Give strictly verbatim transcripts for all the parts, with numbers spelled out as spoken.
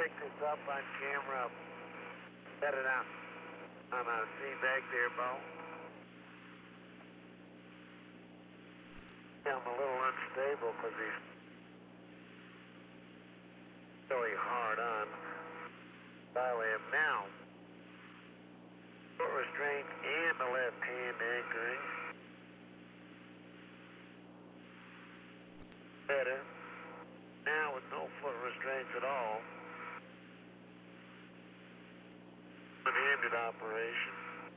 Pick this up on camera. Set it out. On a see back there, Bo. I'm a little unstable because he's really hard on. Dial him now. Foot restraint and the left hand anchoring. Better. Now with no foot restraints at all. One-handed operation.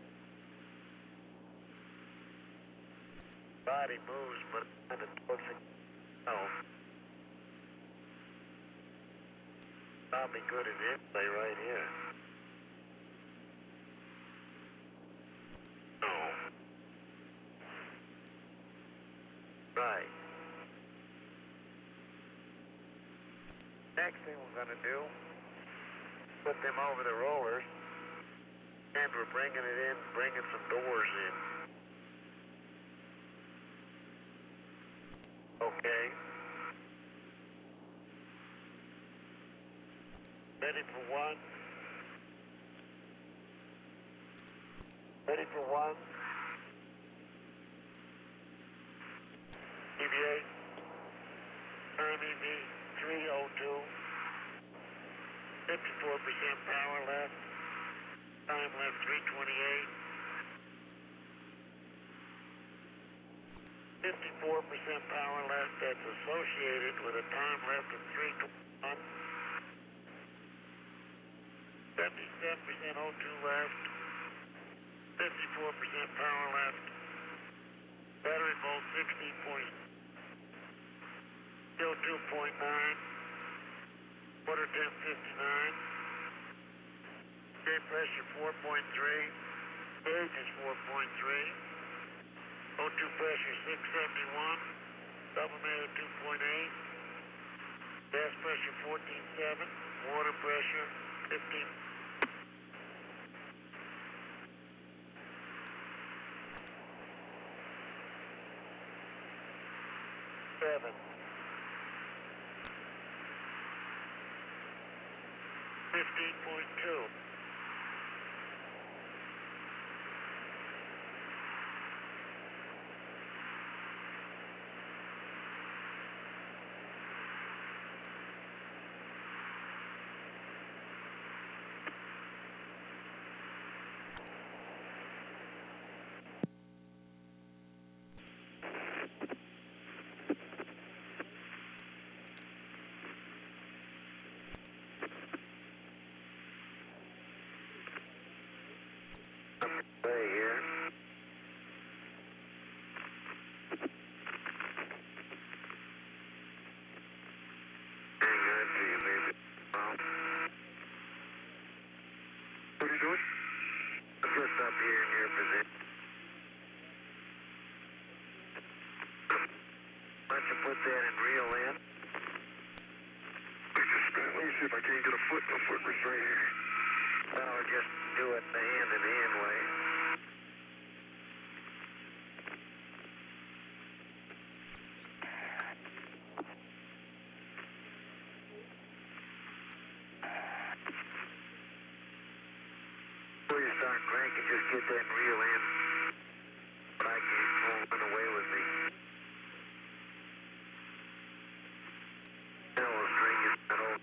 Body moves, but kind of looks itself. Probably good at inlay right here. No. Right. Next thing we're going to do, put them over the rollers, and we're bringing it in, bringing some doors in. Okay. Ready for one. Ready for one. E V A. Turn E V three oh two. fifty-four percent power left. Time left three twenty-eight. fifty-four percent power left, that's associated with a time left of three twenty-one. seventy-seven percent O two left. fifty-four percent power left. Battery volt sixteen point two point nine. Quarter ten fifty-nine. Gauge pressure four point three. Gauge is four point three. O two pressure six seventy-one. Sublimated two point eight. Gas pressure fourteen point seven. Water pressure fifteen. Seven. Fifteen point two. Stay here. Hang on till you leave it. Well, what are you doing? Just up here in your position. Why don't you put that in reel in? Let me see if I can't get a foot, a foot restraint here. No, just do it the hand-in-hand way. Before you start cranking, just get that reel in. But I can't run away with me. Now we'll string it that old.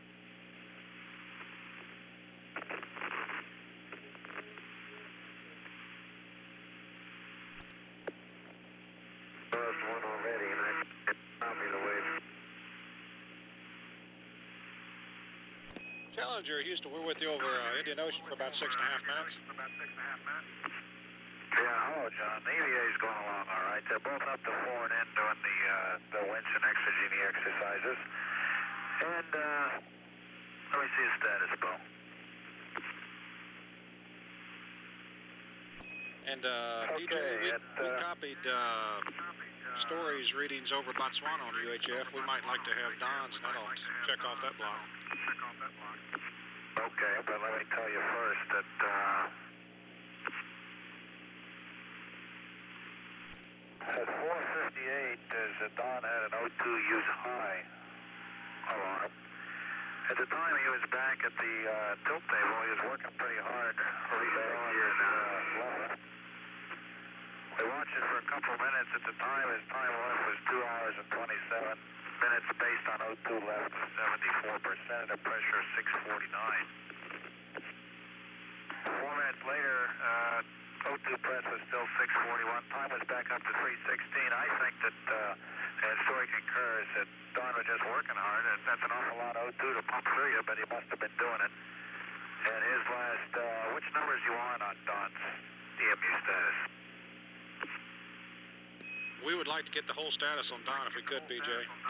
Lost one already, and I probably the way. Challenger, Houston, we're with you over uh, Indian Ocean for about six and a half minutes. For about six and a half minutes. Yeah, hello, John. The E V A is going along all right. They're both up to four and in doing the uh, the winch and exogeny exercises. And uh, let me see the status, Bo. And uh, Okay, D J, we, and, we uh, copied uh, stories, readings over Botswana on U H F. We might like to have Don's, and that'll check off that block. Okay, but let me tell you first that uh, at four fifty-eight, there's a Don had an O two use high alarm, At the time he was back at the uh, tilt table, he was working pretty hard. Back here now. We watched it for a couple of minutes. At the time, his time left was two hours and twenty-seven minutes based on O two left seventy-four percent, and the pressure of six forty-nine. Four minutes later, uh, O two press was still six forty-one. Time was back up to three sixteen. I think that, uh, and Story concurs, that Don was just working hard. And that's an awful lot of O two to pump through you, but he must have been doing it. And his last, uh, which numbers you on on Don's D M U status? We would like to get the whole status on Don if we could, B J.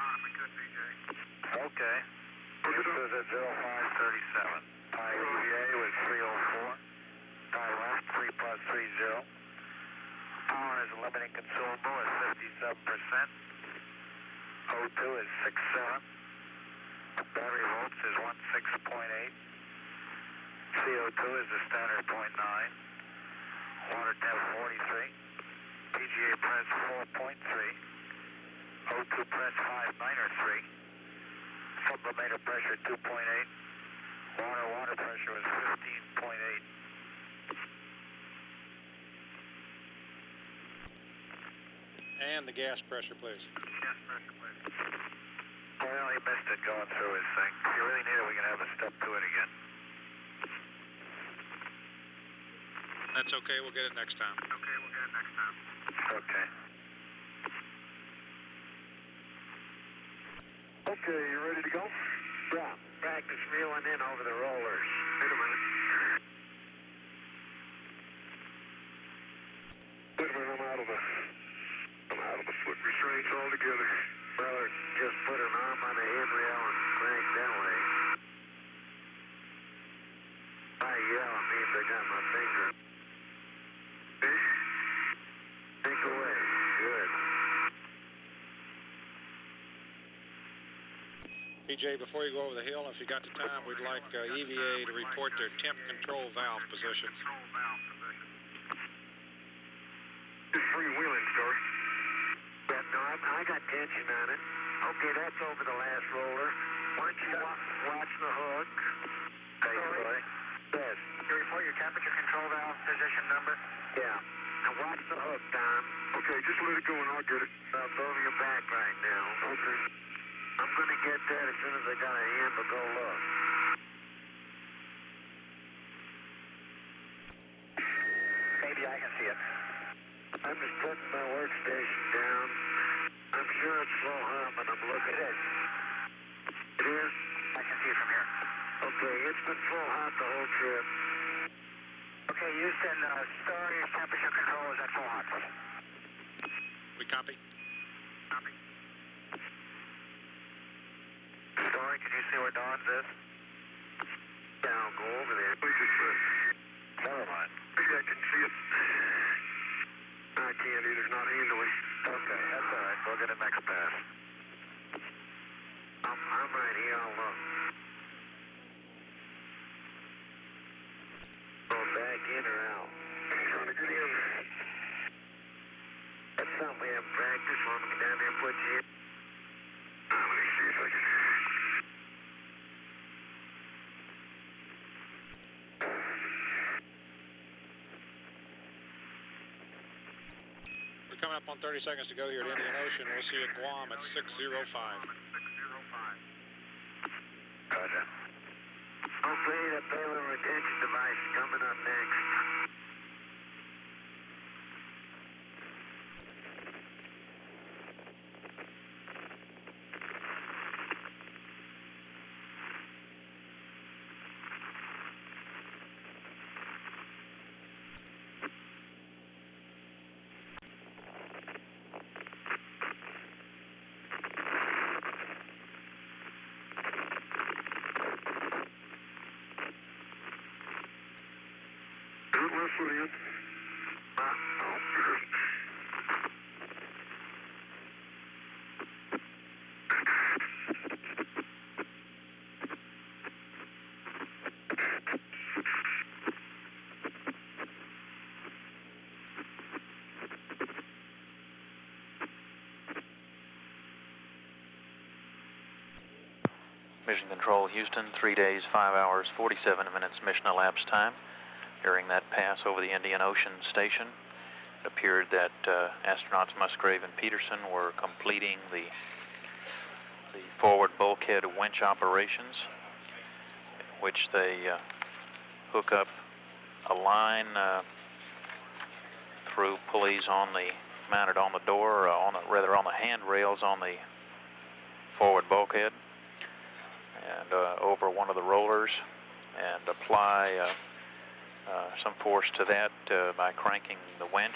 Okay. This is at zero five thirty-seven. Time E V A was three oh four. Time left, three plus three zero. Power is limiting consumable is fifty-seven percent. O two is six seven. Battery volts is sixteen point eight. C O two is the standard point nine. Water temp forty-three. P G A press four point three. O two press five nine or three. Sublimator pressure two point eight. Water water pressure was fifteen point eight. And the gas pressure, please. Gas pressure, please. Well, he missed it going through his thing. If you really need it, we can have a step to it again. That's okay, we'll get it next time. Okay, we'll get it next time. Okay. Okay, you ready to go? Yeah. Practice reeling in over the rollers. Wait a minute. Wait a minute, I'm out of the, I'm out of the foot restraints altogether. Brother, just put an arm on the handrail and crank that way. I yell, it means I got my finger. Think away. Good. B J, before you go over the hill, if you got the time, we'd like uh, E V A to report their temp control valve position. Just freewheeling, Story. Yeah, no, I, I got tension on it. Okay, that's over the last roller. Why don't you wa watch the hook? Hey, Story. Yes. You report your temperature control valve position number? Yeah. Now watch the hook, Don. Okay, just let it go and I'll get it. Uh, it's over your back right now. Okay. I'm going to get that as soon as I got a hand to go look. Maybe I can see it. I'm just putting my workstation down. I'm sure it's full hum, and I'm looking at it. It is? I can see it from here. Okay, it's been full hot the whole trip. Okay, Houston, uh, Story temperature control is at full hot. We copy. Copy. Story, can you see where Don's is? Yeah, I'll go over there. Please just uh, never mind. Maybe I can see it. I can't either, not easily. Okay, that's all right. We'll get it next pass. I'm, I'm right here, I'll look. Back in or out? Trying to get in. That's something we haven't practiced. Want to get down there and put you in? Uh, let me see if I can. We're coming up on thirty seconds to go here at Indian Ocean. We'll see you at Guam at six oh five. Roger. Okay, the payload retention device is coming up next. Foot in. Uh, oh, good. Mission Control Houston, three days, five hours, forty-seven minutes mission elapsed time. During that pass over the Indian Ocean Station, it appeared that uh, astronauts Musgrave and Peterson were completing the, the forward bulkhead winch operations, in which they uh, hook up a line uh, through pulleys on the mounted on the door, uh, on the, rather on the handrails on the forward bulkhead, and uh, over one of the rollers, and apply uh, uh, some force to that uh, by cranking the winch,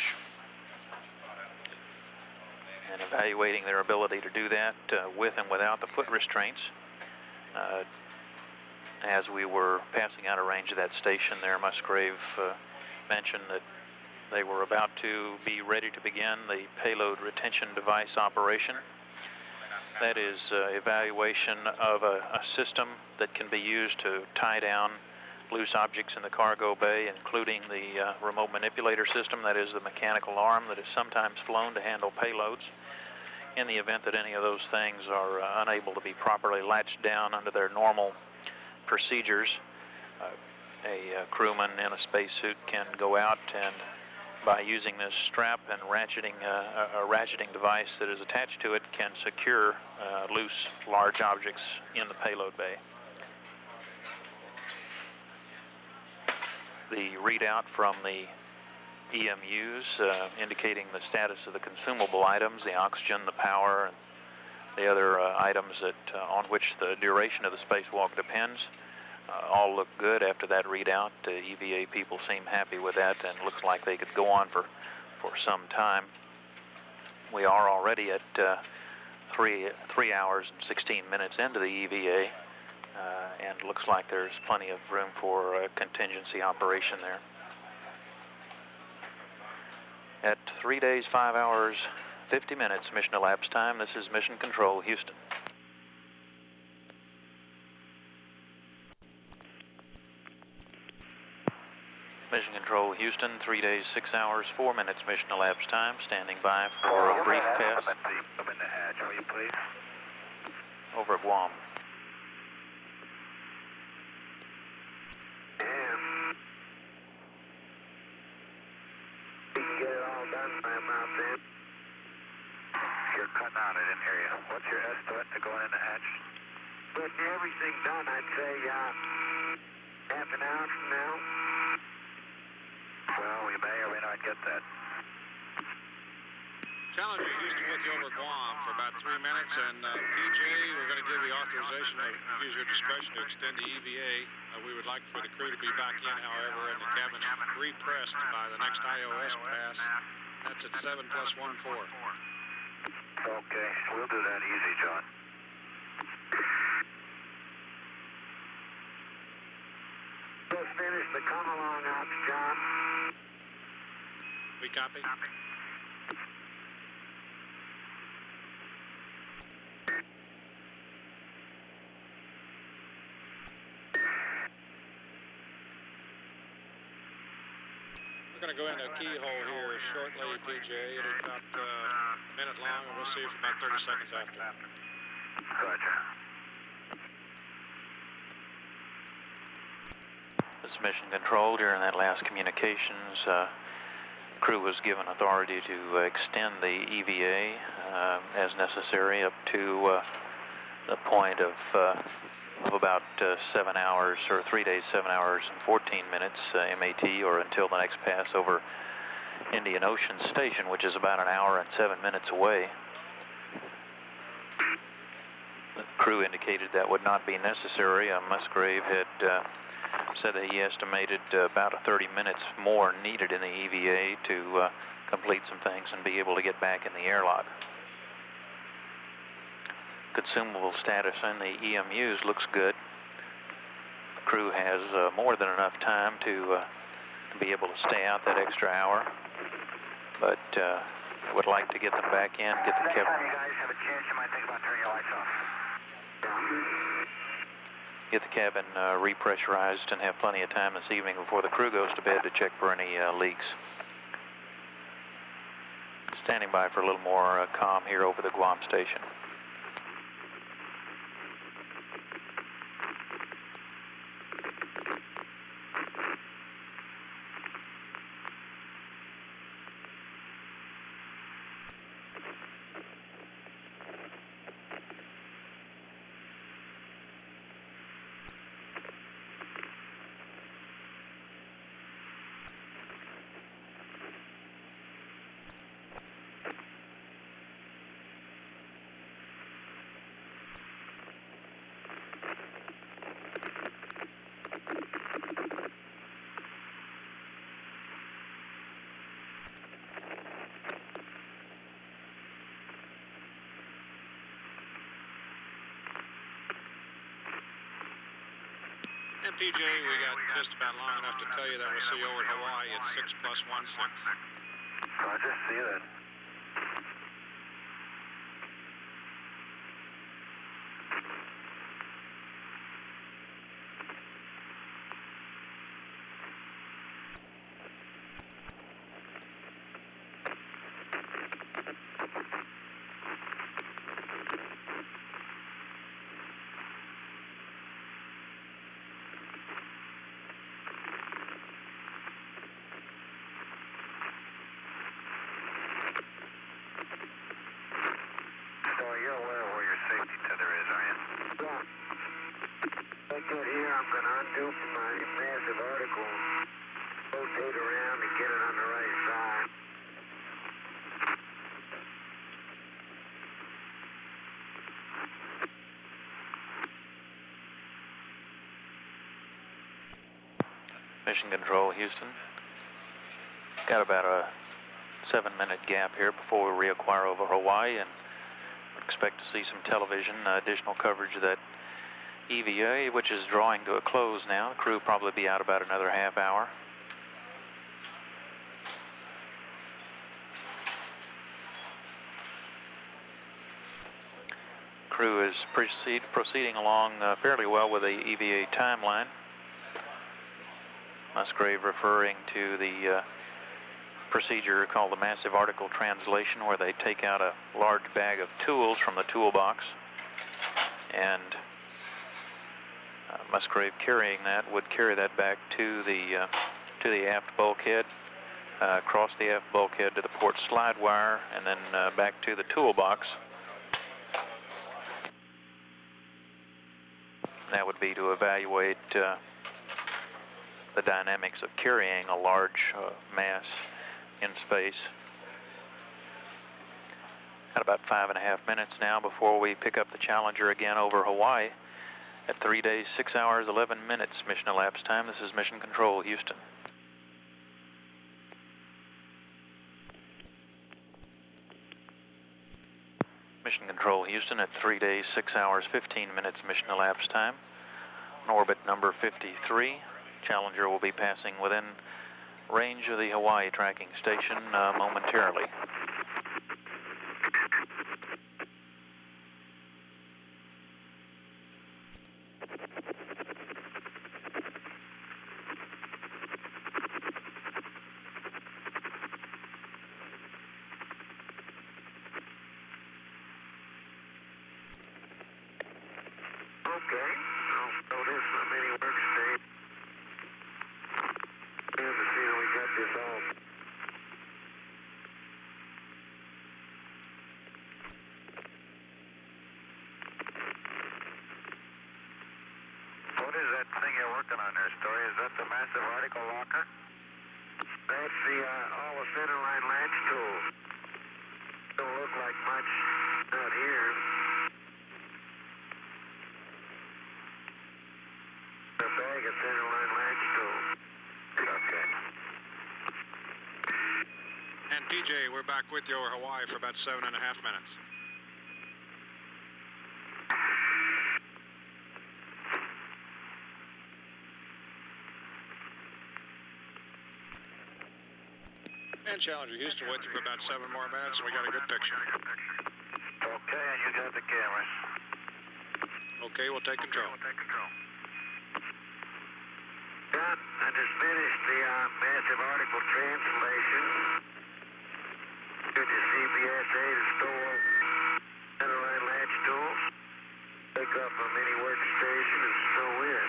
and evaluating their ability to do that uh, with and without the foot restraints. Uh, as we were passing out of range of that station there, Musgrave uh, mentioned that they were about to be ready to begin the payload retention device operation. That is uh, evaluation of a, a system that can be used to tie down loose objects in the cargo bay, including the uh, remote manipulator system, that is the mechanical arm that is sometimes flown to handle payloads. In the event that any of those things are uh, unable to be properly latched down under their normal procedures, uh, a uh, crewman in a spacesuit can go out and, by using this strap and ratcheting uh, a, a ratcheting device that is attached to it, can secure uh, loose large objects in the payload bay. The readout from the E M Us uh, indicating the status of the consumable items, the oxygen, the power, and the other uh, items that uh, on which the duration of the spacewalk depends, Uh, all look good after that readout. The uh, E V A people seem happy with that, and looks like they could go on for, for some time. We are already at uh, three, three hours and sixteen minutes into the E V A, uh, and looks like there's plenty of room for uh, contingency operation there. At three days, five hours, fifty minutes mission elapsed time, this is Mission Control Houston. Mission Control Houston, three days, six hours, four minutes mission elapsed time, standing by for a brief pass. Come in the hatch, will you please? Over at Guam. You can get it all done by about then. You're cutting out, I didn't hear you. What's your estimate to going in the hatch? Getting everything done, I'd say uh, half an hour from now. Well, we may or may not get that. Challenger Houston with you over Guam for about three minutes, and uh, P J, we're going to give the authorization to use your discretion to extend the E V A. Uh, we would like for the crew to be back in, however, and the cabin repressed by the next I O S pass. That's at seven plus one four. Okay, we'll do that easy, John. Just finished the come along out, John. We copy. We're going to go into a keyhole here shortly, P J. It's about uh, a minute long, and we'll see you for about thirty seconds after. Roger. This is Mission Control. During that last communications, uh, crew was given authority to uh, extend the E V A uh, as necessary up to uh, the point of, uh, of about uh, seven hours, or three days, seven hours and fourteen minutes uh, M A T, or until the next pass over Indian Ocean Station, which is about an hour and seven minutes away. The crew indicated that would not be necessary. Uh, Musgrave had uh, said that he estimated uh, about a thirty minutes more needed in the E V A to uh, complete some things and be able to get back in the airlock. Consumable status in the E M Us looks good. The crew has uh, more than enough time to, uh, to be able to stay out that extra hour, but uh, would like to get them back in, get the cabin. You guys have a chance, you might think about turning your lights off. Get the cabin uh, repressurized and have plenty of time this evening before the crew goes to bed to check for any uh, leaks. Standing by for a little more uh, calm here over the Guam station. P J, we got just about long enough to tell you that we'll see you over at Hawaii at six plus one six. Roger, see you then. You're aware of where your safety tether is, are you? Yeah. I get here, I'm going to undo my massive article, rotate around and get it on the right side. Mission Control, Houston. Got about a seven minute gap here before we reacquire over Hawaii, and expect to see some television, uh, additional coverage of that E V A, which is drawing to a close now. The crew will probably be out about another half hour. Crew is proceed, proceeding along uh, fairly well with the E V A timeline. Musgrave referring to the uh, procedure called the massive article translation, where they take out a large bag of tools from the toolbox, and uh, Musgrave carrying that would carry that back to the uh, to the aft bulkhead, uh, across the aft bulkhead to the port slide wire, and then uh, back to the toolbox. That would be to evaluate uh, the dynamics of carrying a large uh, mass in space. Got about five and a half minutes now before we pick up the Challenger again over Hawaii at three days, six hours, eleven minutes mission elapsed time. This is Mission Control, Houston. Mission Control, Houston, at three days, six hours, fifteen minutes mission elapsed time. On orbit number fifty-three, Challenger will be passing within range of the Hawaii tracking station uh, momentarily. Okay, I'll throw this in a mini workstation. And to see how we got this all. What is that thing you're working on there, Story? Is that the massive article locker? That's the, uh, all the center line latch tools. Don't look like much out here. A bag of center line latch tools. Okay. And P J, we're back with you over Hawaii for about seven and a half minutes. And Challenger Houston with you for about seven more minutes, and we got a good picture. Okay, and you got the cameras. Okay, we'll take control. We'll take control. Done. I just finished the uh, massive article translation. Good to C B S A to store center line latch tools. Pick up a mini workstation and stow in.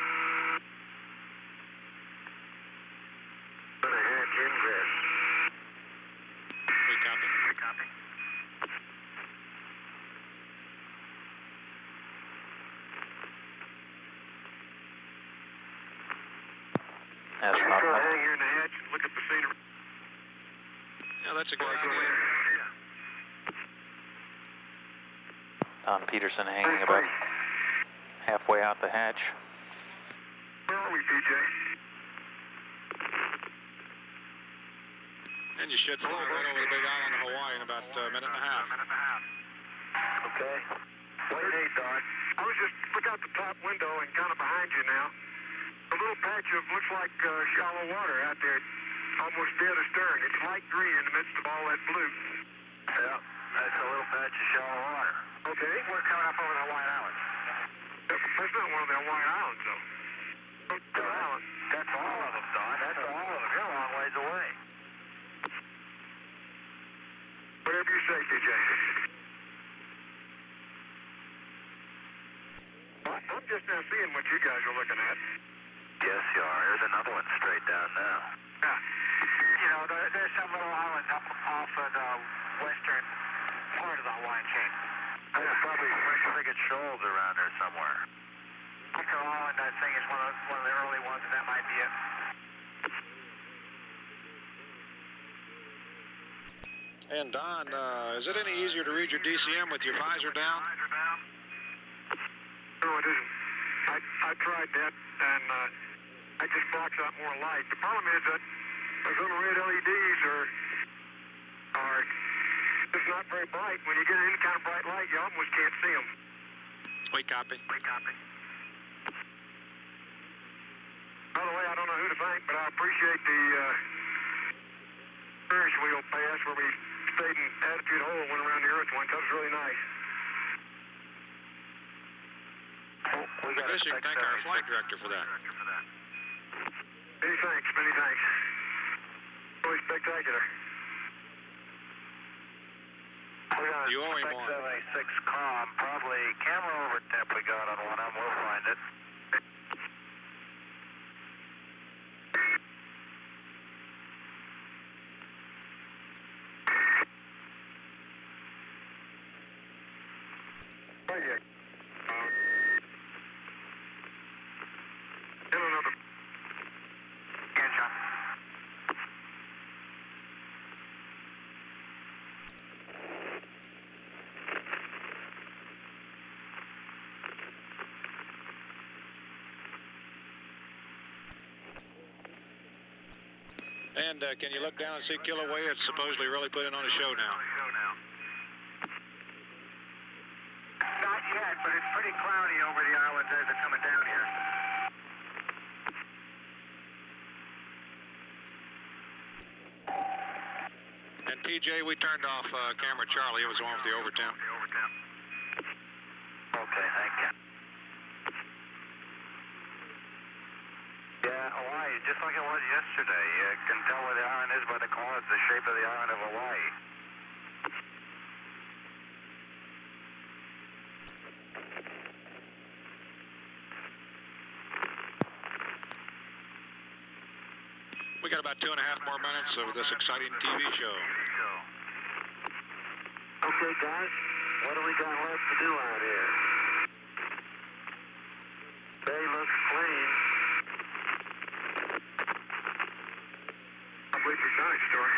Gonna hatch ingress. We copy. We copy. Astronaut Go Must- hang here in the hatch and look at the scenery. Yeah, that's a good Go idea. in. Don Peterson hanging about halfway out the hatch. Where are we, P J? And you should fly right over the big island of Hawaii in about a minute and a half. Minute and a half. Okay. What do you need, Don? I was just look out the top window and kind of behind you now. A little patch of looks like uh, shallow water out there, almost dead astern. It's light green in the midst of all that blue. Yeah, that's a little patch of shallow water. Okay. We're coming up over the Hawaiian Islands. That's not one of the Hawaiian Islands, though. No, that, that's all of them, Don. That's all of them. You're a long ways away. Whatever you say, T J. Well, I'm just now seeing what you guys are looking at. Yes, you are. There's another one straight down now. Yeah. You know, there, there's some little islands up off of the western part of the Hawaiian chain. There's probably French frigate shoals around there somewhere. Tucker Island, I think, is one of, one of the early ones, and that might be it. And Don, uh, is it any easier to read your D C M with your visor down? No, it isn't. I, I tried that, and uh, it just blocks out more light. The problem is that those little red L E Ds are, are just not very bright. When you get any kind of bright light, you almost can't see them. We copy. We copy. By the way, I don't know who to thank, but I appreciate the uh, Ferris wheel pass where we stayed in Attitude Hole and went around the Earth one. That was really nice. We I guess you can thank our flight director for that. Many thanks, many thanks. Really spectacular. You owe him one. seven eighty-six com, probably camera over temp we got on one of them. We'll find it. Right here. Um, in another. Here, John. And uh, can you look down and see Kilauea? It's supposedly really putting on a show now. Not yet, but it's pretty cloudy over the islands as they're coming down here. And T J, we turned off uh, camera Charlie. It was on with the overtemp. Okay, thank you. Yeah, Hawaii, just like it was yesterday. You can tell where the island is by the clouds, the shape of the island of Hawaii. We got about two and a half more minutes of this exciting T V show. Okay, guys, what do we got left to do out here? Bay looks clean. I believe we've done it, Stuart.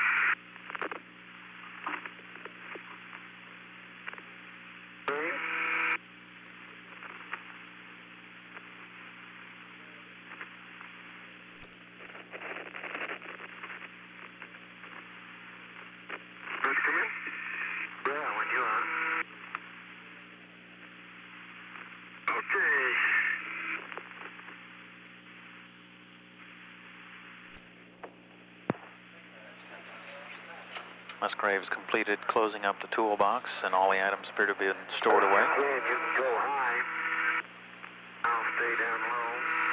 Okay. Let's come in. Yeah, when you are. Okay. Musgrave's completed closing up the toolbox, and all the items appear to be stored away. Okay, you can go high. I'll stay down low.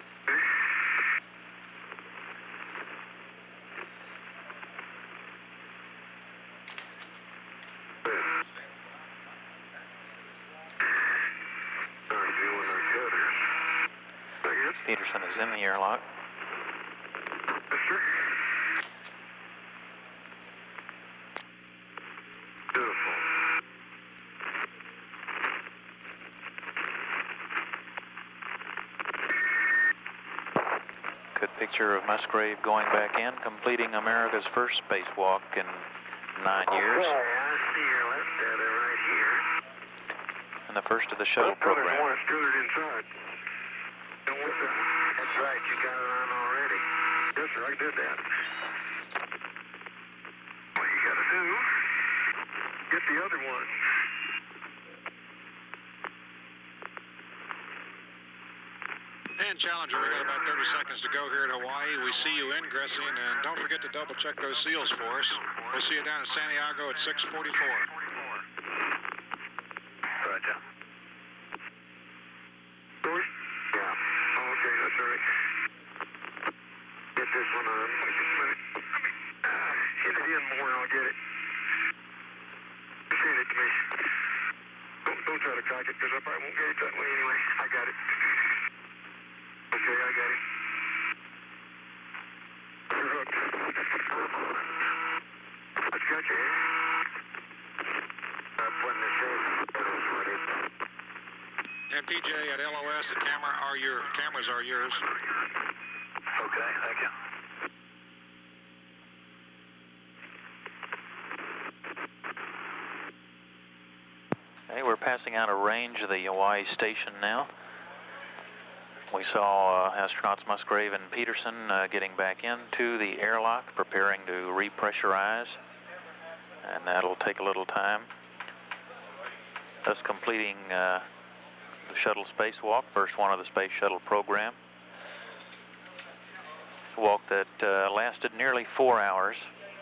Peterson is in the airlock. Yes, sir. Beautiful. Good picture of Musgrave going back in, completing America's first spacewalk in nine years, Okay, I see your left tether right here. and the first of the shuttle Oh, there's program. one scooted inside. Don't want that. That's right, you got it on already. Yes, sir, I did that. What you gotta do, get the other one. And Challenger, we got about thirty seconds to go here at Hawaii. We see you ingressing, and don't forget to double check those seals for us. We'll see you down in Santiago at six forty-four. Roger. George? Yeah. Oh, okay, that's all right. Get this one on. Just a minute. Hit it in more and I'll get it. Send it to me. Don't, don't try to cock it because I probably won't get it that way anyway. I got it. Okay, I got it. You're hooked. What's got you? I'm putting the safe pedals ready. And P J at L O S, the camera are your cameras are yours. Okay, thank you. Okay, we're passing out a range of the Hawaii station now. We saw uh, astronauts Musgrave and Peterson uh, getting back into the airlock, preparing to repressurize, and that'll take a little time. Thus completing uh, the shuttle spacewalk, first one of the space shuttle program. A walk that uh, lasted nearly four hours.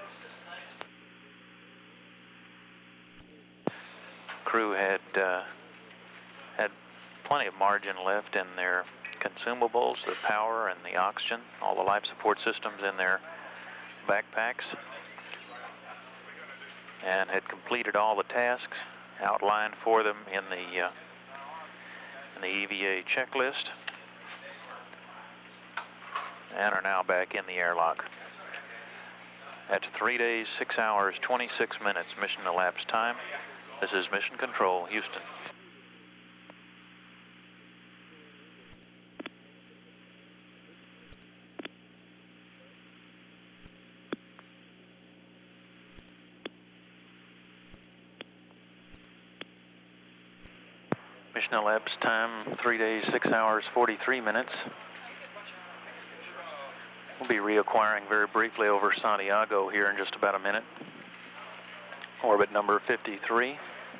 Crew had uh, had plenty of margin left in their consumables, the power and the oxygen, all the life support systems in their backpacks, and had completed all the tasks outlined for them in the uh, in the E V A checklist, and are now back in the airlock. At three days, six hours, twenty-six minutes mission elapsed time. This is Mission Control, Houston. Mission elapsed time, three days, six hours, forty-three minutes. We'll be reacquiring very briefly over Santiago here in just about a minute. Orbit number fifty-three.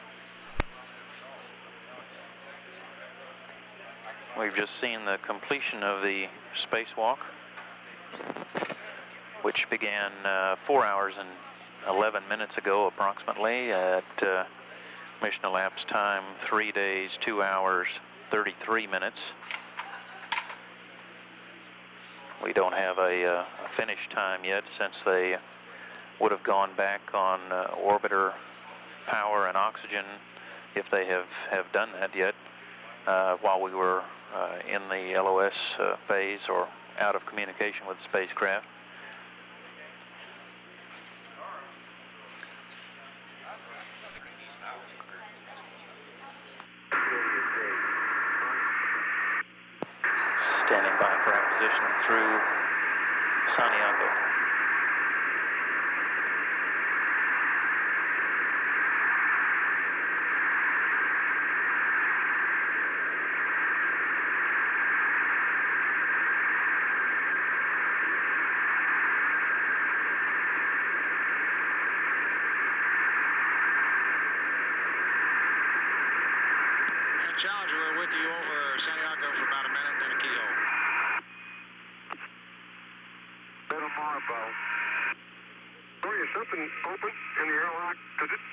We've just seen the completion of the spacewalk, which began uh, four hours and eleven minutes ago approximately at uh, mission elapsed time three days, two hours, thirty-three minutes. We don't have a, uh, a finish time yet since they would have gone back on uh, orbiter power and oxygen if they have, have done that yet uh, while we were uh, in the L O S uh, phase or out of communication with the spacecraft. Standing by for acquisition through Santiago. Challenger, we're with you over Santiago for about a minute, then a keyhole. Little Marbo. Oh, is something open in the airlock? Does it?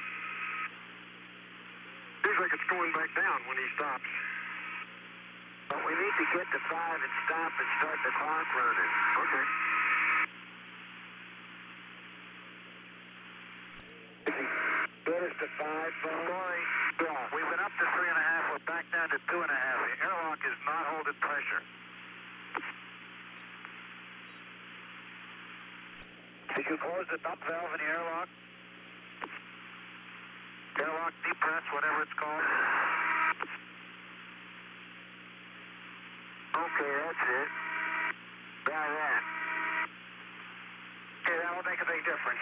Seems like it's going back down when he stops. But we need to get to five and stop and start the clock running. Okay. Get us to five, Roy. Yeah, we went up to three and a half. We're back down to two and a half. The airlock is not holding pressure. Did you close the dump valve in the airlock? Airlock depress, whatever it's called. Okay, that's it. Now that. Okay, that will make a big difference.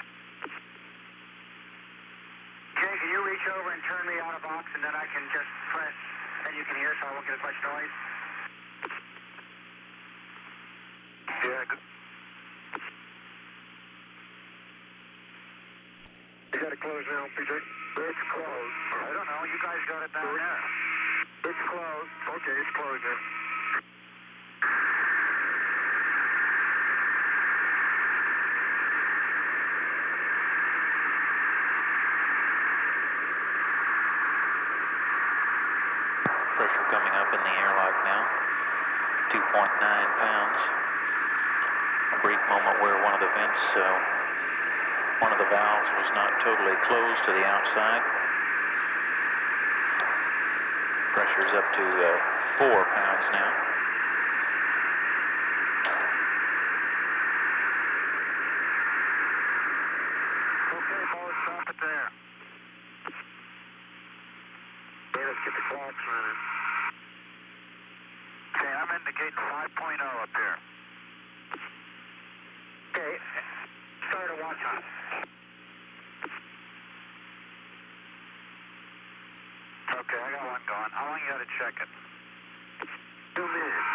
Jay, can you reach over and turn me out of box, and then I can just press, and you can hear, so I won't get as much noise? Yeah, good. You got it closed now, P J? It's closed. I don't know. You guys got it down there. It's closed. Okay, it's closed now. point nine pounds. A brief moment where one of the vents, uh, one of the valves was not totally closed to the outside. Pressure's up to uh, four pounds now. Okay, boys, stop it there. Okay, let's get the clocks running. Okay, I'm indicating five point oh up here. Okay, start a watch on. Okay, I got one going. How long you got to check it? Two minutes.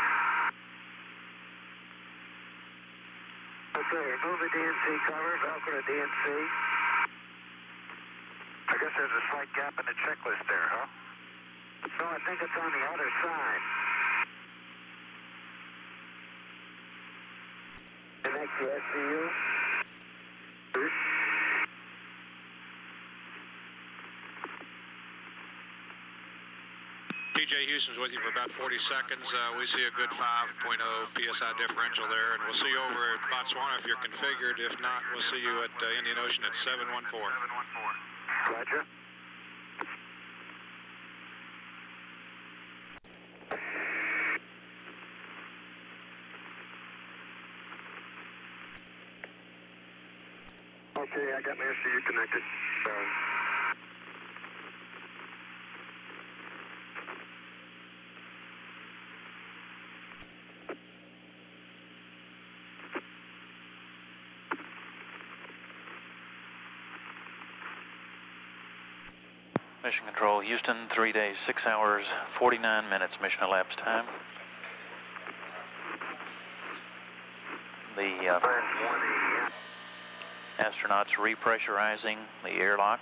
Okay, move the D N C covers, Velcro the D N C. I guess there's a slight gap in the checklist there, huh? No, I think it's on the other side. Connect the S C U. P J Houston's with you for about forty seconds. Uh, we see a good five point oh P S I differential there, and we'll see you over at Botswana if you're configured. If not, we'll see you at uh, Indian Ocean at seven one four. Roger. Okay, I got my S C U connected. So. Mission Control, Houston, three days, six hours, forty-nine minutes mission elapsed time. The uh, astronauts repressurizing the airlock.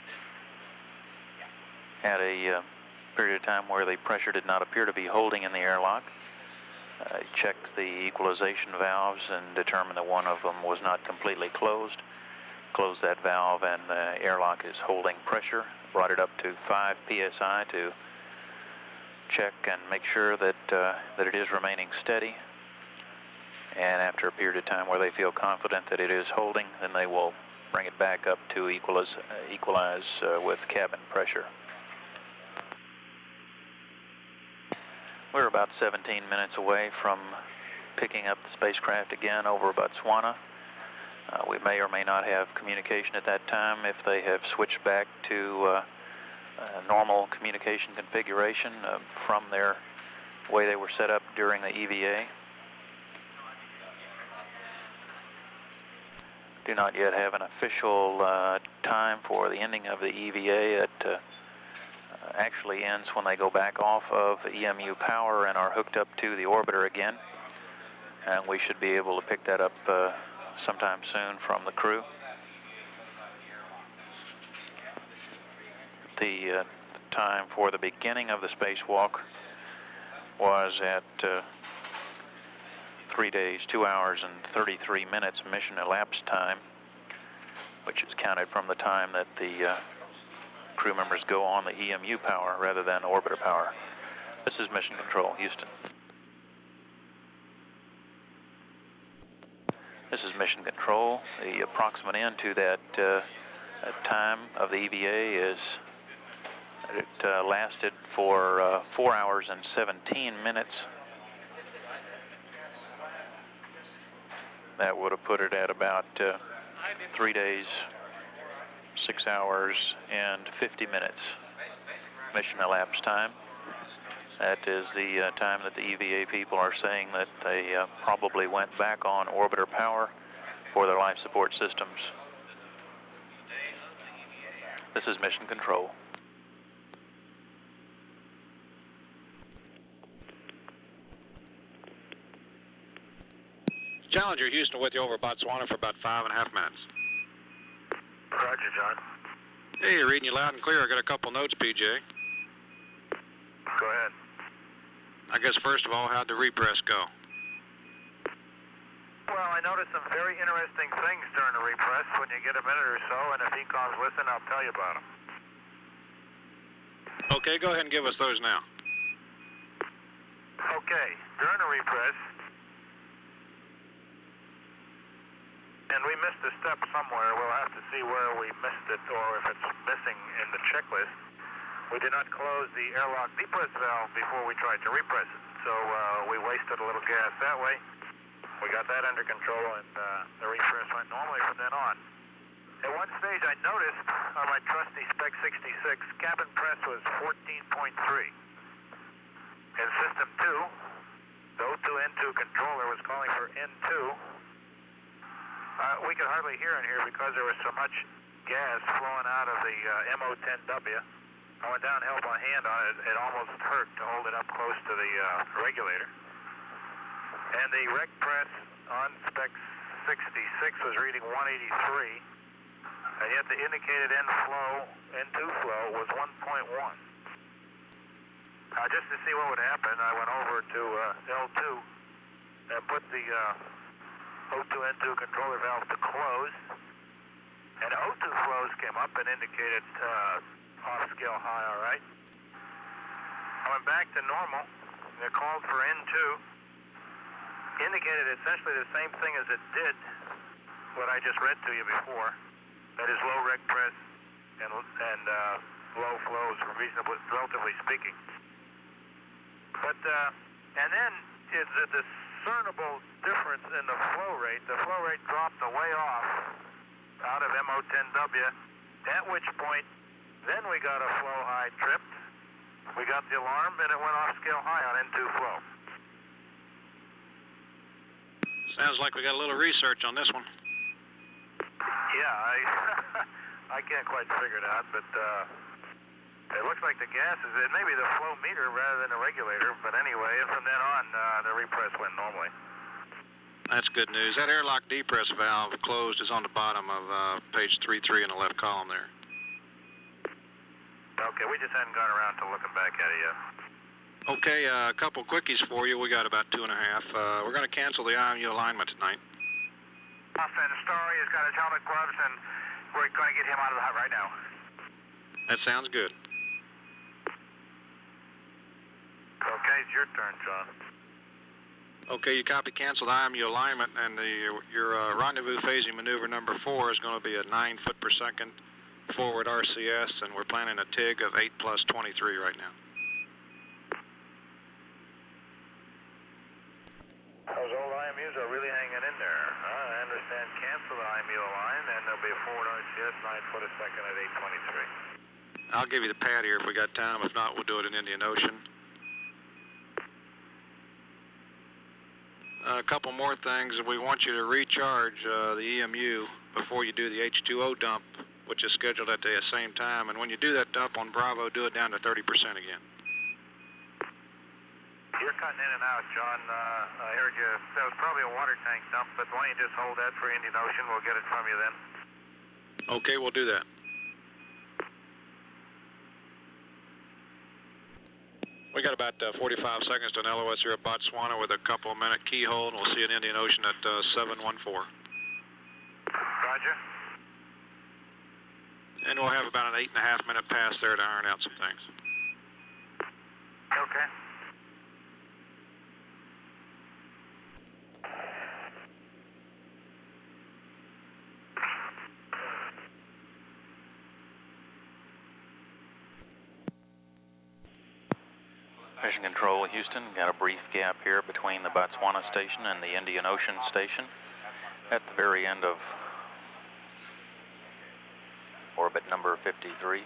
Had a uh, period of time where the pressure did not appear to be holding in the airlock. Uh, checked the equalization valves and determined that one of them was not completely closed. Closed that valve and the airlock is holding pressure. Brought it up to five P S I to check and make sure that uh, that it is remaining steady. And after a period of time where they feel confident that it is holding, then they will bring it back up to equalize, uh, equalize uh, with cabin pressure. We're about seventeen minutes away from picking up the spacecraft again over Botswana. Uh, we may or may not have communication at that time if they have switched back to uh, uh, normal communication configuration uh, from their way they were set up during the E V A. Do not yet have an official uh, time for the ending of the E V A. It uh, uh, actually ends when they go back off of E M U power and are hooked up to the orbiter again. And we should be able to pick that up uh, sometime soon from the crew. The uh, time for the beginning of the spacewalk was at uh, three days, two hours and thirty-three minutes mission elapsed time, which is counted from the time that the uh, crew members go on the E M U power rather than orbiter power. This is Mission Control, Houston. This is Mission Control. The approximate end to that uh, time of the E V A is it uh, lasted for uh, four hours and seventeen minutes. That would have put it at about uh, three days, six hours, and fifty minutes mission elapsed time. That is the uh, time that the E V A people are saying that they uh, probably went back on orbiter power for their life support systems. This is Mission Control. Challenger Houston with you over Botswana for about five and a half minutes. Roger, John. Hey, you're reading you loud and clear. I got a couple notes, P J. Go ahead. I guess first of all, how'd the repress go? Well, I noticed some very interesting things during the repress when you get a minute or so, and if E COM's listen, I'll tell you about them. Okay, go ahead and give us those now. Okay, during the repress, and we missed a step somewhere. We'll have to see where we missed it or if it's missing in the checklist. We did not close the airlock depress valve before we tried to repress it, so uh, we wasted a little gas that way. We got that under control, and uh, the repress went normally from then on. At one stage, I noticed on my trusty Spec sixty-six, cabin press was fourteen point three. In System two, the O two N two controller was calling for N two. Uh, we could hardly hear in here because there was so much gas flowing out of the uh, M O ten W. I went down and held my hand on it. It almost hurt to hold it up close to the uh, regulator. And the rec press on Spec sixty-six was reading one eighty-three, and yet the indicated N flow, N two flow was one point one. Uh, just to see what would happen, I went over to uh, L two and put the uh, O two N two controller valve to close, and O two flows came up and indicated uh, off-scale high, all right. I went back to normal, and it called for N two, indicated essentially the same thing as it did what I just read to you before, that is low rec press and, and uh, low flows, reasonably, relatively speaking. But, uh, and then is a discernible difference in the flow rate. The flow rate dropped way off out of M O ten W, at which point then we got a flow high tripped. We got the alarm and it went off scale high on N two flow. Sounds like we got a little research on this one. Yeah, I I can't quite figure it out, but uh, it looks like the gas is it. Maybe the flow meter rather than the regulator, but anyway, from then on, uh, the repress went normally. That's good news. That airlock depress valve closed is on the bottom of uh, page three three in the left column there. Okay, we just hadn't gone around to looking back at it yet. Okay, uh, a couple quickies for you. We got about two and a half. Uh, we're going to cancel the I M U alignment tonight. And Story has got his helmet, gloves, and we're going to get him out of the hut right now. That sounds good. Okay, it's your turn, John. Okay, you copy canceled I M U alignment, and the, your uh, rendezvous phasing maneuver number four is going to be a nine foot per second forward R C S, and we're planning a T I G of eight plus twenty-three right now. Those old I M Us are really hanging in there. Uh, I understand cancel the I M U line, and there'll be a forward R C S nine foot a second at eight twenty-three. I'll give you the pad here if we got time. If not, we'll do it in Indian Ocean. Uh, a couple more things. We want you to recharge uh, the E M U before you do the H two O dump, which is scheduled at the same time. And when you do that dump on Bravo, do it down to thirty percent again. You're cutting in and out, John. Uh, I heard you. That was probably a water tank dump, but why don't you just hold that for Indian Ocean? We'll get it from you then. Okay, we'll do that. We got about uh, forty-five seconds to an L O S here at Botswana with a couple of minute keyhole, and we'll see you in Indian Ocean at uh, seven one four. Roger. And we'll have about an eight and a half minute pass there to iron out some things. Okay. Mission Control, Houston, got a brief gap here between the Botswana station and the Indian Ocean station at the very end of orbit number fifty-three.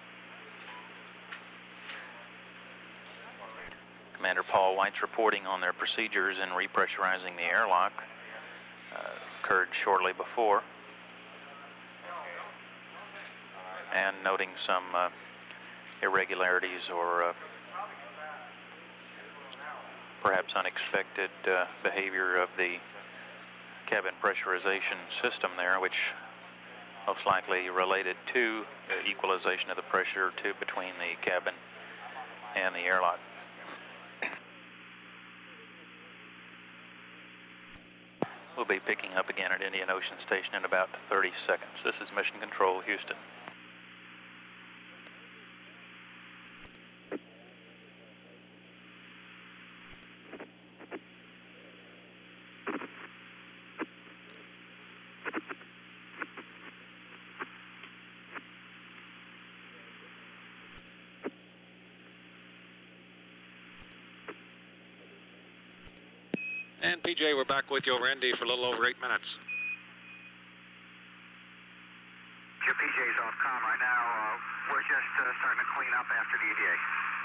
Commander Paul White's reporting on their procedures in repressurizing the airlock uh, occurred shortly before, and noting some uh, irregularities or uh, perhaps unexpected uh, behavior of the cabin pressurization system there, which most likely related to the equalization of the pressure to between the cabin and the airlock. We'll be picking up again at Indian Ocean Station in about thirty seconds. This is Mission Control, Houston. And P J, we're back with you over N D for a little over eight minutes. Your P J's off comm right now. Uh, we're just uh, starting to clean up after the E V A.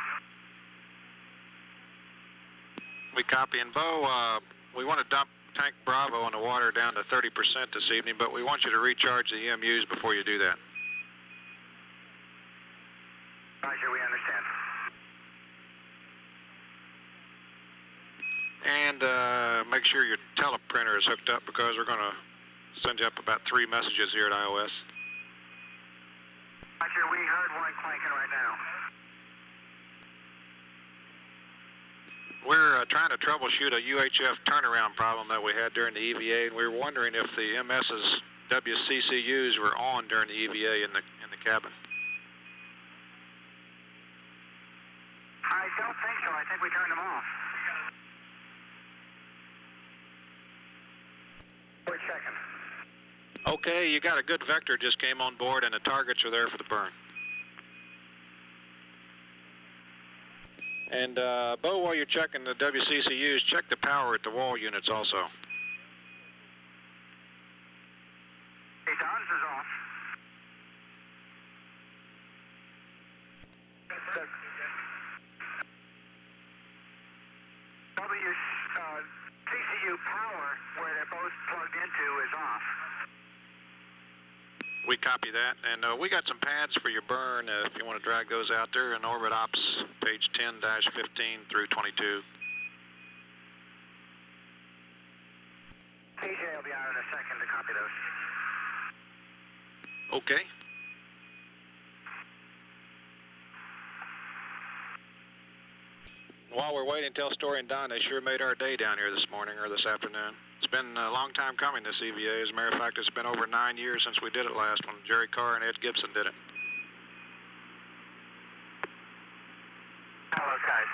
We copy. And Bo, uh, we want to dump tank Bravo in the water down to thirty percent this evening, but we want you to recharge the E M Us before you do that. Roger, we understand. And uh, make sure your teleprinter is hooked up because we're going to send you up about three messages here at I O S. Roger, we heard one clanking right now. We're uh, trying to troubleshoot a U H F turnaround problem that we had during the E V A, and we were wondering if the M S's W C C Us were on during the E V A in the in the cabin. I don't think so. I think we turned them off. We're checking. Okay, you got a good vector just came on board, and the targets are there for the burn. And uh, Bo, while you're checking the W C C Us, check the power at the wall units also. Hey, Don's is off. The W uh, C C U power, where they're both plugged into, is off. We copy that, and uh, we got some pads for your burn uh, if you want to drag those out there in Orbit Ops, page ten dash fifteen through twenty-two. P J will be out in a second to copy those. Okay. While we're waiting, tell Story and Don they sure made our day down here this morning or this afternoon. It's been a long time coming, this E V A. As a matter of fact, it's been over nine years since we did it last when Jerry Carr and Ed Gibson did it. Hello, guys.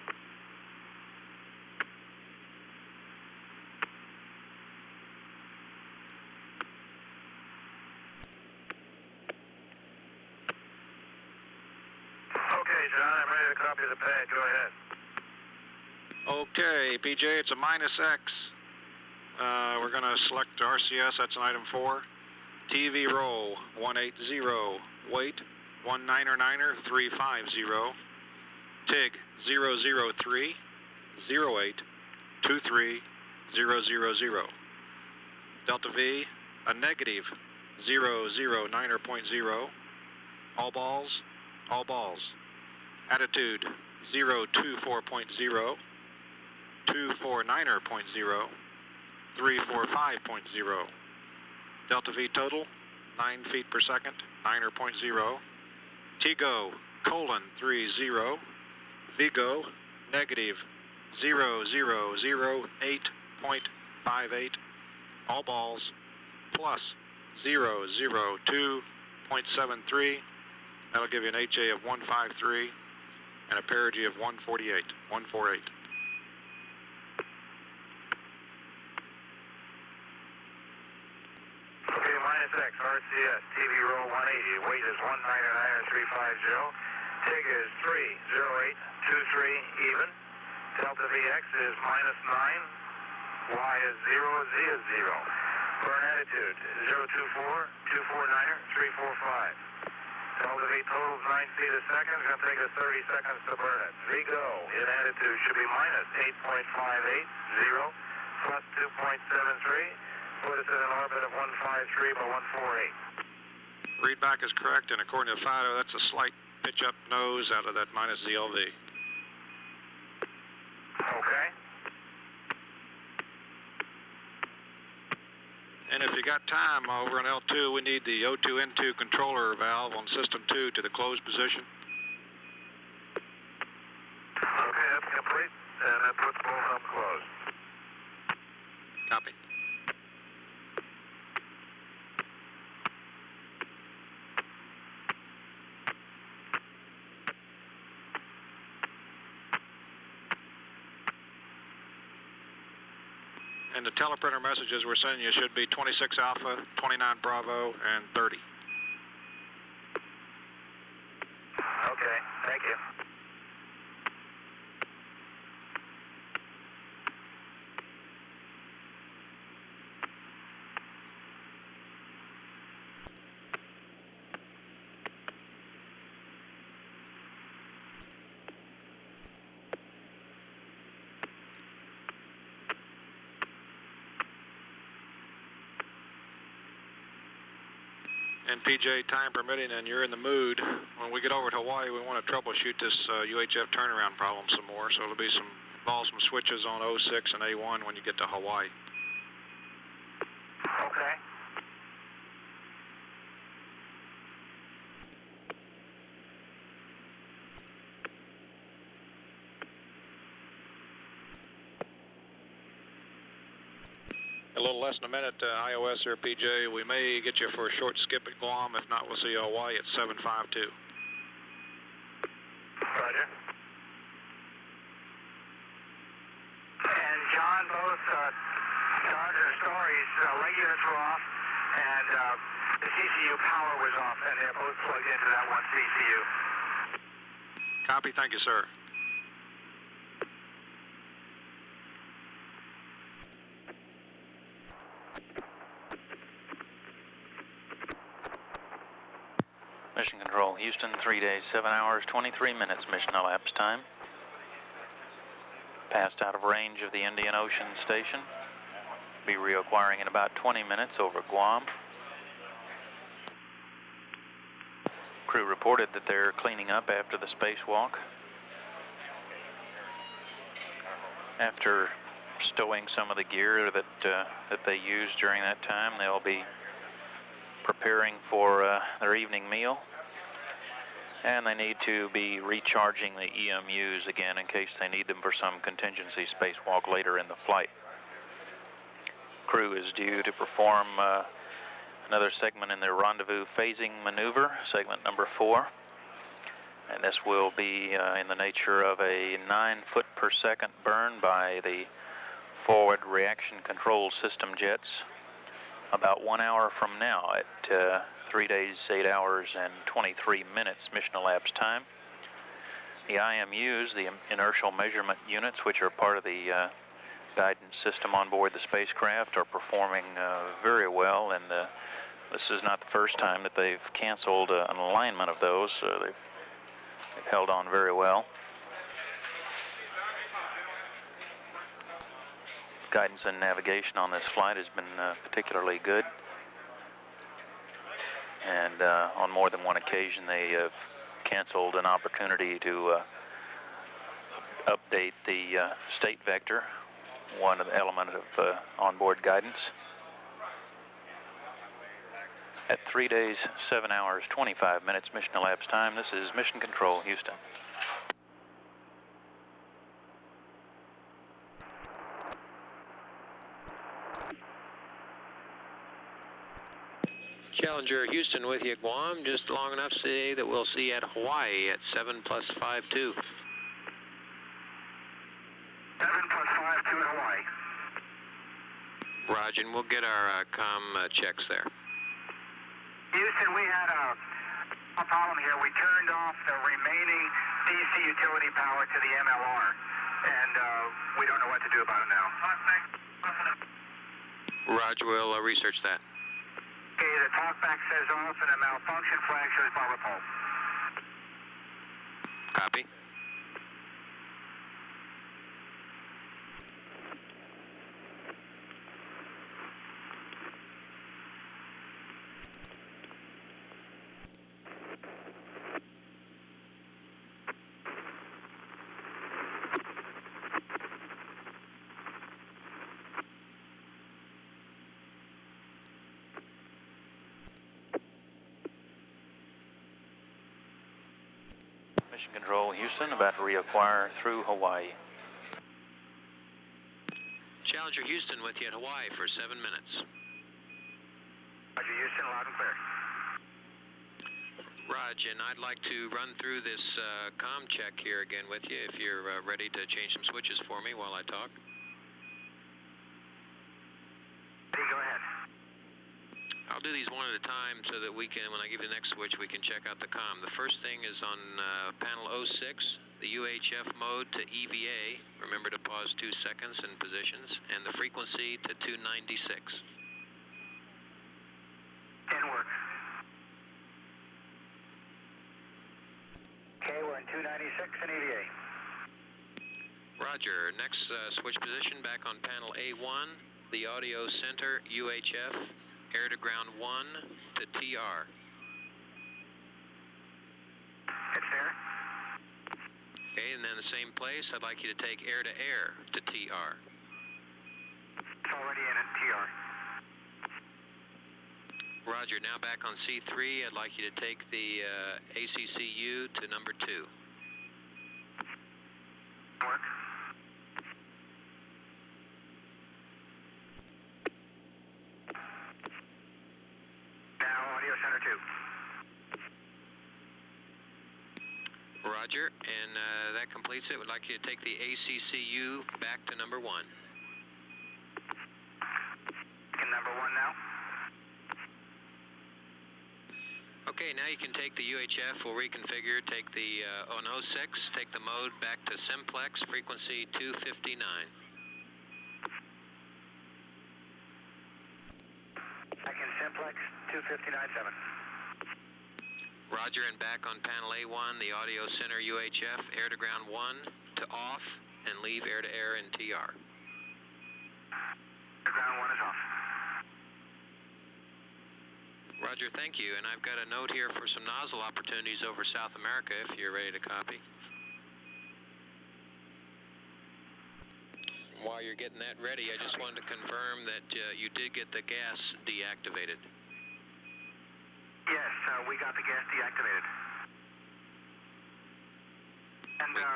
Okay, John, I'm ready to copy the pad. Go ahead. Okay, P J, it's a minus X. Uh, we're going to select R C S, that's an item four. T V roll, one eight zero. Weight, one niner niner three five zero. T I G, zero zero three zero eight two three zero zero zero. Delta V, a negative zero zero niner point zero. All balls, all balls. Attitude, zero two four point zero. two four niner point zero. three four five point zero. Delta V total, nine feet per second, niner point zero. Tigo, colon, three zero. Vigo, negative, zero zero zero eight point five eight. All balls, plus zero zero two point seven three. That'll give you an H A of one five three and a perigee of one forty-eight, one forty-eight. Okay, minus X, R C S, T V roll one eighty, weight is one niner niner three five zero, T I G is three zero eight two three even, Delta V X is minus nine, Y is zero, Z is zero. Burn attitude, zero two four two four niner three four five. Delta V total is nine feet a second, it's going to take us thirty seconds to burn it. Vigo in attitude should be minus eight point five eight zero, plus two point seven three. Put us in an orbit of one five three by one forty-eight. Readback is correct, and according to FIDO, that's a slight pitch up nose out of that minus Z L V. Okay. And if you got time over on L two, we need the O two N two controller valve on system two to the closed position. Okay, that's complete, and that puts both of them closed. Copy. And the teleprinter messages we're sending you should be twenty-six Alpha, twenty-nine Bravo, and thirty. Okay, thank you. And P J, time permitting, and you're in the mood, when we get over to Hawaii, we want to troubleshoot this uh, U H F turnaround problem some more. So it'll be some involve some switches on oh six and A one when you get to Hawaii. Okay. A little less than a minute, uh, I O S here, P J. We may get you for a short skip at Guam. If not, we'll see you at Hawaii at seven five two. Roger. And John, both uh, Dodge and Stories, uh, light units were off, and uh, the C C U power was off, and they're both plugged into that one C C U. Copy. Thank you, sir. Mission Control, Houston, three days, seven hours, twenty-three minutes mission elapsed time. Passed out of range of the Indian Ocean station. Be reacquiring in about twenty minutes over Guam. Crew reported that they're cleaning up after the spacewalk. After stowing some of the gear that, uh, that they used during that time, they'll be preparing for uh, their evening meal, and they need to be recharging the E M Us again in case they need them for some contingency spacewalk later in the flight. Crew is due to perform uh, another segment in their rendezvous phasing maneuver, segment number four, and this will be uh, in the nature of a nine foot per second burn by the forward reaction control system jets about one hour from now at uh, three days, eight hours, and twenty-three minutes mission elapsed time. The I M Us, the inertial measurement units, which are part of the uh, guidance system on board the spacecraft, are performing uh, very well, and uh, this is not the first time that they've canceled uh, an alignment of those. Uh, they've, they've held on very well. Guidance and navigation on this flight has been uh, particularly good, and uh, on more than one occasion they have canceled an opportunity to uh, update the uh, state vector, one of the element of uh, onboard guidance. At three days, seven hours, twenty-five minutes mission elapsed time, this is Mission Control, Houston. Challenger Houston with you at Guam, just long enough to say that we'll see you at Hawaii at seven plus five two. seven plus five two in Hawaii. Roger, and we'll get our uh, comm uh, checks there. Houston, we had a, a problem here. We turned off the remaining D C utility power to the M L R, and uh, we don't know what to do about it now. Roger, we'll uh, research that. Okay, the talkback says off and the malfunction flag shows power pole. Copy. Mission Control, Houston, about to reacquire through Hawaii. Challenger Houston with you at Hawaii for seven minutes. Roger, Houston, loud and clear. Roger, and I'd like to run through this uh, comm check here again with you if you're uh, ready to change some switches for me while I talk. Hey, go ahead. I'll do these one at a time so that we can, when I give you the next switch, we can check out the comm. The first thing is on uh, panel oh six, the U H F mode to E V A. Remember to pause two seconds in positions, and the frequency to two ninety-six. ten works. Okay, we're in two ninety-six in E V A. Roger. Next uh, switch position back on panel A one, the audio center U H F air to ground one to T R. It's there. Okay, and then the same place, I'd like you to take air to air to T R. It's already in at T R. Roger, now back on C three, I'd like you to take the uh, A C C U to number two. Work. Now audio center two. Roger, and uh, that completes it. We'd like you to take the A C C U back to number one. In number one now. Okay, now you can take the U H F, we'll reconfigure, take the, uh, on oh six, take the mode back to simplex, frequency two fifty-nine. Back in simplex two fifty-nine point seven. Roger, and back on panel A one, the audio center U H F, air to ground one to off, and leave air to air in T R. Ground one is off. Roger, thank you. And I've got a note here for some nozzle opportunities over South America if you're ready to copy. While you're getting that ready, I just wanted to confirm that uh, you did get the gas deactivated. Yes, uh, we got the gas deactivated. And uh,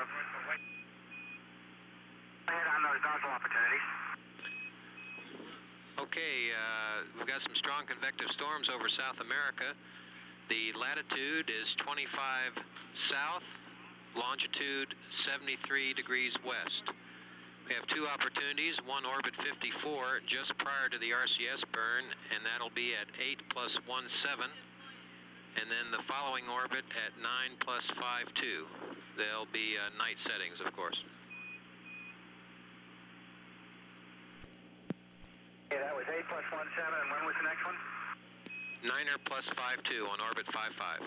ahead on those nozzle opportunities. Okay, uh, we've got some strong convective storms over South America. The latitude is twenty-five south, longitude seventy-three degrees west. We have two opportunities, one orbit fifty-four just prior to the R C S burn, and that'll be at eight plus one seven, and then the following orbit at nine plus five two. They'll be uh, night settings, of course. Okay, that was eight plus one seven, and when was the next one? Niner plus five two on orbit five five.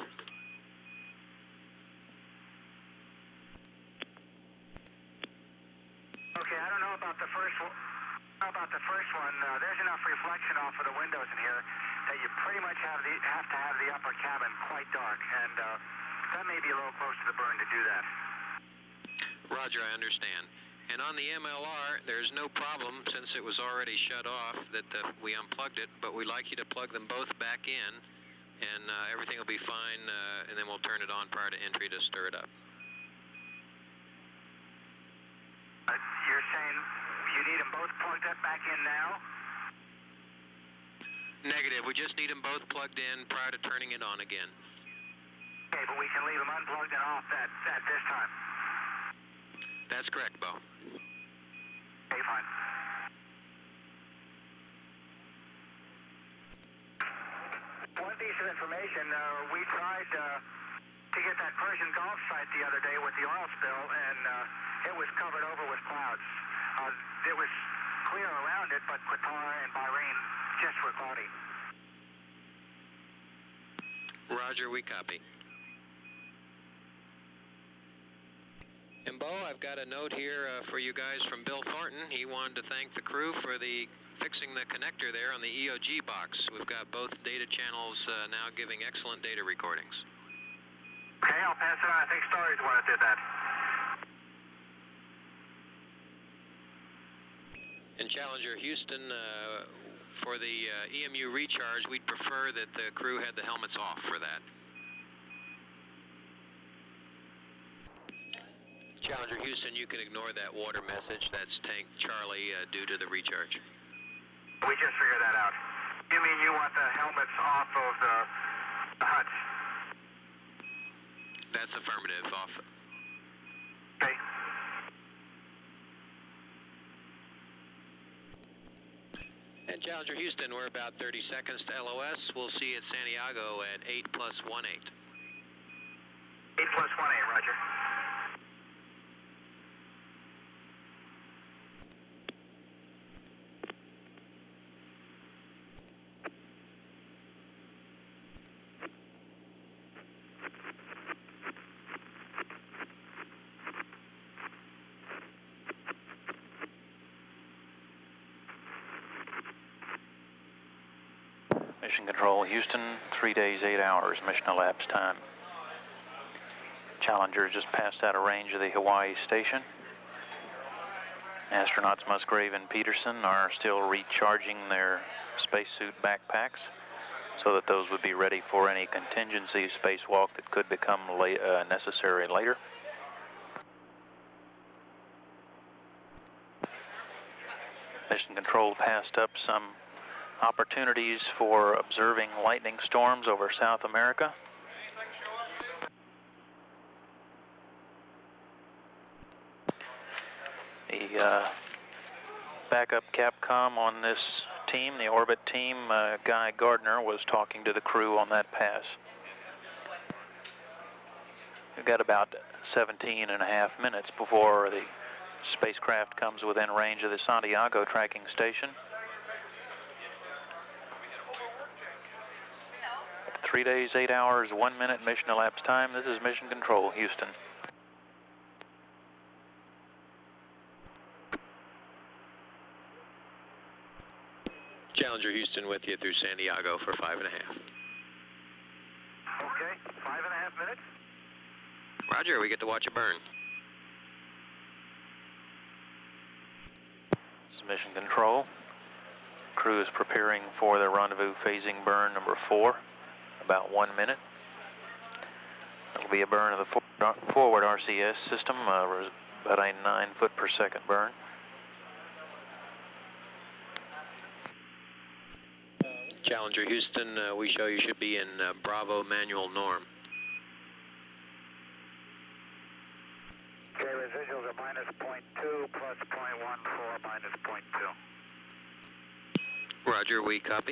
Okay, I don't know about the first one. About the first one, uh, there's enough reflection off of the windows in here that you pretty much have the have to have the upper cabin quite dark, and uh, that may be a little close to the burn to do that. Roger, I understand. And on the M L R, there's no problem since it was already shut off that uh, we unplugged it, but we'd like you to plug them both back in, and uh, everything will be fine, uh, and then we'll turn it on prior to entry to stir it up. Uh, you're saying you need them both plugged up back in now? Negative. We just need them both plugged in prior to turning it on again. Okay, but we can leave them unplugged and off at, at this time. That's correct, Bo. Okay, fine. One piece of information, uh, we tried uh, to get that Persian Gulf site the other day with the oil spill, and uh, it was covered over with clouds. Uh, it was clear around it, but Qatar and Bahrain just were cloudy. Roger, we copy. And Bo, I've got a note here uh, for you guys from Bill Thornton. He wanted to thank the crew for the fixing the connector there on the E O G box. We've got both data channels uh, now giving excellent data recordings. Okay, I'll pass it on. I think Starry's the one that did that. And Challenger Houston, uh, for the uh, E M U recharge, we'd prefer that the crew had the helmets off for that. Challenger Houston, you can ignore that water message. That's Tank Charlie uh, due to the recharge. We just figured that out. You mean you want the helmets off of the, the huts? That's affirmative. Off. Okay. And Challenger Houston, we're about thirty seconds to L O S. We'll see you at Santiago at eight plus one eight. eight plus one eight, roger. Mission Control, Houston, three days, eight hours, mission elapsed time. Challenger just passed out of range of the Hawaii station. Astronauts Musgrave and Peterson are still recharging their spacesuit backpacks so that those would be ready for any contingency spacewalk that could become la uh, necessary later. Mission Control passed up some opportunities for observing lightning storms over South America. The uh, backup Capcom on this team, the orbit team, uh, Guy Gardner, was talking to the crew on that pass. We've got about seventeen and a half minutes before the spacecraft comes within range of the Santiago tracking station. Three days, eight hours, one minute mission elapsed time. This is Mission Control, Houston. Challenger Houston with you through Santiago for five and a half. Okay, five and a half minutes. Roger, we get to watch it burn. This is Mission Control. Crew is preparing for the rendezvous phasing burn number four, about one minute. It'll be a burn of the for forward R C S system, uh, about a nine foot per second burn. Challenger Houston, uh, we show you should be in uh, Bravo manual norm. Okay, residuals are minus point two plus point one four minus point two. Roger, we copy.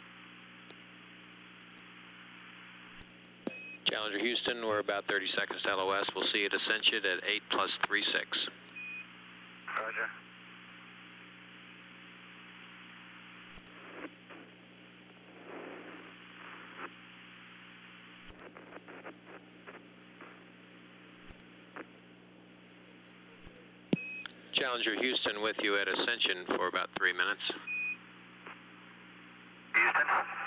Challenger Houston, we're about thirty seconds to L O S. We'll see you at Ascension at eight plus three six. Roger. Challenger Houston with you at Ascension for about three minutes. Houston.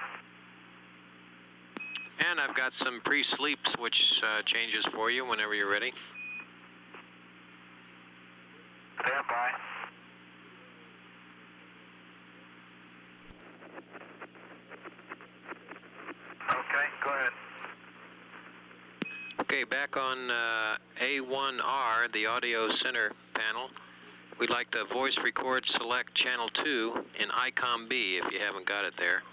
And I've got some pre-sleep switch uh, changes for you whenever you're ready. Stand by. Okay, go ahead. Okay, back on uh, A one R, the audio center panel. We'd like to voice record select channel two in I COM B if you haven't got it there.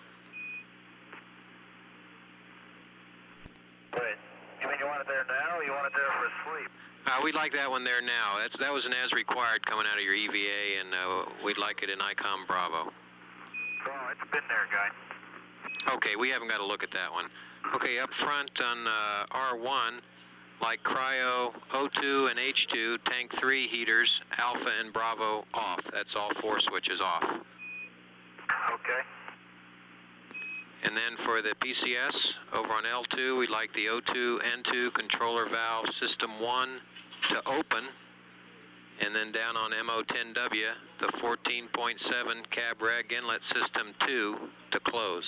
Wait, you mean you want it there now or you want it there for sleep? Uh, we'd like that one there now. That's, that was an as required coming out of your E V A, and uh, we'd like it in I COM Bravo. Oh, it's been there, guy. Okay, we haven't got to look at that one. Okay, up front on uh, R one, like cryo, O two and H two, tank three heaters, alpha and Bravo off. That's all four switches off. Okay. And then for the P C S, over on L two, we'd like the O two N two controller valve system one to open. And then down on M O ten W, the fourteen point seven cab reg inlet system two to close.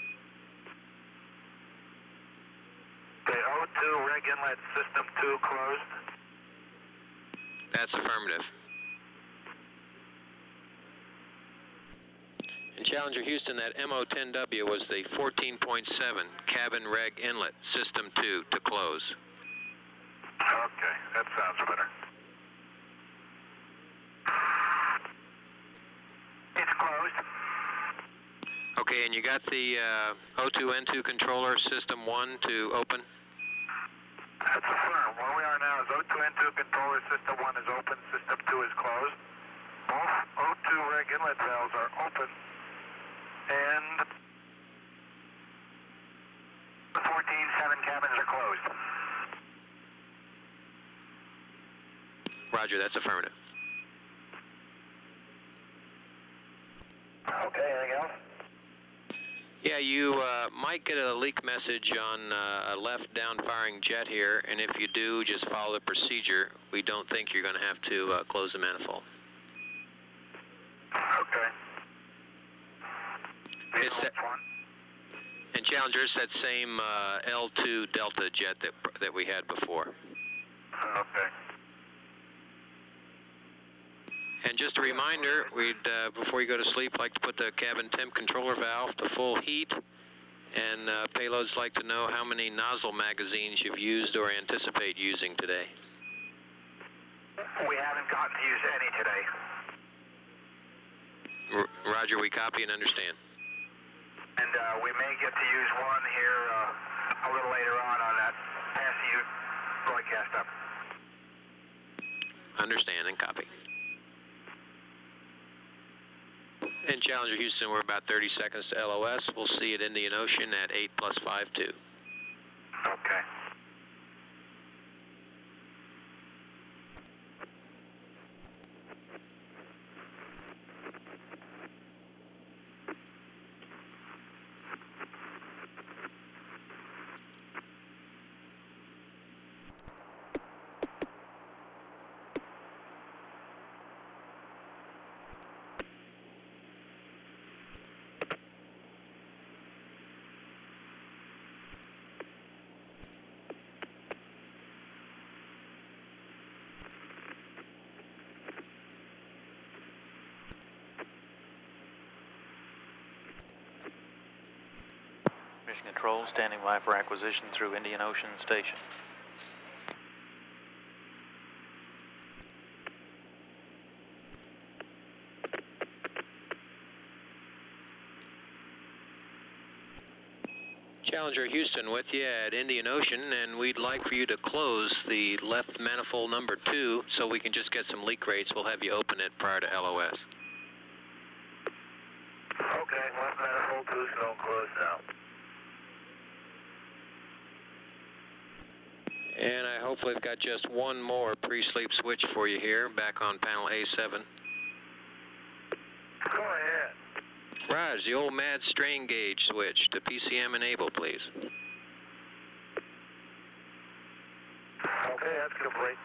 Okay, O two reg inlet system two closed. That's affirmative. In Challenger Houston, that M O ten W was the fourteen point seven cabin reg inlet system two to close. Okay, that sounds better. It's closed. Okay, and you got the uh, O two N two controller system one to open? That's affirmed. Where we are now is O two N two controller system one is open, system two is closed. Both O two reg inlet valves are open, and the fourteen seven cabins are closed. Roger, that's affirmative. Okay, anything else? Yeah, you uh, might get a leak message on uh, a left down-firing jet here, and if you do, just follow the procedure. We don't think you're going to have to uh, close the manifold. Okay. It's, Challenger, it's that same uh, L two Delta jet that, that we had before. Okay. And just a reminder, we'd, uh, before you go to sleep, like to put the cabin temp controller valve to full heat. And uh, payloads like to know how many nozzle magazines you've used or anticipate using today. We haven't gotten to use any today. R Roger, we copy and understand. And uh, we may get to use one here uh, a little later on on that passing you broadcast up. Understand and copy. And Challenger Houston, we're about thirty seconds to L O S. We'll see you at Indian Ocean at eight plus five two. Okay. Mission Control, standing by for acquisition through Indian Ocean Station. Challenger Houston with you at Indian Ocean, and we'd like for you to close the left manifold number two so we can just get some leak rates. We'll have you open it prior to L O S. Okay, left manifold two's going to close now. And I hopefully have got just one more pre-sleep switch for you here, back on panel A seven. Go ahead. Raj, the old mad strain gauge switch to P C M enable, please. Okay, that's complete.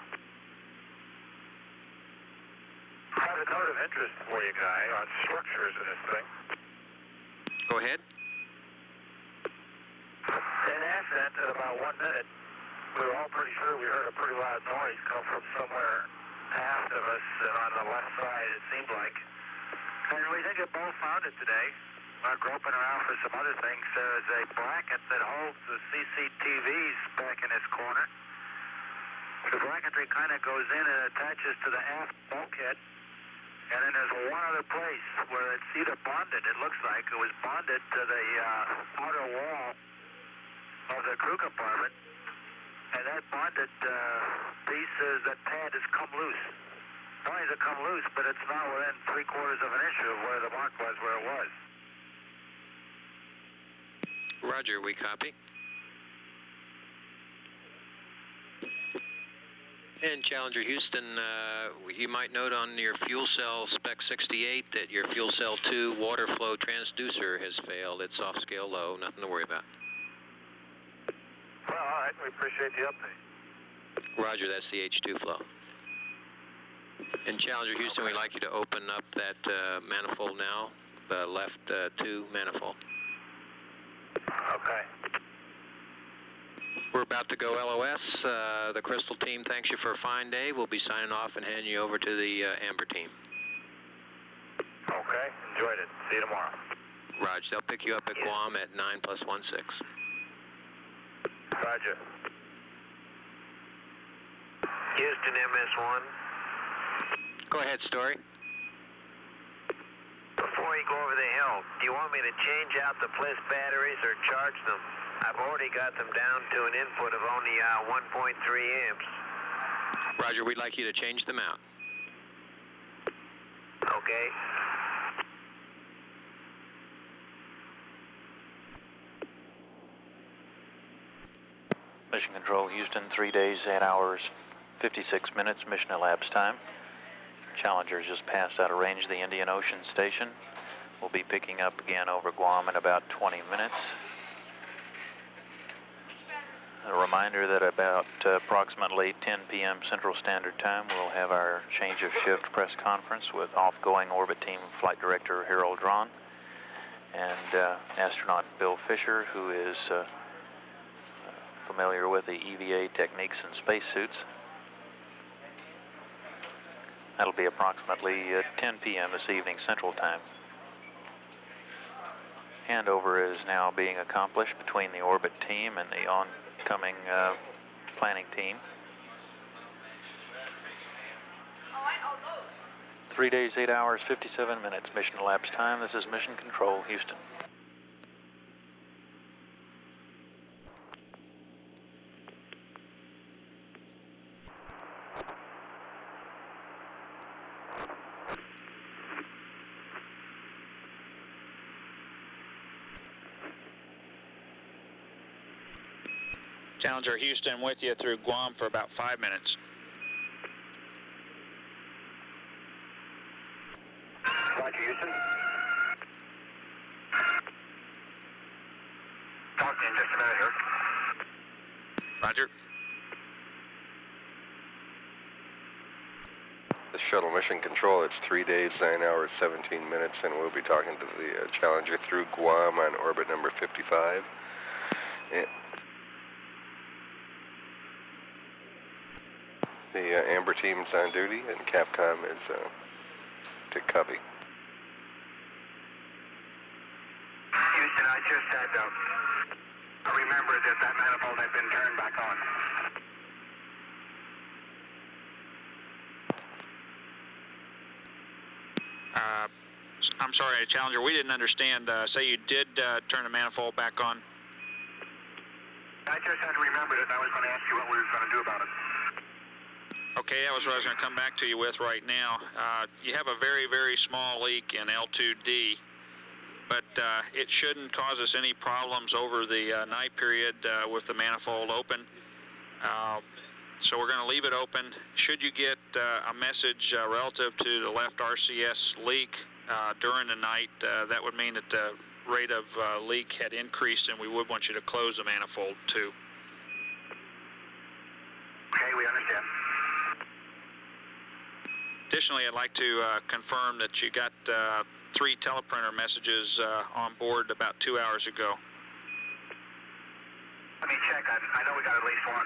I have a note of interest for you, Guy, on structures in this thing. Go ahead. In ascent, at about one minute, we were all pretty sure we heard a pretty loud noise come from somewhere aft of us and on the left side, it seemed like. And we think it both found it today. We're groping around for some other things. There's a bracket that holds the C C T Vs back in this corner. The bracketry kind of goes in and attaches to the aft bulkhead. And then there's one other place where it's either bonded, it looks like it was bonded to the uh, outer wall of the crew compartment. And that bonded uh, piece, is, that pad has come loose. Not only has it come loose, but it's now within three quarters of an inch of where the mark was, where it was. Roger, we copy. And Challenger Houston, uh, you might note on your fuel cell spec sixty-eight that your fuel cell two water flow transducer has failed. It's off scale low, nothing to worry about. Well, all right, we appreciate the update. Roger, that's the H two flow. And Challenger Houston, we'd like you to open up that uh, manifold now, the left uh, two manifold. Okay. We're about to go L O S. Uh, the Crystal team thanks you for a fine day. We'll be signing off and handing you over to the uh, Amber team. Okay, enjoyed it. See you tomorrow. Roger, they'll pick you up at Guam at nine plus one six. Roger. Houston M S one. Go ahead, Story. Before you go over the hill, do you want me to change out the Bliss batteries or charge them? I've already got them down to an input of only uh, one point three amps. Roger, we'd like you to change them out. Okay. Mission Control Houston, three days, eight hours, fifty-six minutes, mission elapsed time. Challenger's just passed out of range of the Indian Ocean Station. We'll be picking up again over Guam in about twenty minutes. A reminder that about uh, approximately ten p m Central Standard Time, we'll have our change of shift press conference with off-going orbit team flight director Harold Ron. and uh, astronaut Bill Fisher, who is uh, familiar with the E V A techniques in spacesuits. That'll be approximately uh, ten p m this evening Central Time. Handover is now being accomplished between the orbit team and the oncoming uh, planning team. Three days, eight hours, fifty-seven minutes mission elapsed time. This is Mission Control, Houston. Challenger Houston with you through Guam for about five minutes. Roger, Houston. Talk to you in just a minute here. Roger. The shuttle mission control, it's three days, nine hours, seventeen minutes, and we'll be talking to the uh, Challenger through Guam on orbit number fifty-five. And the uh, Amber team's on duty, and Capcom is uh, to Covey. Houston, I just had uh, I remembered that that manifold had been turned back on. Uh, I'm sorry, Challenger, we didn't understand. Uh, say you did uh, turn the manifold back on. I just had to remember it, and I was going to ask you what we were going to do about it. Okay, that was what I was going to come back to you with right now. Uh, you have a very, very small leak in L two D, but uh, it shouldn't cause us any problems over the uh, night period uh, with the manifold open. Uh, so we're going to leave it open. Should you get uh, a message uh, relative to the left R C S leak uh, during the night, uh, that would mean that the rate of uh, leak had increased, and we would want you to close the manifold too. Okay, we understand. Additionally, I'd like to uh, confirm that you got uh, three teleprinter messages uh, on board about two hours ago. Let me check. I, I know we got at least one.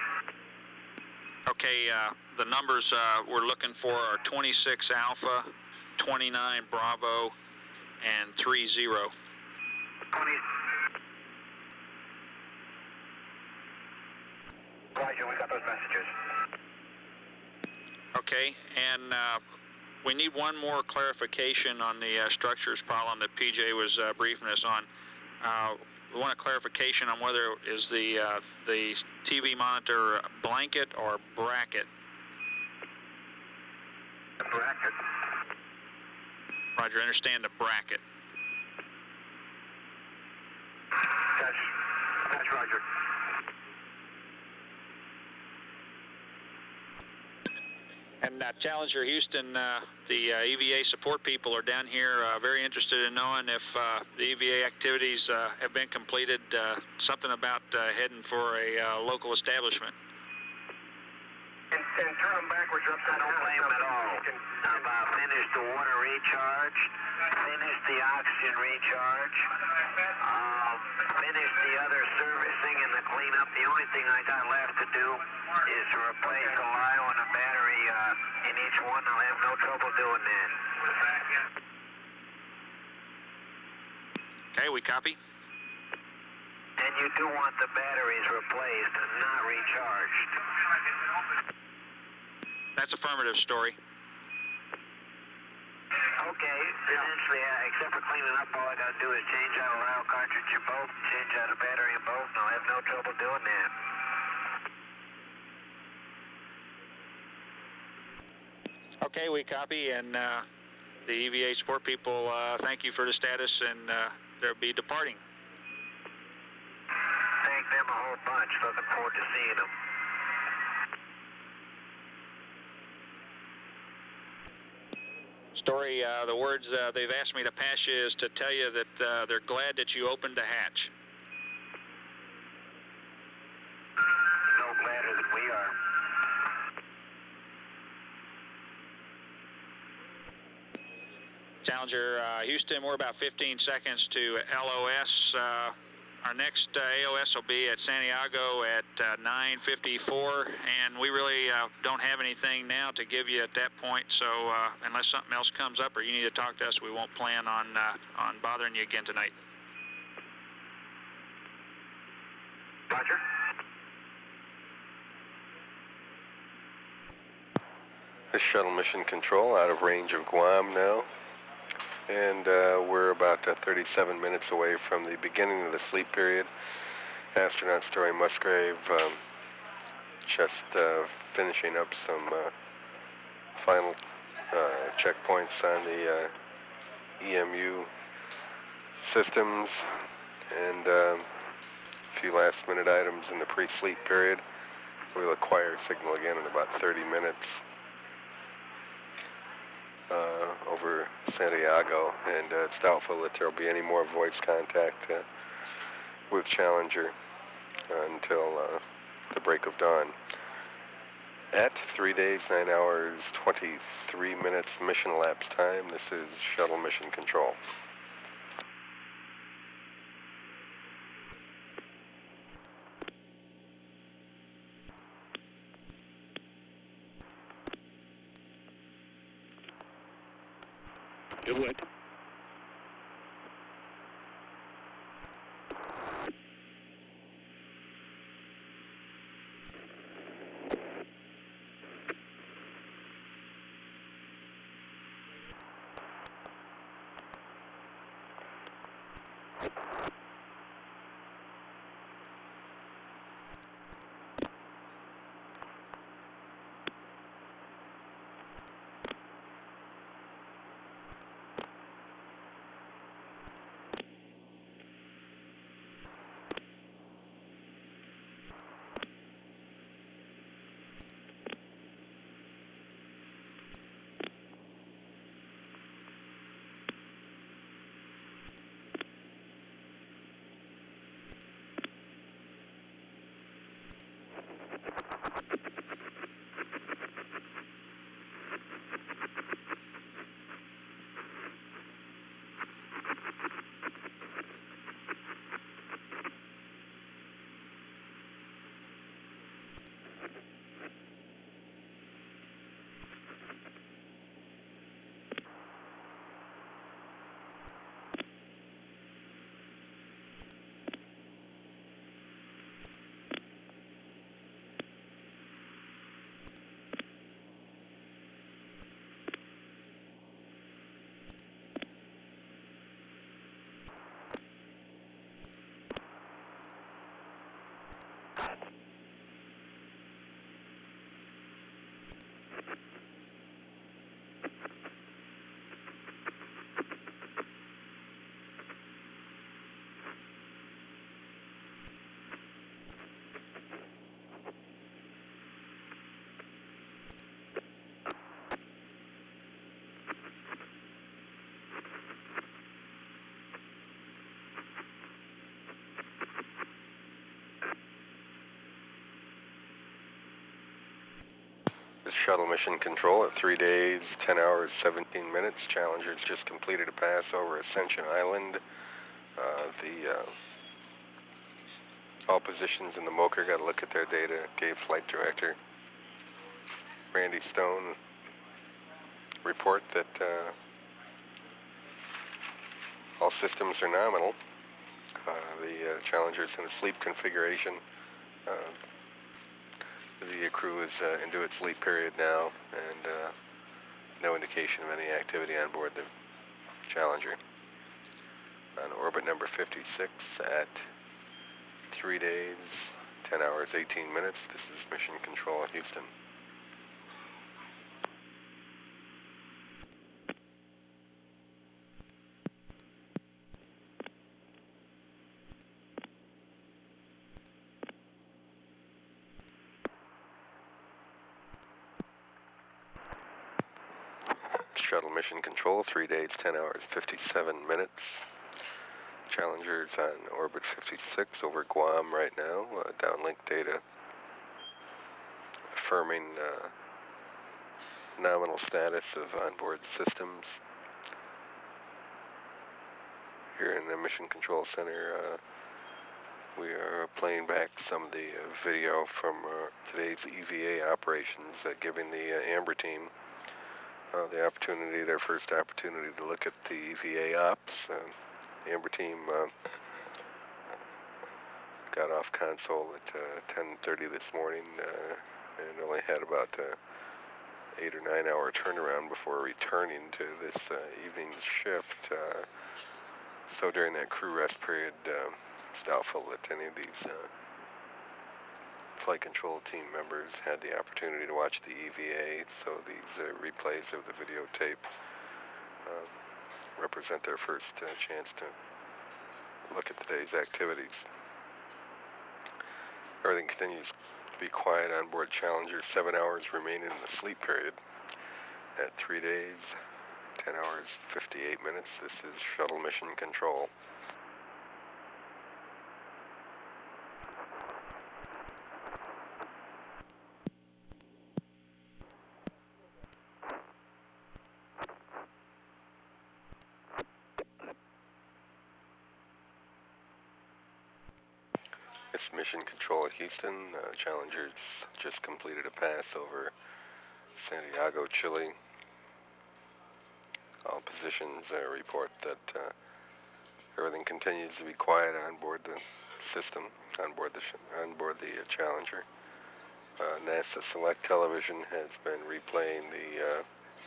Okay, uh, the numbers uh, we're looking for are twenty-six Alpha, twenty-nine Bravo, and three zero. twenty. Roger, we got those messages. Okay, and uh, we need one more clarification on the uh, structures problem that P J was uh, briefing us on. Uh, we want a clarification on whether it is the uh, the T V monitor blanket or bracket. The bracket. Roger, understand the bracket. That's, that's Roger. And uh, Challenger Houston, uh, the uh, E V A support people are down here uh, very interested in knowing if uh, the E V A activities uh, have been completed, uh, something about uh, heading for a uh, local establishment. And, and turn them backwards or upside down. I don't blame them at all. I've uh, finished the water recharge, finished the oxygen recharge, um, finished the other servicing and the cleanup. The only thing I got left to do is to replace the Lio and the battery uh, in each one. I'll have no trouble doing that. Okay, we copy. And you do want the batteries replaced and not recharged. That's affirmative, Story. Okay, essentially, uh, except for cleaning up, all I gotta do is change out a Lio cartridge in both, change out a battery in both, and I'll have no trouble doing that. Okay, we copy, and uh, the E V A support people uh, thank you for the status, and uh, they'll be departing. Thank them a whole bunch. Looking forward to seeing them. Story, uh, the words uh, they've asked me to pass you is to tell you that uh, they're glad that you opened the hatch. No gladder than we are. Challenger uh, Houston, we're about fifteen seconds to L O S. Uh, our next uh, A O S will be at Santiago at uh, nine fifty-four, and we really uh, don't have anything now to give you at that point, so uh, unless something else comes up or you need to talk to us, we won't plan on, uh, on bothering you again tonight. Roger. This shuttle mission control out of range of Guam now. And uh, we're about uh, thirty-seven minutes away from the beginning of the sleep period. Astronaut Story Musgrave um, just uh, finishing up some uh, final uh, checkpoints on the uh, E M U systems and um, a few last minute items in the pre-sleep period. We'll acquire signal again in about thirty minutes. Uh, over Santiago, and uh, it's doubtful that there will be any more voice contact uh, with Challenger uh, until uh, the break of dawn. At three days, nine hours, twenty-three minutes mission elapsed time, this is Shuttle Mission Control. Do it. Shuttle Mission Control at three days, ten hours, seventeen minutes. Challenger's just completed a pass over Ascension Island. Uh, the uh, all positions in the M O C R got a look at their data, gave Flight Director Randy Stone report that uh, all systems are nominal. Uh, the uh, Challenger's in a sleep configuration. Uh, The crew is uh, into its sleep period now, and uh, no indication of any activity on board the Challenger. On orbit number fifty-six at three days, ten hours, eighteen minutes. This is Mission Control at Houston. Shuttle Mission Control, three days, ten hours, fifty-seven minutes. Challenger's on orbit fifty-six over Guam right now. Uh, downlink data affirming uh, nominal status of onboard systems. here in the Mission Control Center. Uh, we are playing back some of the uh, video from uh, today's E V A operations, uh, giving the uh, Amber team uh, the opportunity, their first opportunity to look at the E V A ops. Uh, the Amber team uh, got off console at uh, ten thirty this morning uh, and only had about uh, eight or nine hour turnaround before returning to this uh, evening's shift. Uh, so during that crew rest period, uh, it's doubtful that any of these uh, flight control team members had the opportunity to watch the E V A, so these uh, replays of the videotape uh, represent their first uh, chance to look at today's activities. Everything continues to be quiet on board Challenger. Seven hours remaining in the sleep period. At three days, ten hours, fifty-eight minutes. This is Shuttle Mission Control. It's Mission Control at Houston. Uh, Challenger's just completed a pass over Santiago, Chile. All positions uh, report that uh, everything continues to be quiet on board the system, on board the sh on board the uh, Challenger. Uh, NASA Select Television has been replaying the uh,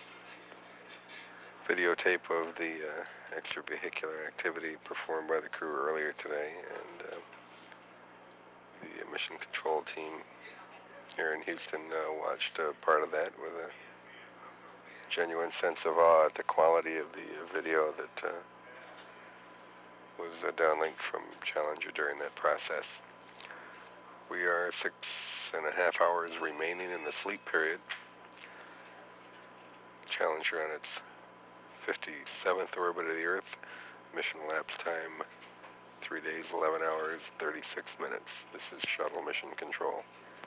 videotape of the uh, extravehicular activity performed by the crew earlier today, and uh, the Mission Control team here in Houston uh, watched uh, part of that with a genuine sense of awe at the quality of the uh, video that uh, was uh, downlinked from Challenger during that process. We are six and a half hours remaining in the sleep period. Challenger on its fifty-seventh orbit of the Earth. Mission elapsed time three days, eleven hours, thirty-six minutes. This is Shuttle Mission Control.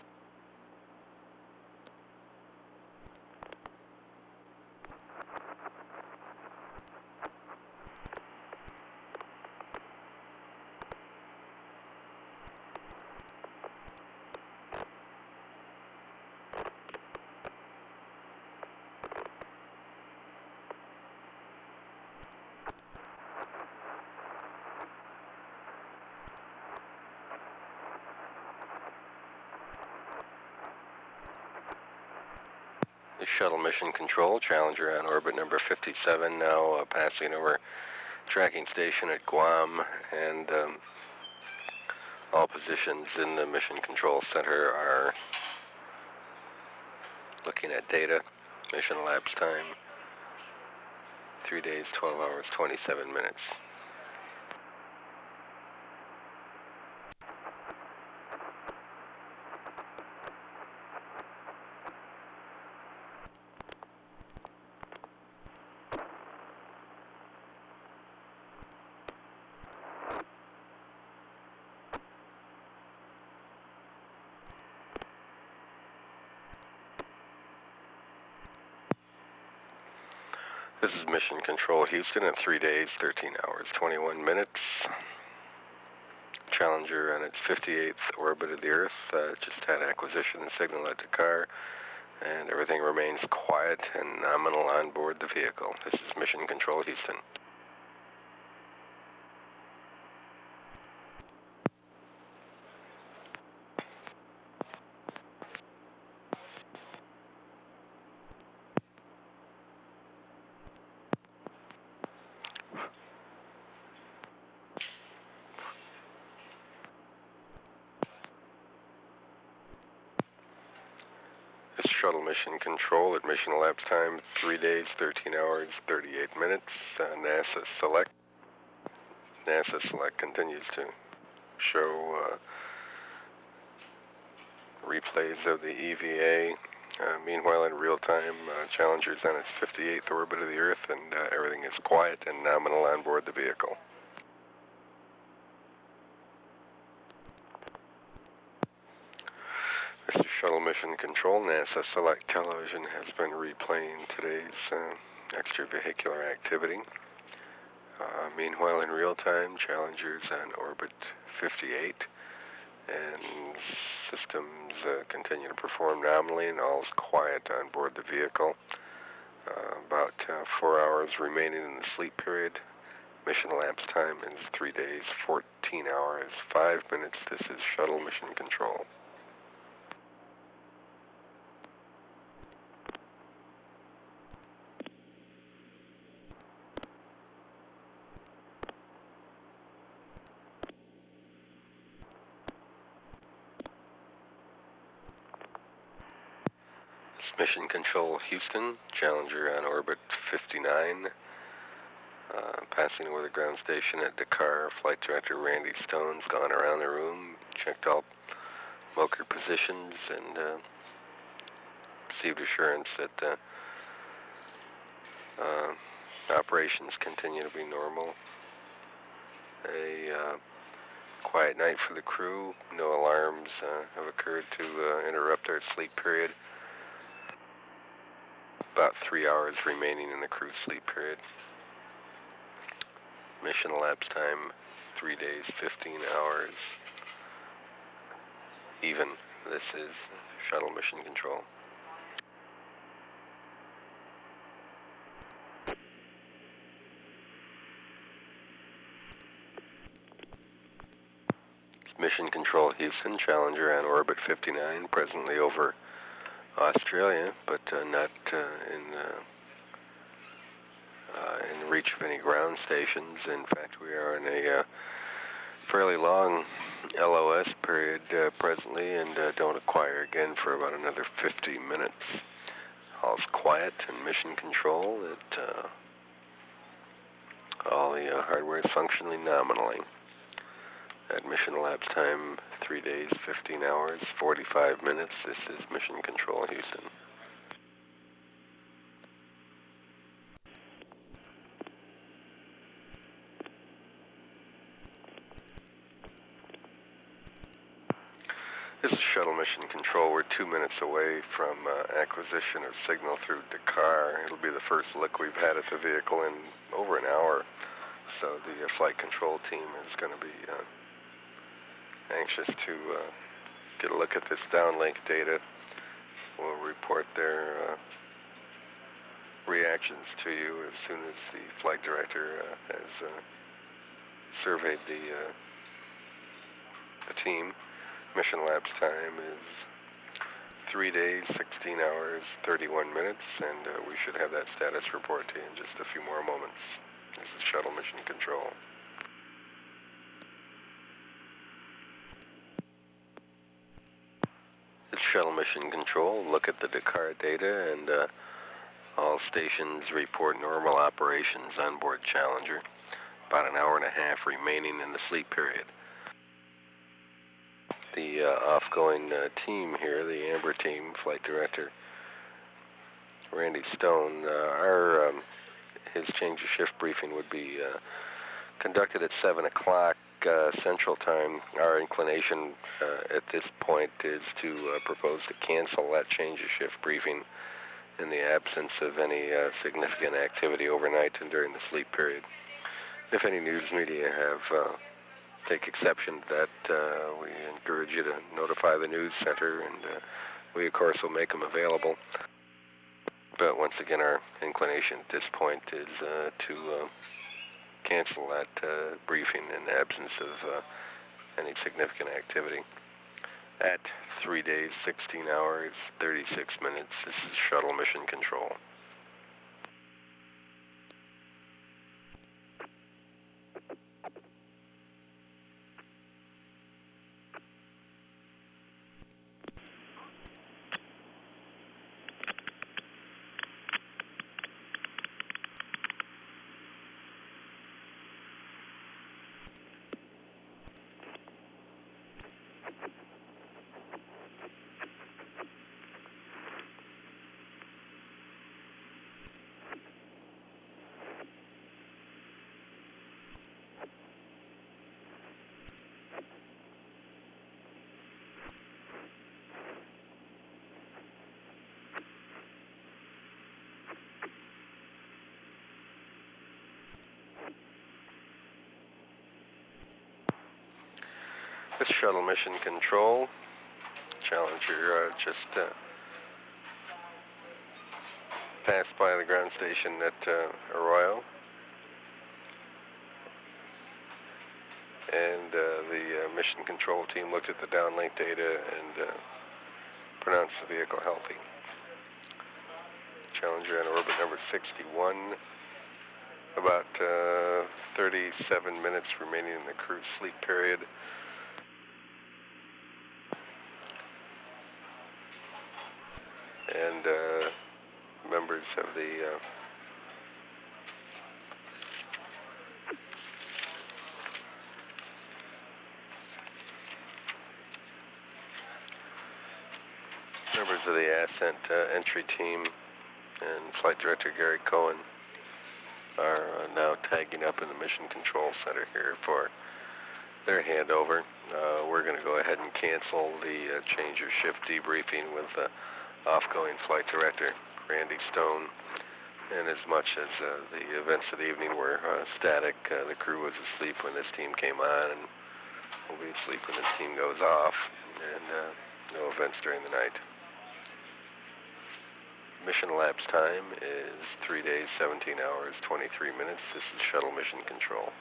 Shuttle Mission Control, Challenger on orbit number fifty-seven, now uh, passing over tracking station at Guam, and um, all positions in the Mission Control Center are looking at data. Mission elapsed time, three days, twelve hours, twenty-seven minutes. This is Mission Control Houston at three days, thirteen hours, twenty-one minutes. Challenger on its fifty-eighth orbit of the Earth uh, just had acquisition signal at Dakar, and everything remains quiet and nominal on board the vehicle. This is Mission Control Houston. Shuttle Mission Control at mission elapsed time three days, thirteen hours, thirty-eight minutes. Uh, NASA Select. NASA Select continues to show uh, replays of the E V A. Uh, meanwhile, in real time, uh, Challenger's on its fifty-eighth orbit of the Earth, and uh, everything is quiet and nominal on board the vehicle. This is Shuttle Mission Control. NASA Select Television has been replaying today's uh, extravehicular activity. Uh, meanwhile, in real time, Challenger's on orbit fifty-eight, and systems uh, continue to perform nominally, and all's quiet on board the vehicle. Uh, about uh, four hours remaining in the sleep period. Mission elapsed time is three days, fourteen hours, five minutes. This is Shuttle Mission Control. Mission Control Houston, Challenger on orbit fifty-nine, uh, passing over the ground station at Dakar. Flight Director Randy Stone's gone around the room, checked all motor positions, and uh, received assurance that uh, uh, operations continue to be normal. A uh, quiet night for the crew. No alarms uh, have occurred to uh, interrupt our sleep period. About three hours remaining in the crew sleep period. Mission elapsed time, three days, fifteen hours. Even. This is Shuttle Mission Control. Mission Control Houston, Challenger on orbit fifty-nine, presently over Australia, but uh, not uh, in uh, uh, in reach of any ground stations. In fact, we are in a uh, fairly long L O S period uh, presently, and uh, don't acquire again for about another fifty minutes. All's quiet in mission control. It, uh, all the uh, hardware is functioning nominally. At mission elapsed time, three days, fifteen hours, forty-five minutes. This is Mission Control Houston. This is Shuttle Mission Control. We're two minutes away from uh, acquisition of signal through Dakar. It'll be the first look we've had at the vehicle in over an hour. So the uh, flight control team is going to be uh, anxious to uh, get a look at this downlink data. We'll report their uh, reactions to you as soon as the flight director uh, has uh, surveyed the, uh, the team. Mission elapsed time is three days, sixteen hours, thirty-one minutes, and uh, we should have that status report to you in just a few more moments. This is Shuttle Mission Control. It's Shuttle Mission Control. Look at the Dakar data, and uh, all stations report normal operations on board Challenger. About an hour and a half remaining in the sleep period. The uh, off-going uh, team here, the Amber team, Flight Director Randy Stone, uh, our um, his change of shift briefing would be uh, conducted at seven o'clock uh, Central Time. Our inclination uh, at this point is to uh, propose to cancel that change of shift briefing in the absence of any uh, significant activity overnight and during the sleep period. If any news media have uh, take exception to that, uh, we encourage you to notify the news center, and uh, we of course will make them available. But once again, our inclination at this point is uh, to uh, cancel that uh, briefing in the absence of uh, any significant activity. At three days, sixteen hours, thirty-six minutes, this is Shuttle Mission Control. This is Shuttle Mission Control. Challenger uh, just uh, passed by the ground station at uh, Arroyo. And uh, the uh, mission control team looked at the downlink data and uh, pronounced the vehicle healthy. Challenger on orbit number sixty-one. About uh, thirty-seven minutes remaining in the cruise sleep period. And uh, members of the uh, members of the Ascent uh, entry team and Flight Director Gary Cohen are uh, now tagging up in the Mission Control Center here for their handover. Uh, we're going to go ahead and cancel the uh, change of shift debriefing with uh, off-going Flight Director Randy Stone. And as much as uh, the events of the evening were uh, static, uh, the crew was asleep when this team came on, and will be asleep when this team goes off, and uh, no events during the night. Mission elapsed time is three days, seventeen hours, twenty-three minutes. This is Shuttle Mission Control.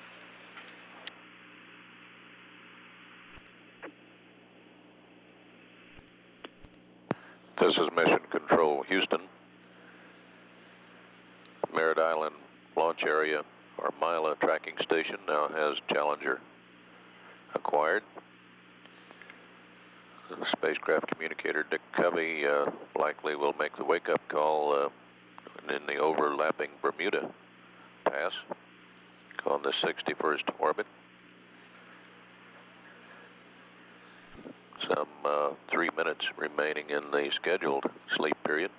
This is Mission Control, Houston. Merritt Island launch area, or Mila tracking station, now has Challenger acquired. The spacecraft communicator Dick Covey uh, likely will make the wake-up call uh, in the overlapping Bermuda pass on the sixty-first orbit. Some uh, three minutes remaining in the scheduled sleep period.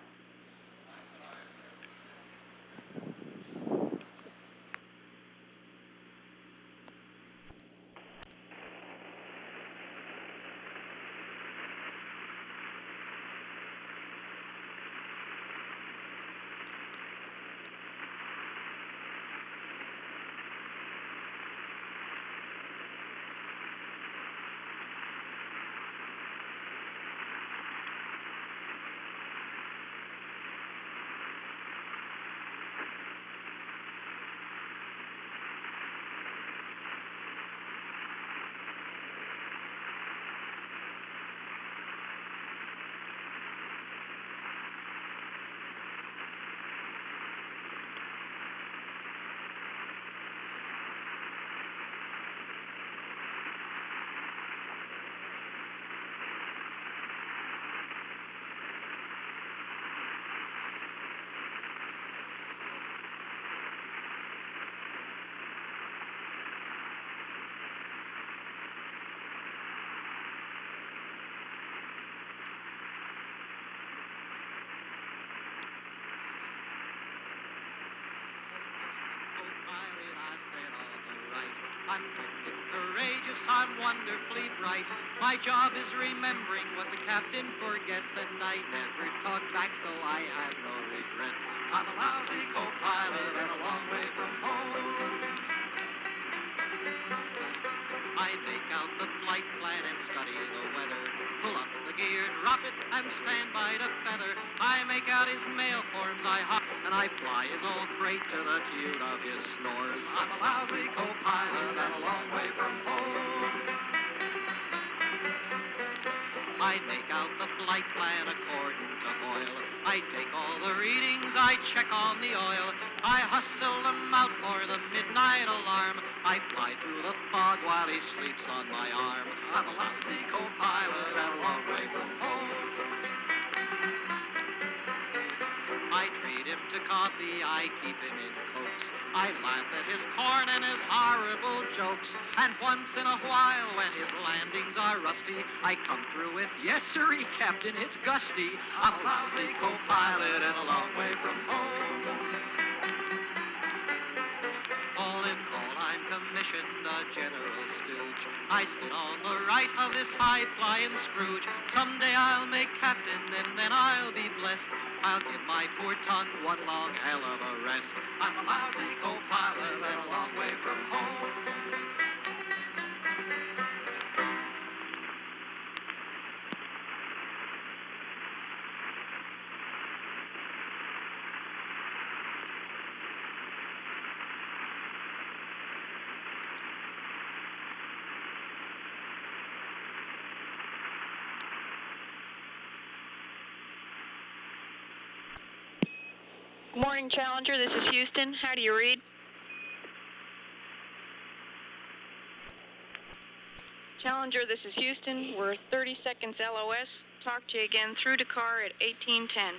I'm wicked courageous, I'm wonderfully bright. My job is remembering what the captain forgets, and I never talk back, so I have no regrets. I'm a lousy co-pilot and a long way from home. I make out the flight plan and study the weather. Pull up the gear, drop it, and stand by to feather. I make out his mail forms, I hop, and I fly his old crate to the tune of his snores. I'm a lousy co-pilot and a long way from home. I make out the flight plan according to Hoyle. I take all the readings, I check on the oil. I hustle them out for the midnight alarm. I fly through the fog while he sleeps on my arm. I'm a lousy co-pilot and a long way from home. I treat him to coffee, I keep him in coats. I laugh at his corn and his horrible jokes. And once in a while, when his landings are rusty, I come through with, yes, sirree, Captain, it's gusty. I'm a lousy co-pilot and a long way from home. All in all, I'm commissioned a general stooge. I sit on the right of this high-flying Scrooge. Someday I'll make captain, and then I'll be blessed. I'll give my poor tongue one long hell of a rest. I'm a lousy co-pilot and a long way from home. Morning, Challenger. This is Houston. How do you read? Challenger, this is Houston. We're thirty seconds L O S. Talk to you again through Dakar at eighteen ten.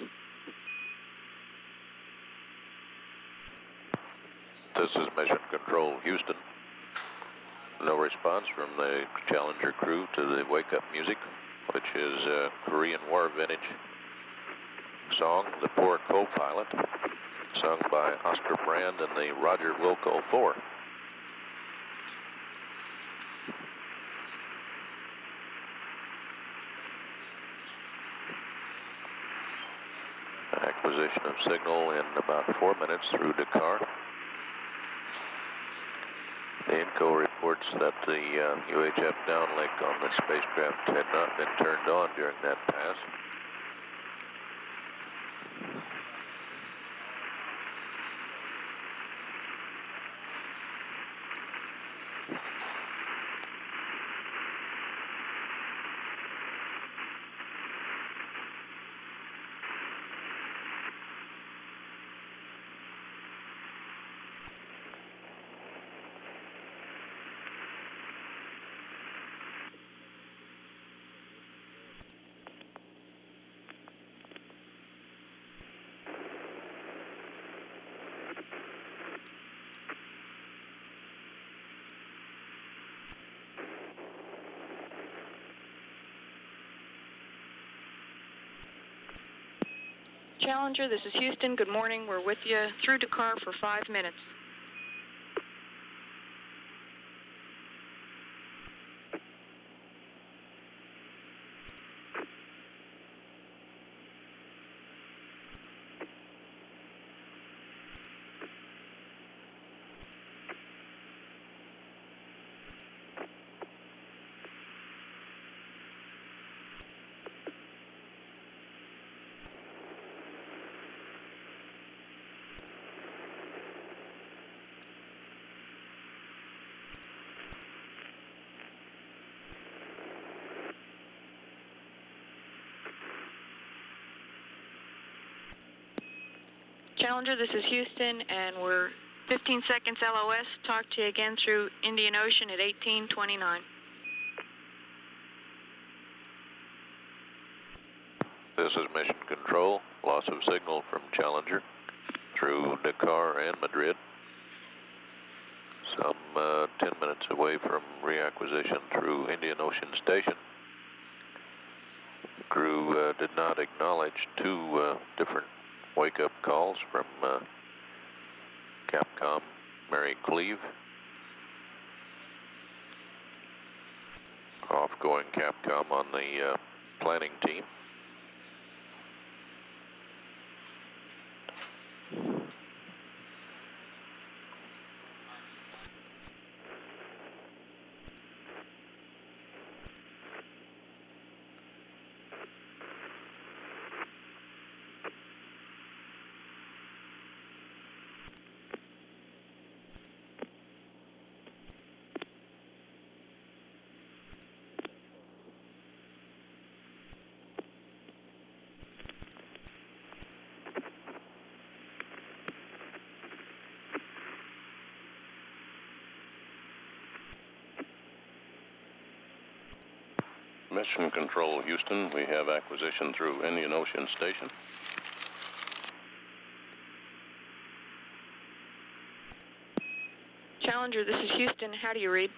This is Mission Control, Houston. No response from the Challenger crew to the wake-up music, which is a Korean War vintage song, The Poor Co-Pilot, sung by Oscar Brand and the Roger Wilco Four. Acquisition of signal in about four minutes through Dakar. The INCO reports that the uh, U H F downlink on the spacecraft had not been turned on during that pass. Challenger, this is Houston. Good morning. We're with you through Dakar for five minutes. Challenger, this is Houston, and we're fifteen seconds L O S. Talk to you again through Indian Ocean at eighteen twenty-nine. This is Mission Control. Loss of signal from Challenger through Dakar and Madrid. Some uh, ten minutes away from reacquisition through Indian Ocean Station. The crew uh, did not acknowledge two uh, different wake-up calls from uh, Capcom Mary Cleve. Off-going Capcom on the uh, planning team. Mission Control, Houston. We have acquisition through Indian Ocean Station. Challenger, this is Houston. How do you read?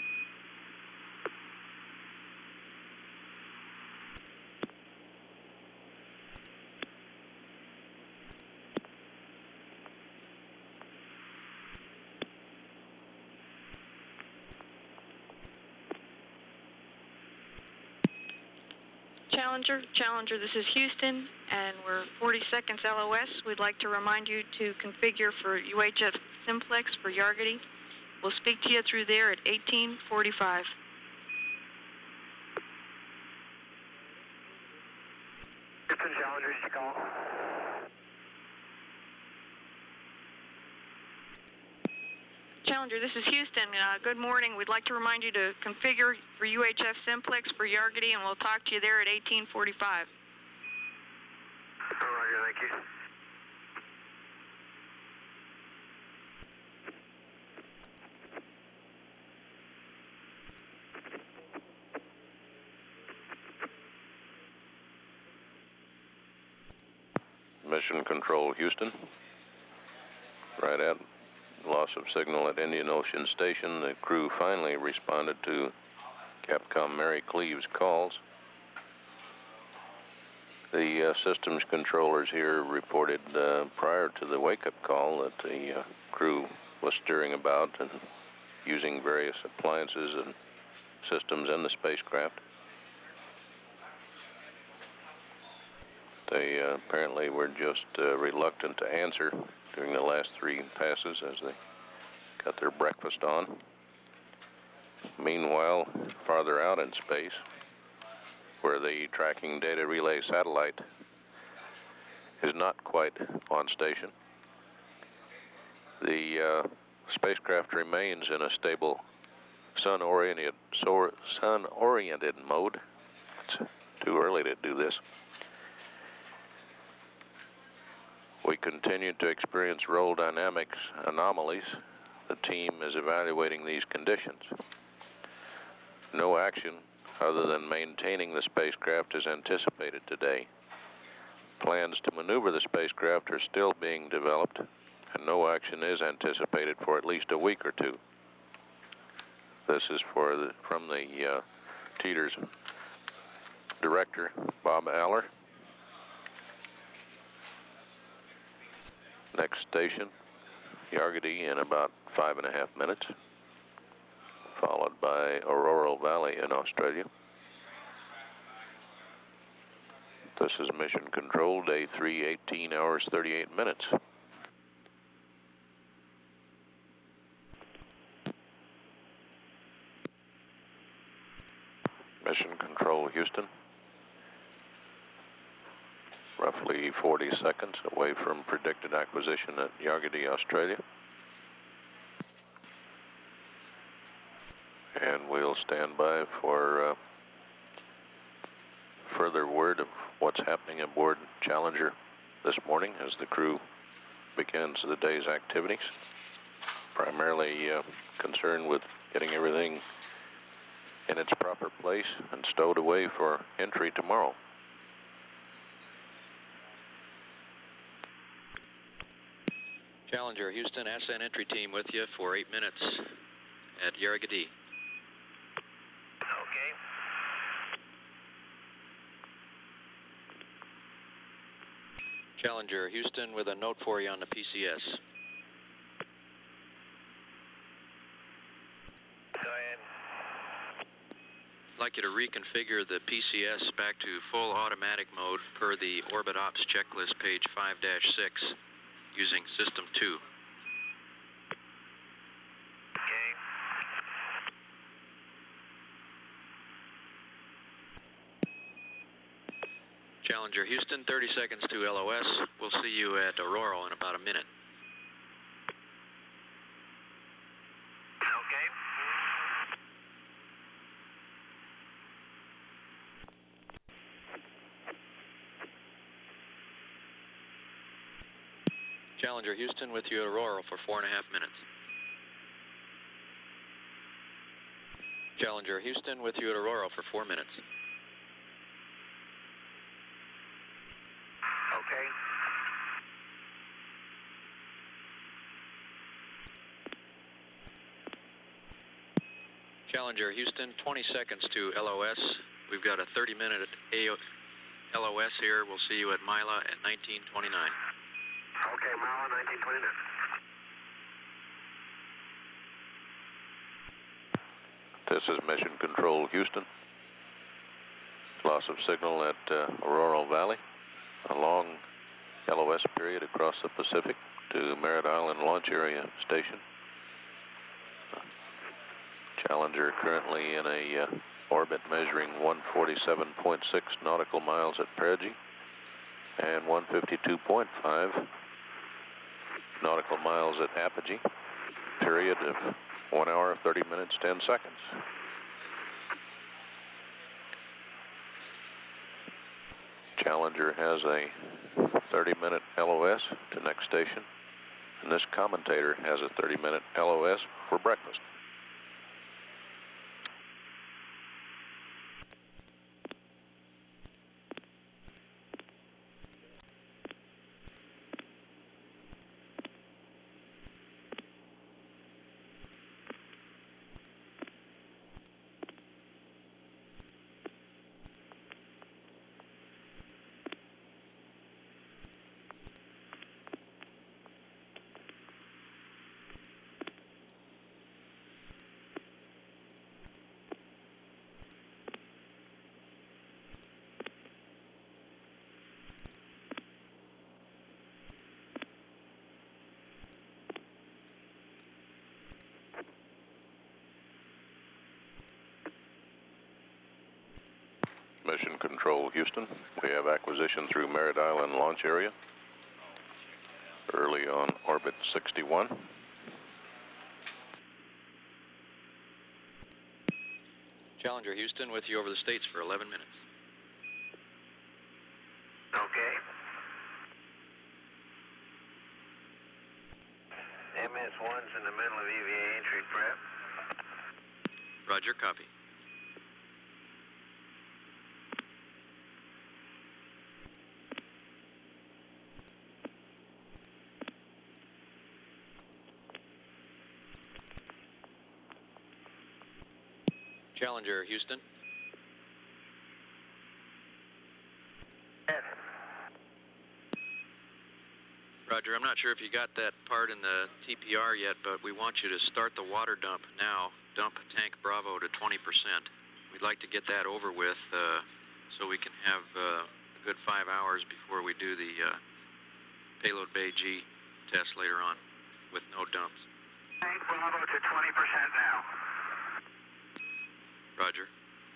Challenger, Challenger, this is Houston, and we're forty seconds L O S. We'd like to remind you to configure for U H F Simplex for Yargity. We'll speak to you through there at eighteen forty-five. Houston, Challenger, you call. Challenger, this is Houston. Uh, good morning. We'd like to remind you to configure for U H F Simplex for Yargity, and we'll talk to you there at eighteen forty-five. Roger, thank you. Mission Control, Houston. Right at loss of signal at Indian Ocean Station, the crew finally responded to Capcom Mary Cleave's calls. The uh, systems controllers here reported uh, prior to the wake-up call that the uh, crew was stirring about and using various appliances and systems in the spacecraft. They uh, apparently were just uh, reluctant to answer during the last three passes as they got their breakfast on. Meanwhile, farther out in space, where the tracking data relay satellite is not quite on station, the uh, spacecraft remains in a stable sun-oriented sun-oriented mode. It's too early to do this. We continue to experience roll dynamics anomalies. The team is evaluating these conditions. No action other than maintaining the spacecraft is anticipated today. Plans to maneuver the spacecraft are still being developed, and no action is anticipated for at least a week or two. This is for the, from the uh, Teeter's director, Bob Aller. Next station, Yargady, in about five and a half minutes, followed by Auroral Valley in Australia. This is Mission Control, day three, eighteen hours, thirty-eight minutes. Mission Control, Houston. Roughly forty seconds away from predicted acquisition at Yargady, Australia. And we'll stand by for uh, further word of what's happening aboard Challenger this morning as the crew begins the day's activities. Primarily uh, concerned with getting everything in its proper place and stowed away for entry tomorrow. Challenger, Houston, S N entry team with you for eight minutes at Yargady. Okay. Challenger, Houston, with a note for you on the P C S. Go ahead. I'd like you to reconfigure the P C S back to full automatic mode per the Orbit Ops checklist, page five dash six, using System two. Okay. Challenger, Houston, thirty seconds to L O S. We'll see you at Aurora in about a minute. Okay. Challenger, Houston, with you at Aurora for four and a half minutes. Challenger, Houston, with you at Aurora for four minutes. Okay. Challenger, Houston, twenty seconds to L O S. We've got a thirty minute L O S here. We'll see you at Mila at nineteen twenty-nine. Okay, Mila, nineteen twenty-nine. This is Mission Control, Houston. Loss of signal at uh, Auroral Valley. A long L O S period across the Pacific to Merritt Island Launch Area Station. Challenger currently in a uh, orbit measuring one forty-seven point six nautical miles at perigee and one fifty-two point five nautical miles at apogee. Period of one hour, thirty minutes, ten seconds. Challenger has a thirty minute L O S to next station, and this commentator has a thirty minute L O S for breakfast. Mission Control, Houston. We have acquisition through Merritt Island launch area. Early on orbit sixty-one. Challenger Houston with you over the States for eleven minutes. Okay. M S one's in the middle of E V A entry prep. Roger, copy. Challenger Houston. Yes. Roger, I'm not sure if you got that part in the T P R yet, but we want you to start the water dump now. Dump tank Bravo to twenty percent. We'd like to get that over with uh, so we can have uh, a good five hours before we do the uh, payload bay G test later on with no dumps. Tank Bravo to twenty percent now. Roger.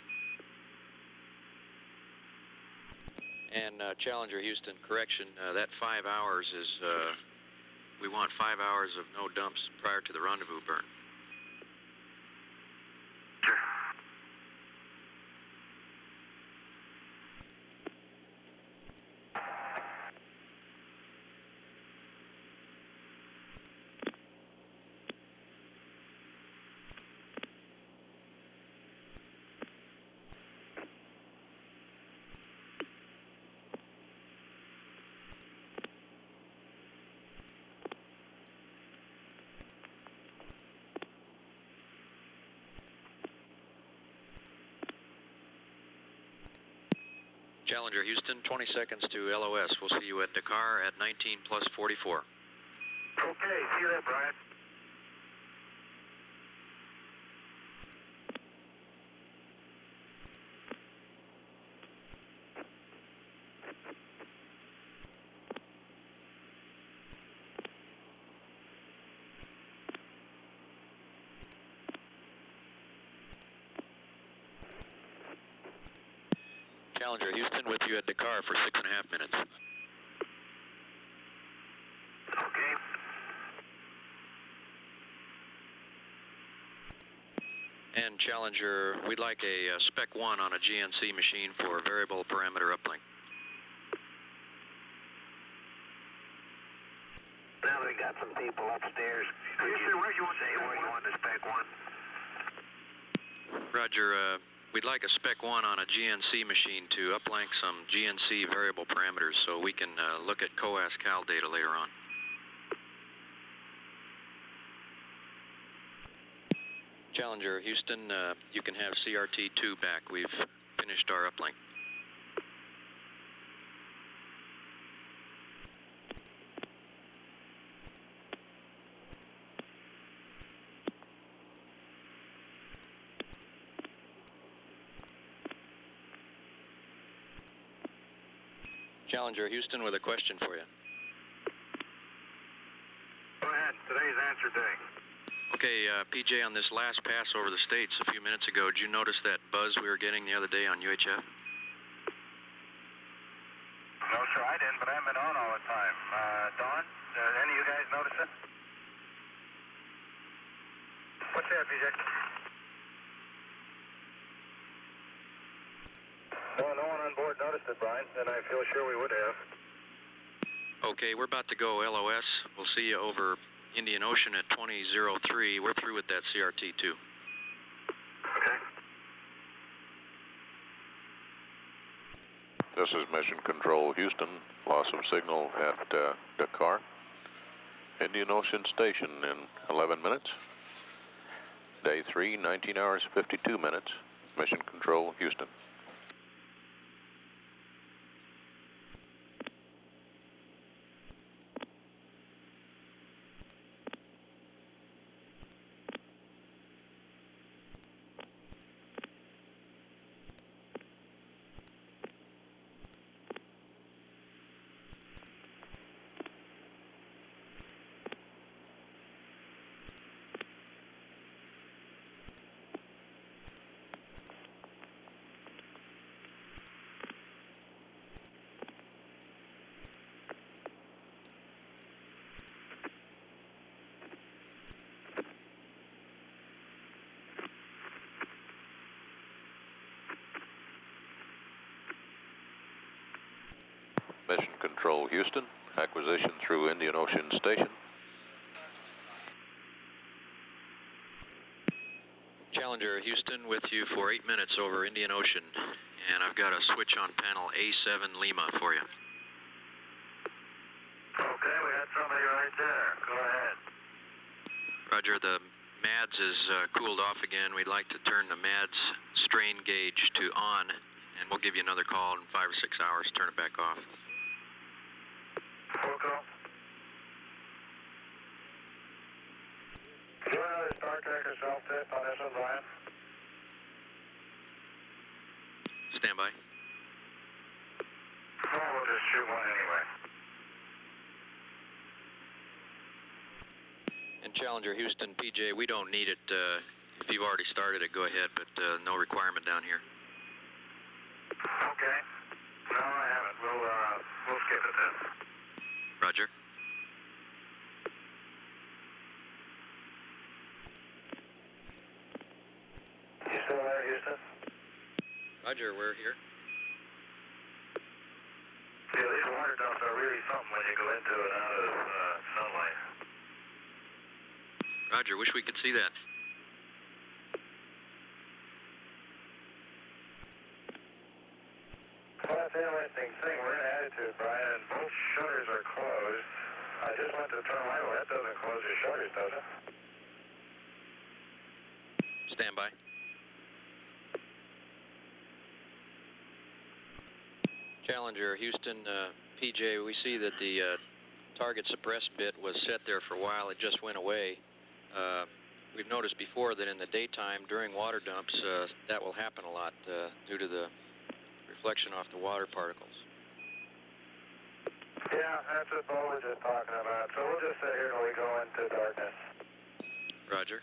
And uh, Challenger Houston, correction, uh, that five hours is, uh, we want five hours of no dumps prior to the rendezvous burn. Sure. Challenger Houston, twenty seconds to L O S. We'll see you at Dakar at nineteen plus forty-four. Okay, see you there, Brian. Challenger Houston with you at Dakar for six and a half minutes. Okay. And Challenger, we'd like a uh, spec one on a G N C machine for variable parameter uplink. Now we got some people upstairs. Could you where you want to say where you want the spec one? Roger, uh, we'd like a spec one on a G N C machine to uplink some G N C variable parameters so we can uh, look at COAS Cal data later on. Challenger Houston, uh, you can have C R T two back. We've finished our uplink. Challenger Houston with a question for you. Go ahead. Today's answer day. Okay, uh, P J, on this last pass over the States a few minutes ago, did you notice that buzz we were getting the other day on U H F? No, sir, I didn't, but I've been on all the time. Uh, Don, uh, any of you guys notice it? What's that, P J? No, no one on board noticed it, Brian, and I feel sure we would have. Okay, we're about to go L O S. We'll see you over Indian Ocean at twenty oh three. We're through with that C R T two. Okay. This is Mission Control, Houston. Loss of signal at uh, Dakar. Indian Ocean Station in eleven minutes. Day three, nineteen hours, fifty-two minutes. Mission Control, Houston. Mission Control Houston, acquisition through Indian Ocean Station. Challenger Houston with you for eight minutes over Indian Ocean, and I've got a switch on panel A seven Lima for you. Okay, we got somebody right there. Go ahead. Roger, the M A D S is uh, cooled off again. We'd like to turn the M A D S strain gauge to on, and we'll give you another call in five or six hours, turn it back off. Full call. Do another Star Trek or self-tip on this one, Brian? Stand by. Oh, we'll just shoot one anyway. And Challenger Houston, P J, we don't need it. Uh, if you've already started it, go ahead, but uh, no requirement down here. Okay. No, I haven't. We'll, uh, we'll skip it then. Roger. You still there, Houston? Roger, we're here. Yeah, these water dumps are really something when you go into and out of uh, sunlight. Roger, wish we could see that. Well, that's an interesting thing. We're in attitude, Brian, and both shutters are closed. I just went to turn right. That doesn't close your shutters, does it? Stand by. Challenger Houston, uh, P J, we see that the uh, target suppress bit was set there for a while. It just went away. Uh, we've noticed before that in the daytime during water dumps, uh, that will happen a lot uh, due to the reflection off the water particles. Yeah, that's what Bo was just talking about. So we'll just sit here till we go into darkness. Roger.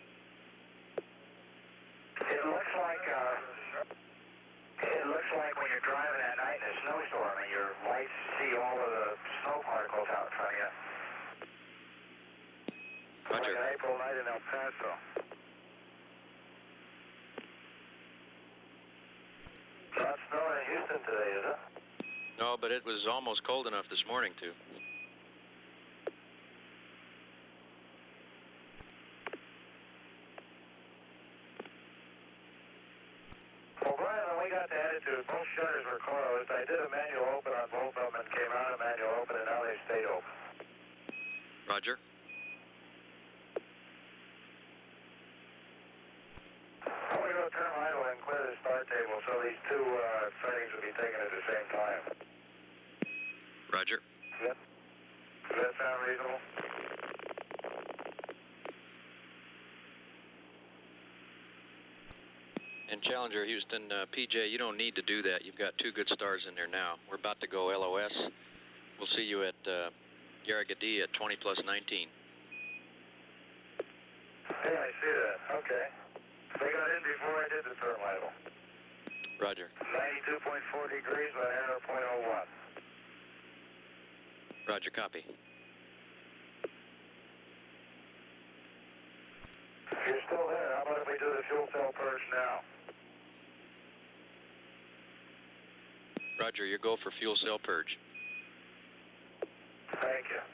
It looks like, uh, it looks like when you're driving at night in a snowstorm and your lights see all of the snow particles out in front of you. Roger. Like an April night in El Paso. Not snowing in Houston today, is it? No, but it was almost cold enough this morning, too. Well, Brian, when we got to attitude, both shutters were closed. I did a manual open on both of them and came out of manual open, and now they stayed open. Roger. I'm going to go turn idle and clear the start table so these two uh, sightings will be taken at the same time. Roger. Yep. Does that sound reasonable? And Challenger Houston, uh, P J, you don't need to do that. You've got two good stars in there now. We're about to go L O S. We'll see you at uh, Yarragadee at twenty plus nineteen. Yeah, I see that. Okay. They got in before I did the turn idle. Roger. ninety-two point four degrees by arrow point oh one. Roger, copy. You're still there. How about if we do the fuel cell purge now? Roger, your go for fuel cell purge. Thank you.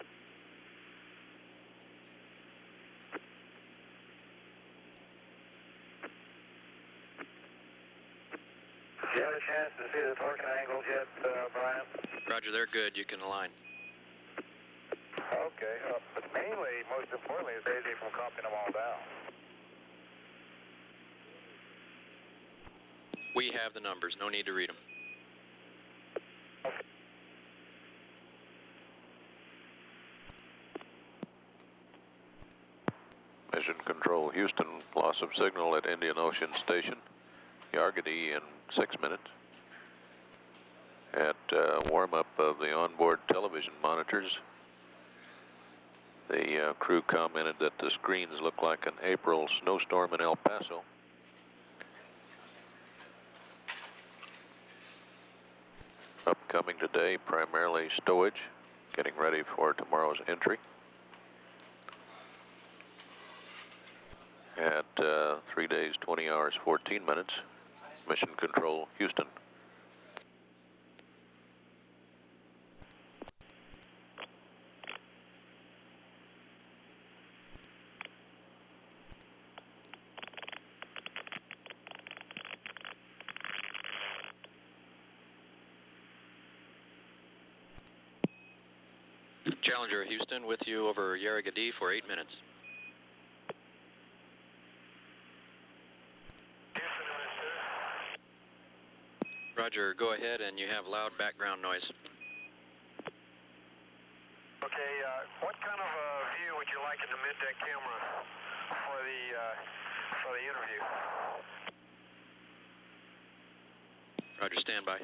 Do you have a chance to see the torque and angles yet, uh, Brian? Roger, they're good. You can align. Okay. Uh, but mainly, most importantly, it saves you from copying them all down. We have the numbers. No need to read them. Mission Control Houston, loss of signal at Indian Ocean Station, Yarragadee in six minutes. At uh, warm-up of the onboard television monitors, the uh, crew commented that the screens look like an April snowstorm in El Paso. Upcoming today, primarily stowage, getting ready for tomorrow's entry. At uh, three days, twenty hours, fourteen minutes, Mission Control Houston. Challenger Houston with you over Yarragadee for eight minutes. Roger, go ahead, and you have loud background noise. Okay, uh, what kind of a view would you like in the mid-deck camera for the, uh, for the interview? Roger, stand by.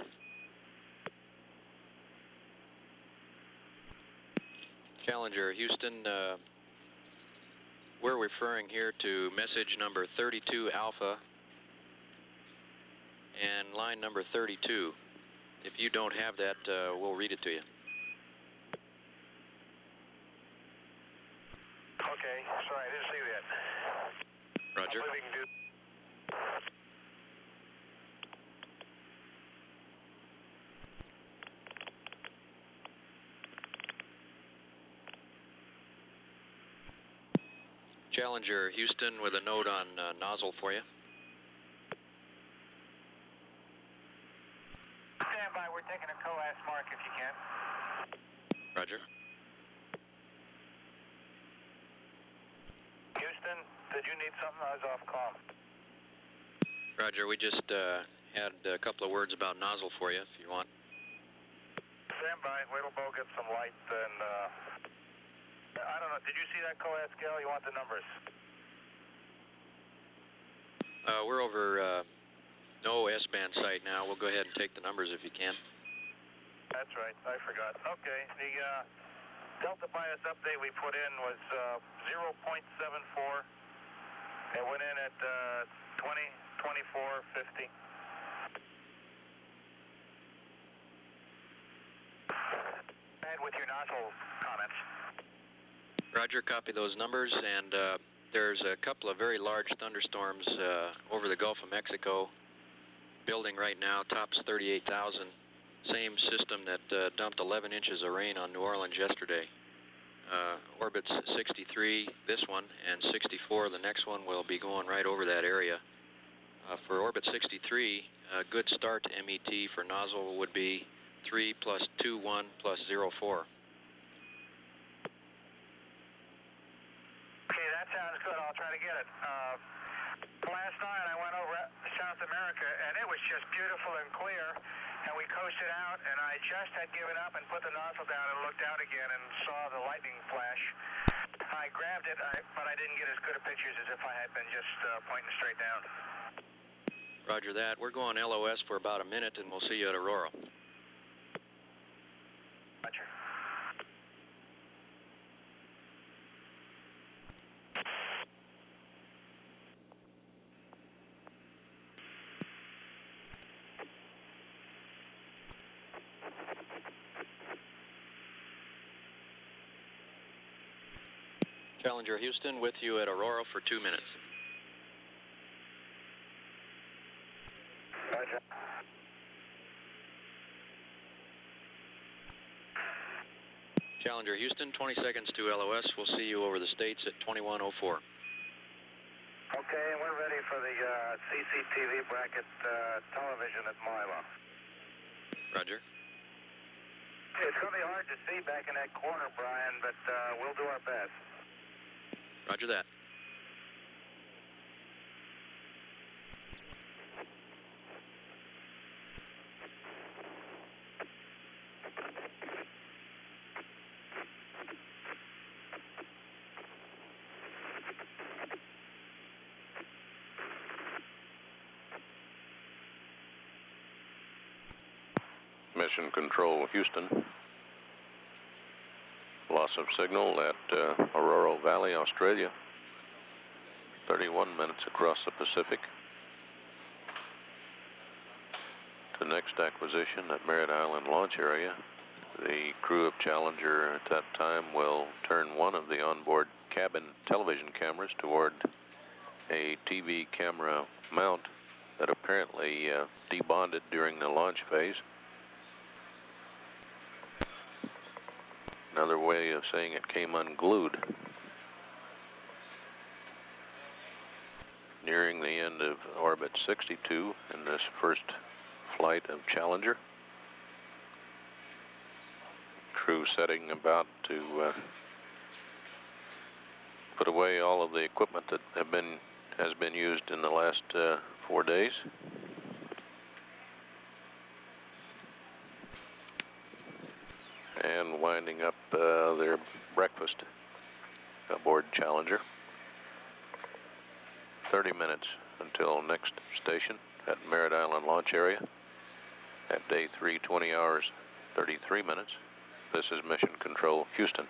Challenger Houston, uh, we're referring here to message number thirty-two Alpha and line number thirty-two. If you don't have that, uh, we'll read it to you. Okay, sorry, I didn't see that. Roger. I'm moving to... Challenger Houston with a note on uh, nozzle for you. Stand by, we're taking a coax mark if you can. Roger. Houston, did you need something? I was off call. Roger, we just uh, had a couple of words about nozzle for you, if you want. Stand by, wait till Bo gets some light and, uh, I don't know, did you see that coax scale? You want the numbers? Uh, we're over uh, no S-band site now. We'll go ahead and take the numbers if you can. That's right, I forgot. Okay, the uh, Delta bias update we put in was uh, zero point seven four. It went in at uh, twenty, twenty-four, fifty. Go ahead with your nozzle comments. Roger, copy those numbers, and uh, there's a couple of very large thunderstorms uh, over the Gulf of Mexico building right now. Tops thirty-eight thousand. Same system that uh, dumped eleven inches of rain on New Orleans yesterday. Uh, orbits sixty-three, this one, and sixty-four, the next one, will be going right over that area. Uh, for orbit sixty-three, a good start to M E T for nozzle would be three plus two one plus zero four. Okay, that sounds good. I'll try to get it. Uh, last night I went over South America, and it was just beautiful and clear. And we coasted out, and I just had given up and put the nozzle down and looked out again and saw the lightning flash. I grabbed it, I, but I didn't get as good a pictures as if I had been just uh, pointing straight down. Roger that. We're going L O S for about a minute, and we'll see you at Aurora. Roger. Challenger Houston with you at Aurora for two minutes. Roger. Challenger Houston, twenty seconds to L O S. We'll see you over the States at twenty-one oh four. Okay, and we're ready for the uh, C C T V bracket uh, television at Milo. Roger. It's going to be hard to see back in that corner, Brian, but uh, we'll do our best. Roger that. Mission Control Houston. Loss of signal at uh, Aurora Valley, Australia. thirty-one minutes across the Pacific. To next acquisition at Merritt Island Launch Area. The crew of Challenger at that time will turn one of the onboard cabin television cameras toward a T V camera mount that apparently uh, debonded during the launch phase. Another way of saying it came unglued. Nearing the end of orbit sixty-two in this first flight of Challenger. crew setting about to uh, put away all of the equipment that have been has been used in the last uh, four days. And winding up uh, their breakfast aboard Challenger. thirty minutes until next station at Merritt Island Launch Area at day three, twenty hours, thirty-three minutes. This is Mission Control, Houston.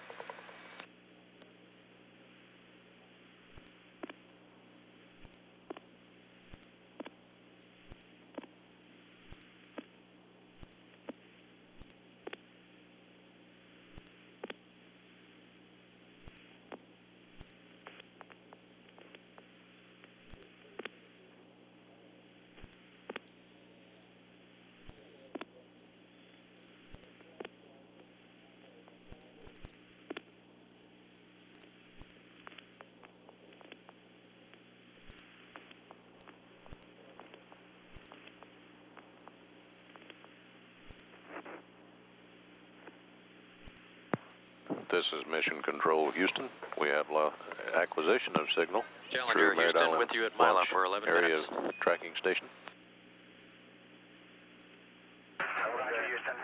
This is Mission Control, Houston. We have uh, acquisition of signal. Challenger, through Merritt Houston, Island with you at Mila Launch for eleven area minutes. Tracking station. Roger, Houston.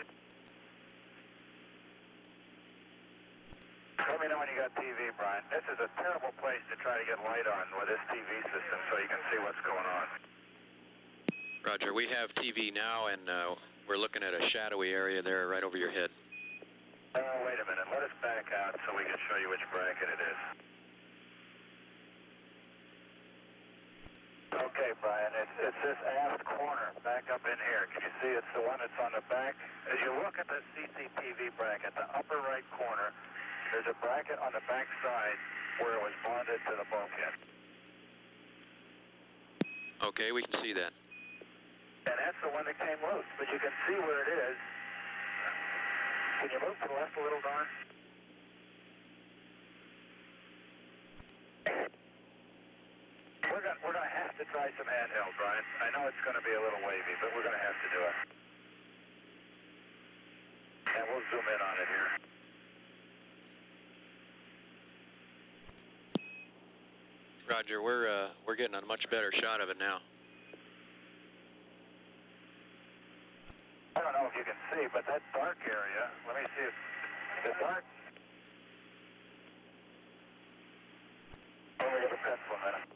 Let me know when you got T V, Brian. This is a terrible place to try to get light on with this T V system so you can see what's going on. Roger, we have T V now, and uh, we're looking at a shadowy area there right over your head. Oh, wait a minute. Let us back out so we can show you which bracket it is. Okay, Brian, it's, it's this aft corner back up in here. Can you see it's the one that's on the back? As you look at the C C T V bracket, the upper right corner, there's a bracket on the back side where it was bonded to the bulkhead. Okay, we can see that. And that's the one that came loose, but you can see where it is. Can you move to the left a little, Don? We're going we're gonna have to try some handheld, Brian. I know it's going to be a little wavy, but we're going to have to do it. And we'll zoom in on it here. Roger, we're uh, we're getting a much better shot of it now. I don't know if you can see, but that dark area, let me see if the dark... Let me get a pencil a minute.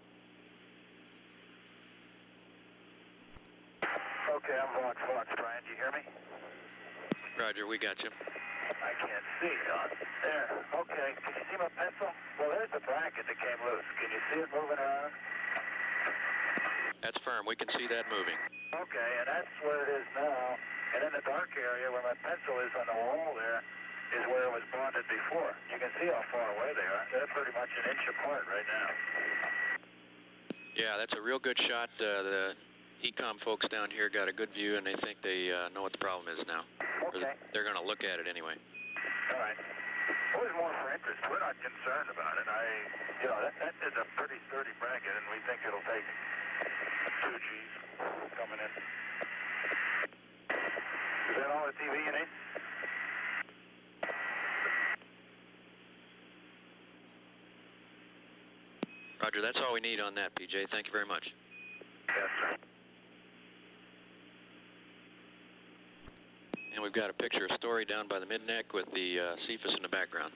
Okay, I'm Vox Fox, Brian. Do you hear me? Roger, we got you. I can't see, Don. There. Okay. Can you see my pencil? Well, there's the bracket that came loose. Can you see it moving around? That's firm. We can see that moving. Okay, and that's where it is now. And in the dark area where my pencil is on the wall there is where it was bonded before. You can see how far away they are. They're pretty much an inch apart right now. Yeah, that's a real good shot. Uh, the Ecom folks down here got a good view, and they think they uh, know what the problem is now. Okay. They're going to look at it anyway. All right. It was more for interest. We're not concerned about it. I, you know, that, that is a pretty sturdy bracket, and we think it'll take two G's coming in. Is that all the T V you need? Roger, that's all we need on that, P J. Thank you very much. Yes, sir. And we've got a picture of Story down by the mid-neck with the uh, Cephas in the background.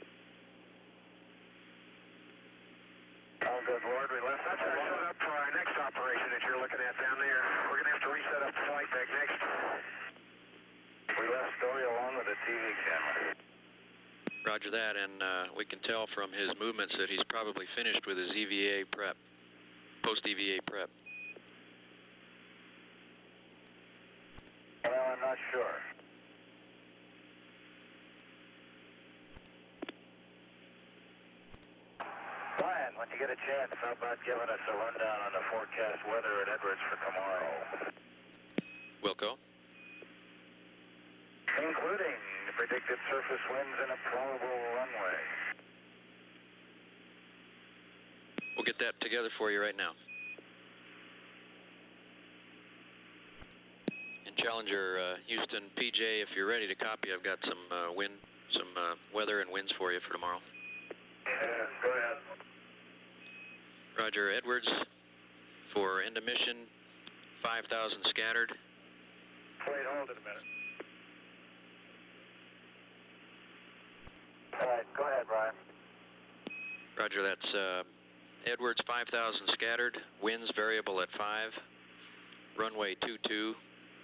All good, Lord. We left that there. Set up for our next operation that you're looking at down there. We're going to have to reset up the flight deck next. We left Story along with the T V camera. Roger that, and uh, we can tell from his movements that he's probably finished with his E V A prep, post-E V A prep. Well, I'm not sure. Brian, when you get a chance, how about giving us a rundown on the forecast weather at Edwards for tomorrow? Wilco? Including the predicted surface winds and a probable runway. We'll get that together for you right now. And Challenger, uh, Houston, P J, if you're ready to copy, I've got some uh, wind, some uh, weather and winds for you for tomorrow. Yeah, go ahead. Roger, Edwards, for end of mission, five thousand scattered. Wait, hold it a minute. All right, go ahead, Brian. Roger, that's uh, Edwards, five thousand scattered, winds variable at five, runway two two,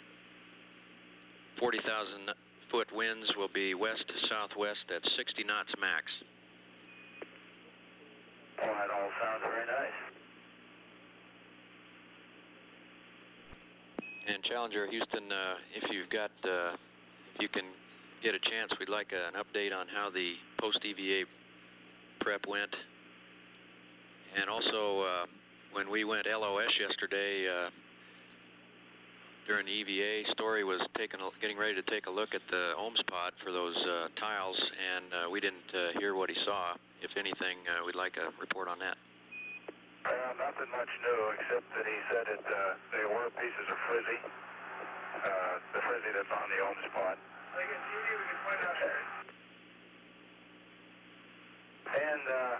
forty thousand foot winds will be west to southwest at sixty knots max. Well, that all sounds very nice. And Challenger, Houston, uh, if you've got, uh, if you can get a chance, we'd like a, an update on how the post-E V A prep went. And also, uh, when we went L O S yesterday, uh, during the E V A, Story was taking a, getting ready to take a look at the ohms pod for those uh, tiles, and uh, we didn't uh, hear what he saw. If anything, uh, we'd like a report on that. Uh, nothing much new, except that he said that uh, they were pieces of frizzy. Uh, the frizzy that's on the ohms pod. Like a T V, we can point out there. And, uh...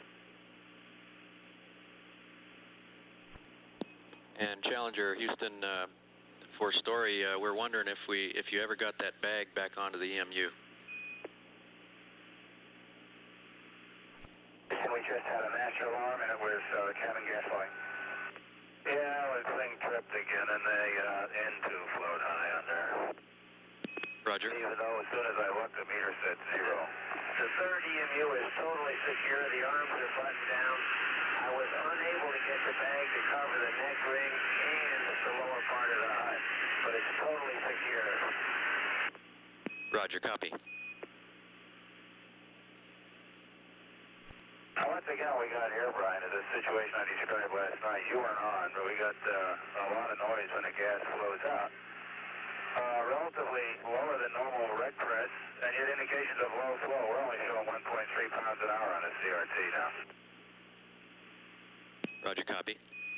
And Challenger, Houston, uh, for Story, uh, we're wondering if we, if you ever got that bag back onto the E M U. We just had a master alarm and it was uh, cabin gas line. Yeah, the thing tripped again and the uh, N two flowed high on there. Roger. Even though as soon as I looked, the meter said zero. The third E M U is totally secure. The arms are buttoned down. I was unable to get the bag to cover the neck ring and the lower part of the H U D, but it's totally secure. Roger, copy. Now, once again, what we got here, Brian, is a situation I described last night. You weren't on, but we got uh, a lot of noise when the gas flows out. Uh, relatively lower than normal rec press, and yet indications of low flow. We're only showing one point three pounds an hour on a C R T now. Roger, copy.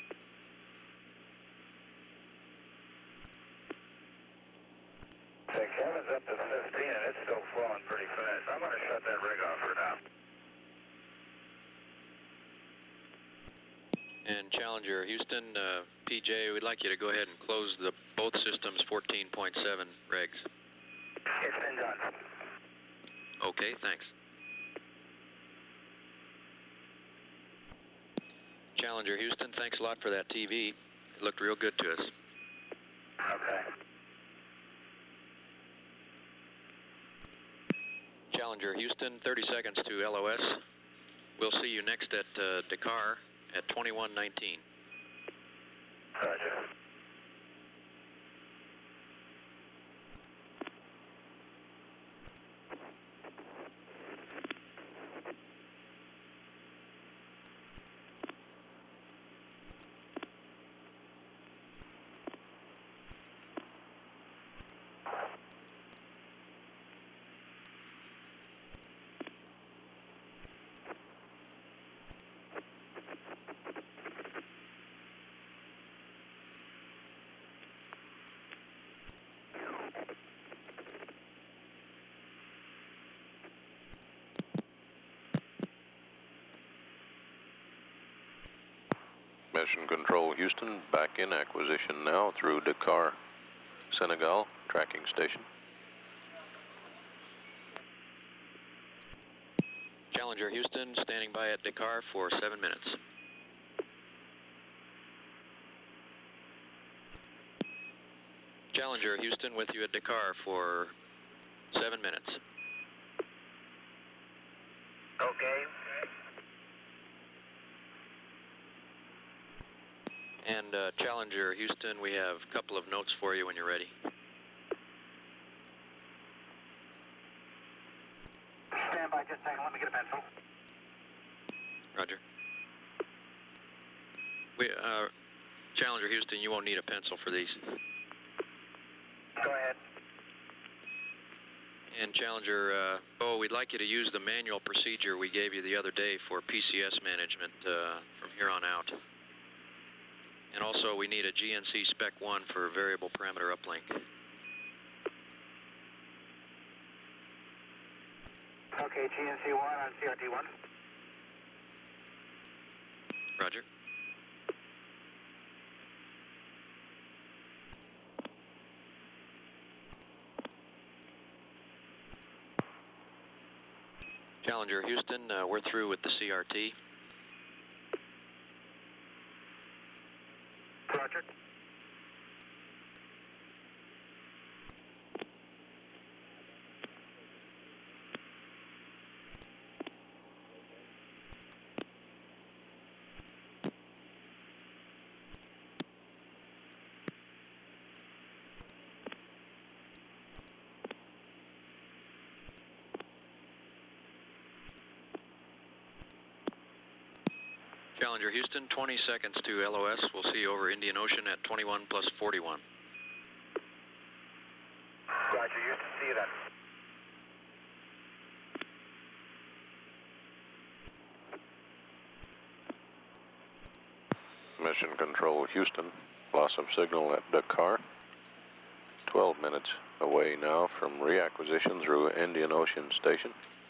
The cabin's up to fifteen, and it's still flowing pretty fast. I'm going to shut that rig off for now. And Challenger, Houston, uh, P J, we'd like you to go ahead and close the both systems fourteen point seven regs. It's been done. Okay, thanks. Challenger, Houston, thanks a lot for that T V. It looked real good to us. Okay. Challenger, Houston, thirty seconds to L O S. We'll see you next at uh, Dakar at twenty-one nineteen. Roger. Mission Control Houston, back in acquisition now through Dakar, Senegal, tracking station. Challenger, Houston, standing by at Dakar for seven minutes. Challenger, Houston, with you at Dakar for seven minutes. Okay. And uh, Challenger, Houston, we have a couple of notes for you when you're ready. Stand by just a second. Let me get a pencil. Roger. We, uh, Challenger, Houston, you won't need a pencil for these. Go ahead. And Challenger, uh, Bo, we'd like you to use the manual procedure we gave you the other day for P C S management uh, from here on out. And also we need a G N C Spec one for variable parameter uplink. Okay, G N C one on C R T one. Roger. Challenger Houston, uh, we're through with the C R T. Roger. Challenger Houston, twenty seconds to L O S. We'll see you over Indian Ocean at twenty-one plus forty-one. Roger, Houston, see you then. Mission Control Houston, loss of signal at Dakar. twelve minutes away now from reacquisition through Indian Ocean Station.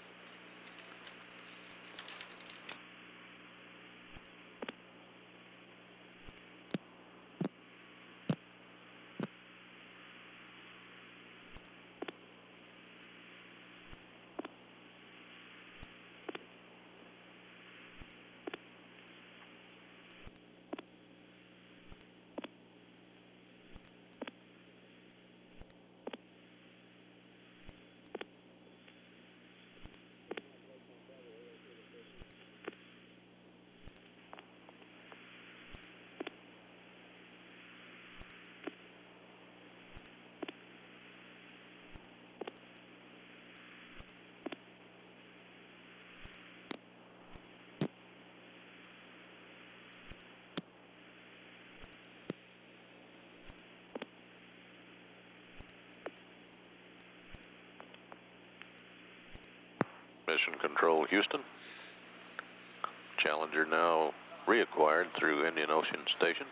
Mission Control Houston. Challenger now reacquired through Indian Ocean Station.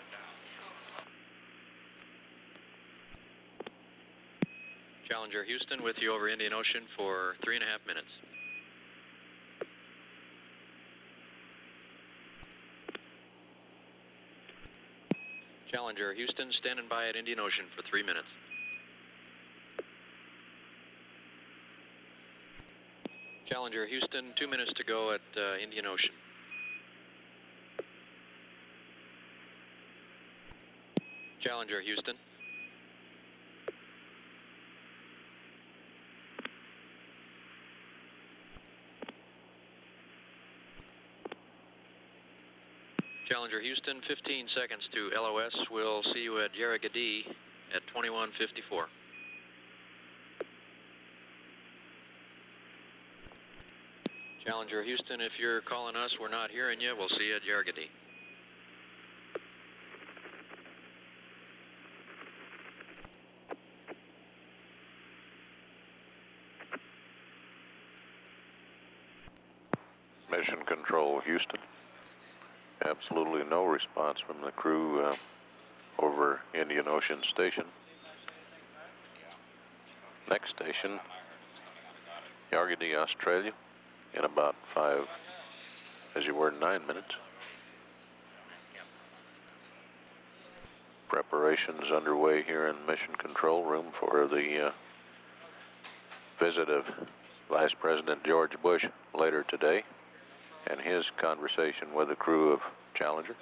Challenger Houston with you over Indian Ocean for three and a half minutes. Challenger Houston standing by at Indian Ocean for three minutes. Challenger Houston, two minutes to go at uh, Indian Ocean. Challenger Houston. Challenger Houston, fifteen seconds to L O S. We'll see you at Yarragadee at twenty-one fifty-four. Challenger Houston, if you're calling us, we're not hearing you. We'll see you at Yarragadee. Mission Control Houston. Absolutely no response from the crew uh, over Indian Ocean Station. Next station, Yarragadee, Australia, in about five, as you were, nine minutes. Preparations underway here in Mission Control Room for the uh, visit of Vice President George Bush later today and his conversation with the crew of Challenger.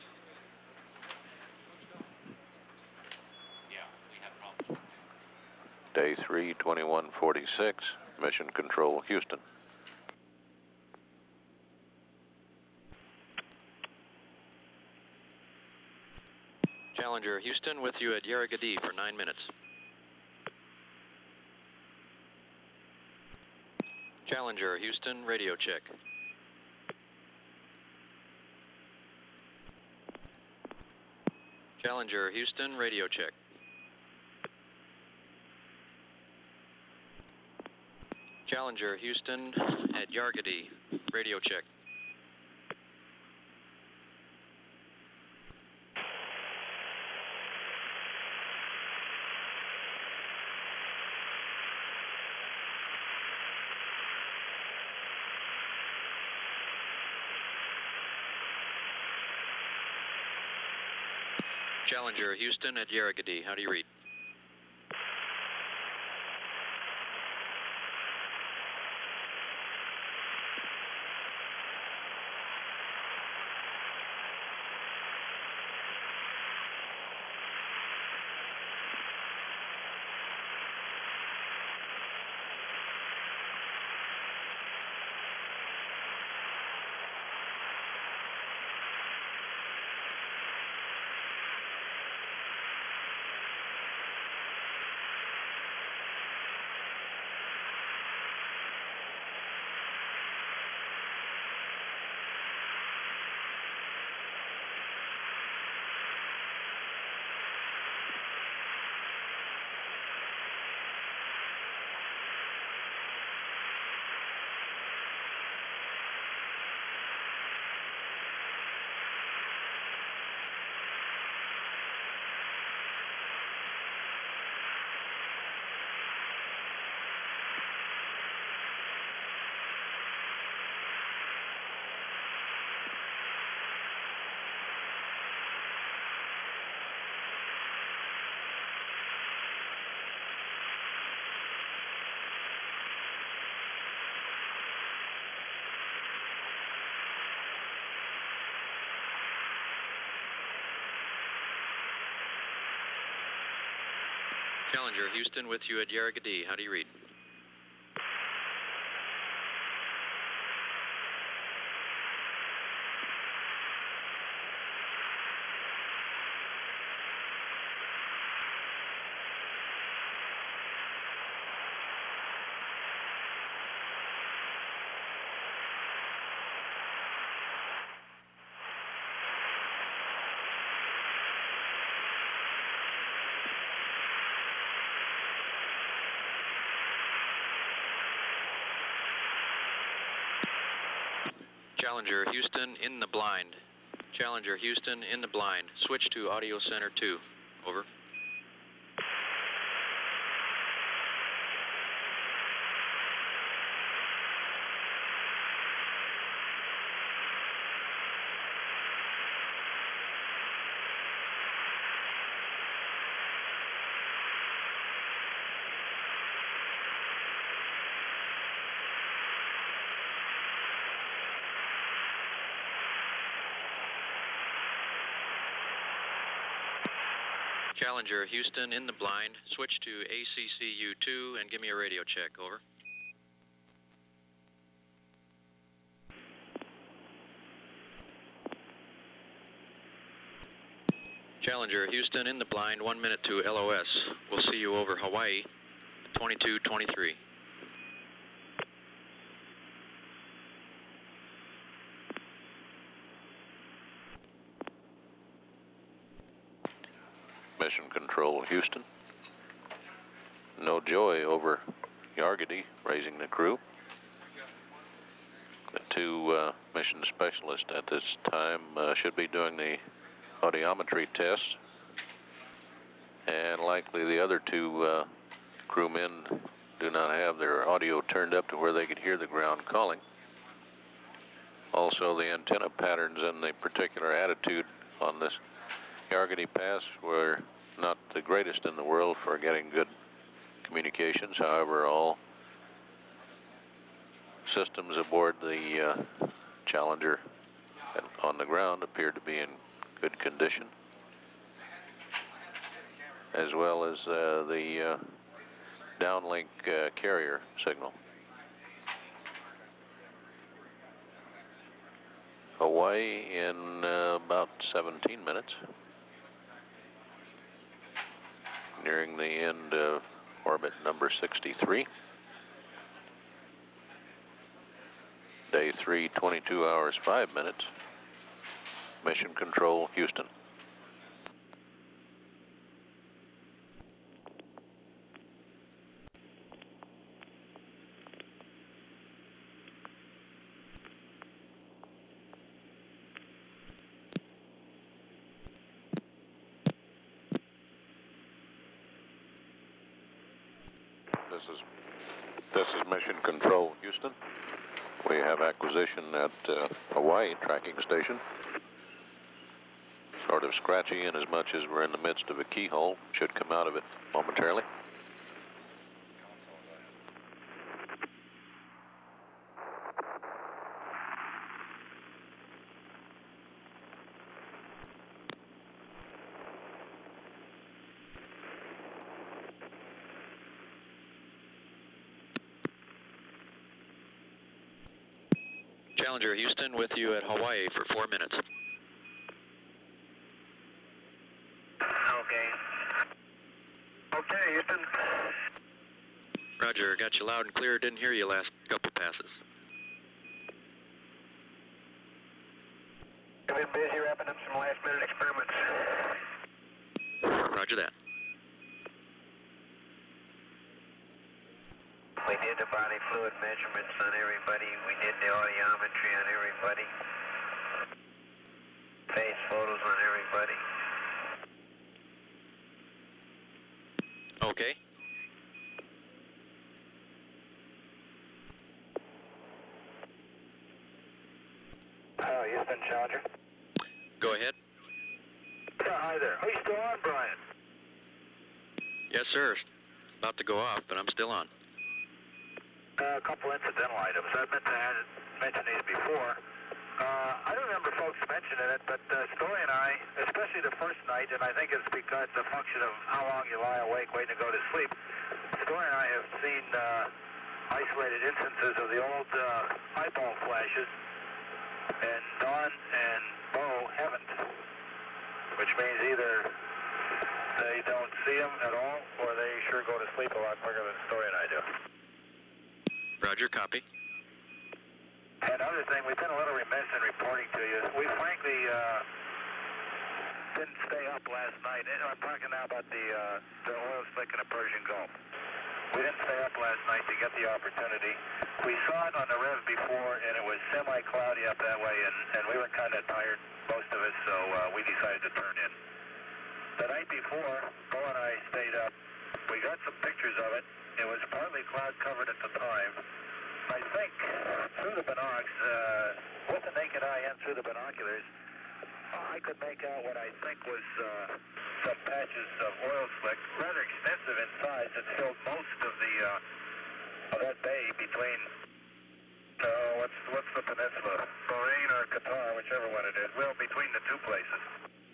Day three, twenty-one forty-six, Mission Control Houston. Challenger Houston with you at Yarragadee for nine minutes. Challenger Houston, radio check. Challenger Houston, radio check. Challenger Houston at Yarragadee, radio check. Challenger Houston at Yarragadee. How do you read? Challenger Houston with you at Yarragadee. How do you read? Challenger Houston in the blind. Challenger Houston in the blind. Switch to Audio Center two. Over. Challenger Houston in the blind. Switch to A C C U two and give me a radio check. Over. Challenger Houston in the blind. One minute to L O S. We'll see you over Hawaii. twenty-two twenty-three. Mission Control Houston. No Joy over Yarragadee, raising the crew. The two uh, mission specialists at this time uh, should be doing the audiometry test, and likely the other two uh, crewmen do not have their audio turned up to where they could hear the ground calling. Also, the antenna patterns and the particular attitude on this Yarragadee Pass were not the greatest in the world for getting good communications. However, all systems aboard the uh, Challenger on the ground appeared to be in good condition, as well as uh, the uh, downlink uh, carrier signal. Hawaii in uh, about seventeen minutes. Nearing the end of orbit number sixty-three. Day three, twenty-two hours, five minutes. Mission Control, Houston. This is, this is Mission Control, Houston. We have acquisition at uh, Hawaii tracking station. sort of scratchy in as much as we're in the midst of a keyhole. Should come out of it momentarily. Challenger Houston with you at Hawaii for four minutes. Okay. Okay, Houston. Roger, got you loud and clear. Didn't hear you last couple passes. I've been busy wrapping up some last minute experiments. Roger that. We did the body fluid measurements on everybody. We did the audiometry on everybody. Face photos on everybody. Okay. Oh, Houston, Challenger. Go ahead. Yeah, hi there. Are you still on, Brian? Yes, sir. About to go off, but I'm still on. Uh, a couple incidental items. I meant to add, mention these before. Uh, I don't remember folks mentioning it, but uh, Story and I, especially the first night, and I think it's because the function of how long you lie awake waiting to go to sleep, Story and I have seen uh, isolated instances of the old uh, eyeball flashes, and Don and Bo haven't, which means either they don't see them at all, or they sure go to sleep a lot quicker than Story and I do. Roger, copy. And another thing, we've been a little remiss in reporting to you. We frankly uh, didn't stay up last night. And I'm talking now about the, uh, the oil slick in the Persian Gulf. We didn't stay up last night to get the opportunity. We saw it on the Rev before, and it was semi-cloudy up that way, and, and we were kind of tired, most of us, so uh, we decided to turn in. The night before, Bo and I stayed up. We got some pictures of it. It was partly cloud-covered at the time. I think through the binocs, uh, with the naked eye and through the binoculars, I could make out what I think was uh, some patches of oil slick, rather extensive in size, that filled most of the uh, of that bay between uh, what's what's the peninsula, Bahrain or Qatar, whichever one it is. Well, between the two places.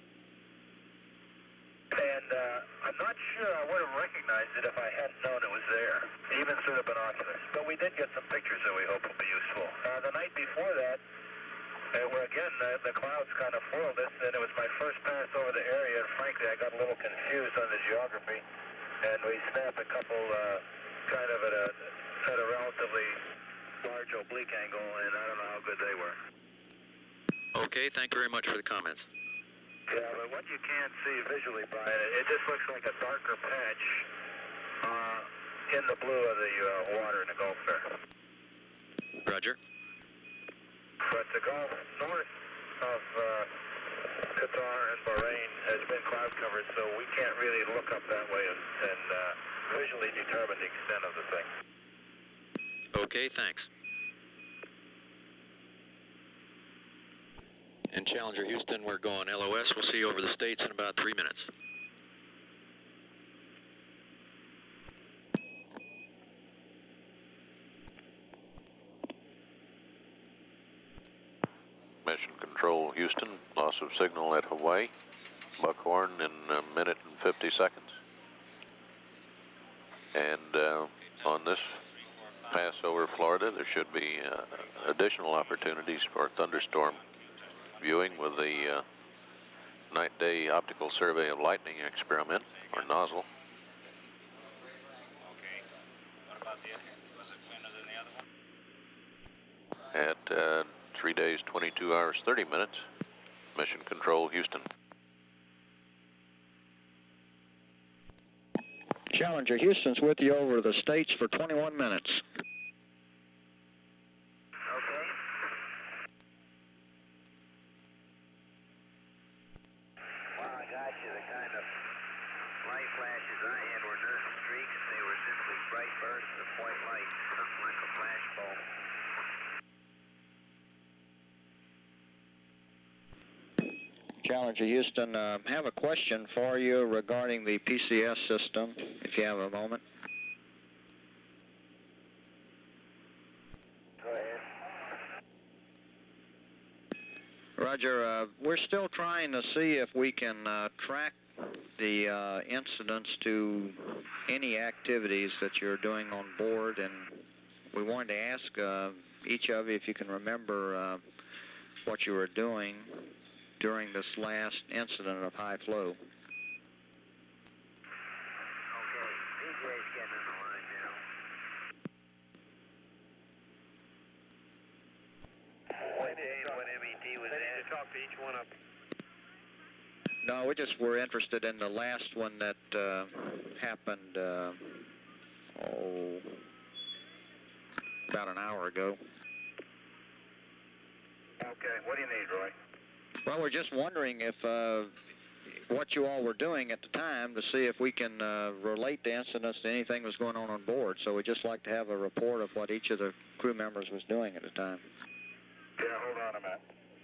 And uh, I'm not sure I would have recognized it if I hadn't known it was there, even through the binoculars. But we did get some pictures that we hope will be useful. Uh, the night before that, uh, where again uh, the clouds kind of foiled us, and it was my first pass over the area, and frankly I got a little confused on the geography, and we snapped a couple uh, kind of at a, at a relatively large oblique angle, and I don't know how good they were. Okay, thank you very much for the comments. Yeah, but what you can't see visually, Brian, it, it just looks like a darker patch uh, in the blue of the uh, water in the Gulf there. Roger. But the Gulf north of uh, Qatar and Bahrain has been cloud covered, so we can't really look up that way and, and uh, visually determine the extent of the thing. Okay, thanks. And Challenger Houston, we're going L O S. We'll see you over the States in about three minutes. Mission Control Houston, loss of signal at Hawaii. Buckhorn in a minute and fifty seconds. And uh, on this pass over Florida, there should be uh, additional opportunities for thunderstorm viewing with the uh, night-day optical survey of lightning experiment, or nozzle. Okay. What about the other? Was it winter than the other one? At uh, three days, twenty-two hours, thirty minutes. Mission Control Houston. Challenger Houston's with you over the States for twenty-one minutes. Flashes I had were not streaks, they were simply bright bursts of white light, something like a flashbulb. Challenger Houston, uh, have a question for you regarding the P C S system, if you have a moment. Go ahead. Roger, uh, we're still trying to see if we can uh, track the uh, incidents to any activities that you're doing on board, and we wanted to ask uh, each of you if you can remember uh, what you were doing during this last incident of high flow. Okay, P J's getting in the line now. What Dave, what M E T was that? To talk to each one of them. No, we just were interested in the last one that uh, happened, uh, oh, about an hour ago. Okay, what do you need, Roy? Well, we're just wondering if uh, what you all were doing at the time to see if we can uh, relate the incidents to anything that was going on on board. So we'd just like to have a report of what each of the crew members was doing at the time. Yeah, hold on a minute.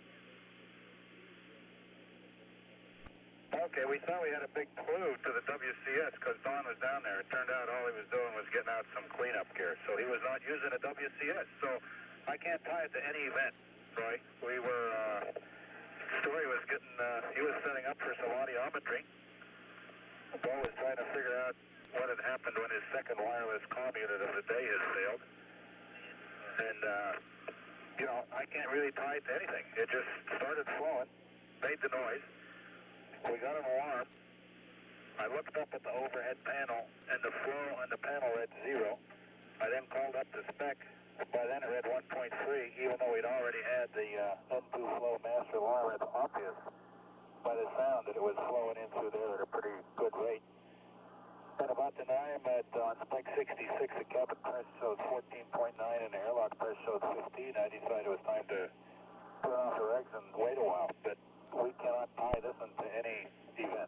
Okay, we thought we had a big clue to the W C S because Don was down there. It turned out all he was doing was getting out some cleanup gear. So he was not using a W C S. So I can't tie it to any event, Roy. We were... Uh, Story was getting, uh, he was setting up for some audiometry. Bo was trying to figure out what had happened when his second wireless comm unit of the day has failed. And, uh, you know, I can't really tie it to anything. It just started flowing, made the noise. We got an alarm. I looked up at the overhead panel, and the flow on the panel read zero. I then called up the spec. By then it read one point three, even though we'd already had the uh, N two flow master alarm. It's obvious by the sound that it was flowing in through there at a pretty good rate. And about the time at uh, on spec sixty-six, the cabin pressure showed fourteen point nine and the airlock pressure showed fifteen. I decided it was time to turn off the regs and wait a while. But we cannot tie this into any event.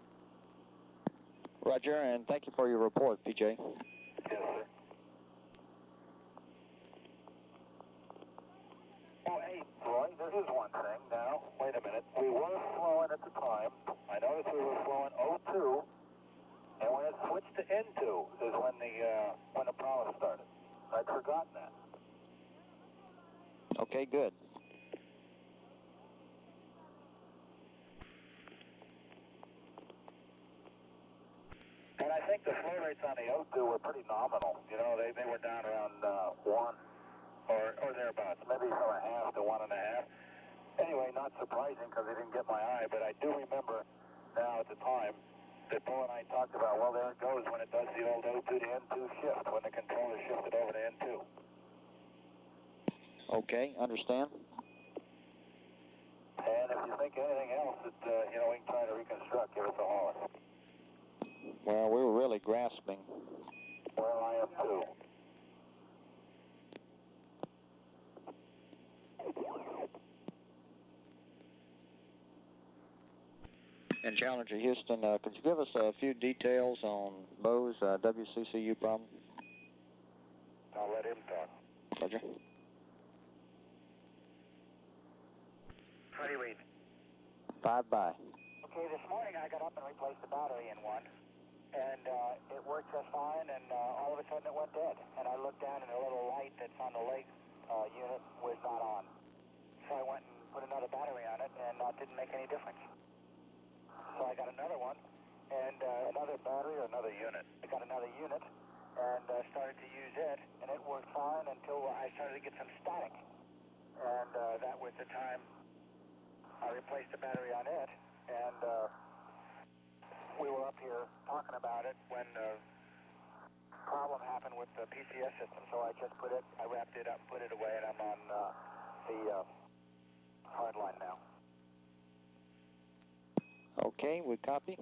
Roger, and thank you for your report, P J. Yes, sir. Oh, hey, Roy, there is one thing now. Wait a minute. We were flowing at the time. I noticed we were flowing O two, and when it switched to N two is when the uh, when the problem started. I'd forgotten that. Okay, good. And I think the flow rates on the O two were pretty nominal. You know, they, they were down around uh, one. Or, or thereabouts, maybe from a half to one and a half. Anyway, not surprising because I didn't get my eye, but I do remember now at the time that Bo and I talked about, well, there it goes when it does the old O two to N two shift, when the controller shifted over to N two. Okay, understand. And if you think anything else that, uh, you know, we can try to reconstruct, give us a holler. Well, we were really grasping. Well, I am too. And Challenger Houston, uh, could you give us a few details on Bo's uh, W C C U problem? I'll let him talk. Roger. How do you read? Five by. Okay, this morning I got up and replaced the battery in one, and uh, it worked just fine, and uh, all of a sudden it went dead. And I looked down and the little light that's on the leg uh, unit was not on. So I went and put another battery on it, and that uh, didn't make any difference. So I got another one, and uh, another battery or another unit. I got another unit, and uh, started to use it, and it worked fine until I started to get some static. And uh, that was the time I replaced the battery on it, and uh, we were up here talking about it when the problem happened with the P C S system. So I just put it, I wrapped it up, put it away, and I'm on uh, the uh, hard line now. Okay, we copy.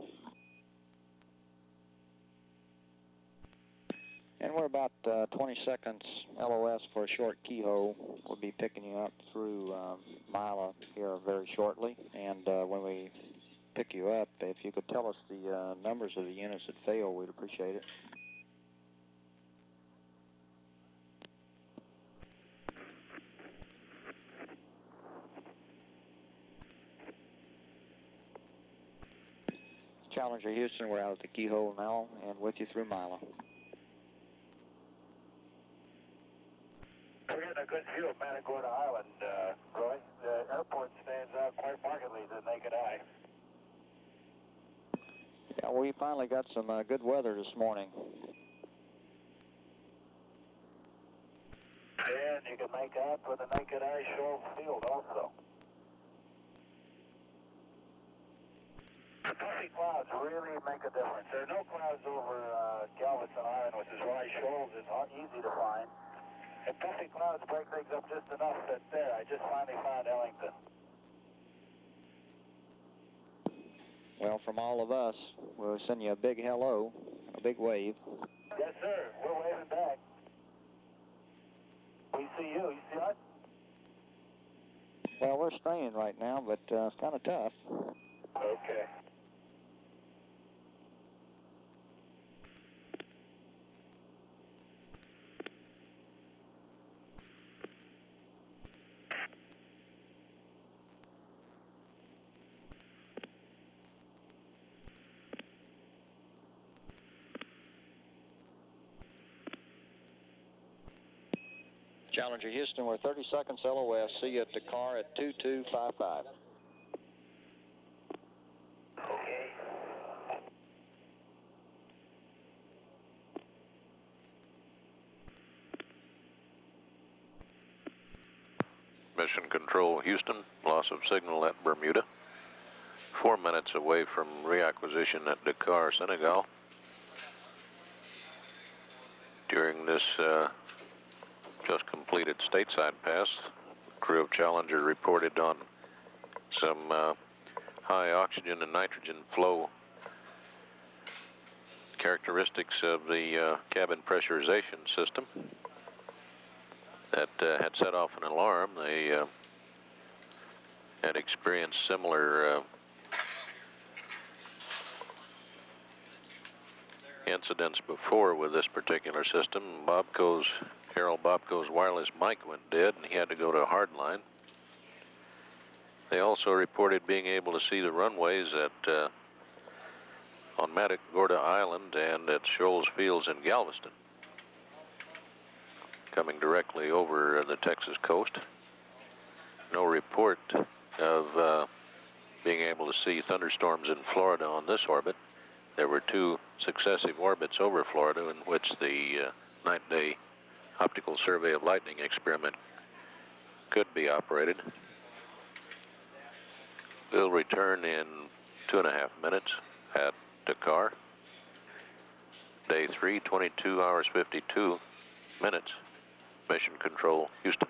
And we're about uh, twenty seconds L O S for a short keyhole. We'll be picking you up through um, Mila here very shortly. And uh, when we pick you up, if you could tell us the uh, numbers of the units that fail, we'd appreciate it. Challenger Houston, we're out at the keyhole now and with you through Milo. We're getting a good view of Matagorda Island, uh, Roy. The airport stands out quite markedly to the naked eye. Yeah, we finally got some uh, good weather this morning. And you can make out with the naked eye Shoals Field also. The puffy clouds really make a difference. There are no clouds over uh, Galveston Island, which is why Shoals is hard, easy to find. And puffy clouds break things up just enough that there, I just finally found Ellington. Well, from all of us, we'll send you a big hello, a big wave. Yes, sir. We're waving back. We see you. You see us? Well, we're straining right now, but uh, it's kind of tough. Okay. Challenger Houston, we're thirty seconds L O S. See you at Dakar at two two five five. Okay. Mission Control Houston, loss of signal at Bermuda. Four minutes away from reacquisition at Dakar, Senegal. During this uh, just completed stateside pass, crew of Challenger reported on some uh, high oxygen and nitrogen flow characteristics of the uh, cabin pressurization system that uh, had set off an alarm. They uh, had experienced similar uh, incidents before with this particular system. Bobco's, Harold Bobco's wireless mic went dead and he had to go to a hardline. They also reported being able to see the runways at uh, on Matagorda Island and at Shoals Fields in Galveston, coming directly over uh, the Texas coast. No report of uh, being able to see thunderstorms in Florida on this orbit. There were two successive orbits over Florida in which the uh, night-day optical survey of lightning experiment could be operated. We'll return in two and a half minutes at Dakar. Day three, twenty-two hours, fifty-two minutes. Mission Control, Houston.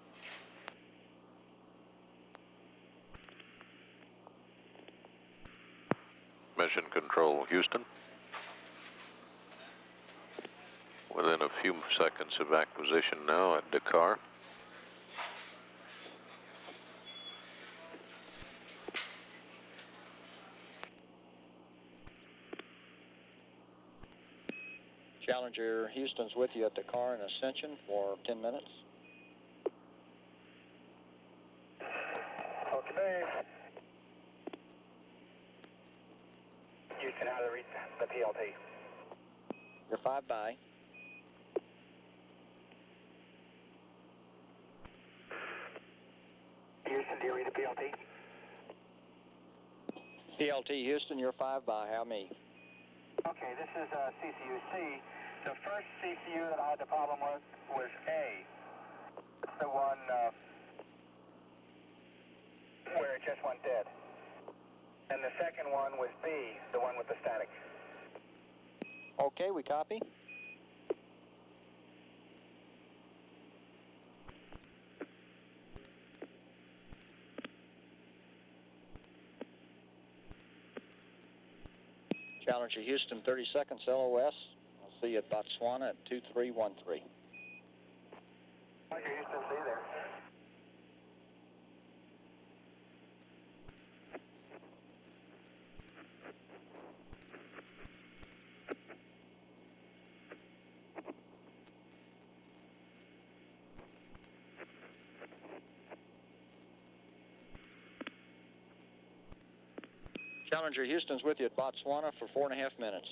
Mission Control, Houston. Within a few seconds of acquisition now at Dakar. Challenger Houston's with you at Dakar and Ascension for ten minutes. Okay. Houston, how to reach the P L T? You're five by. Houston, do you read the P L T? P L T Houston, you're five by. How me? Okay, this is uh, C C U C. The first C C U that I had the problem with was A. It's the one uh, where it just went dead. And the second one was B, the one with the static. Okay, we copy. Challenger Houston, thirty seconds L O S. I'll see you at Botswana at two three one three. Challenger Houston, see you there. Challenger Houston's with you at Botswana for four and a half minutes.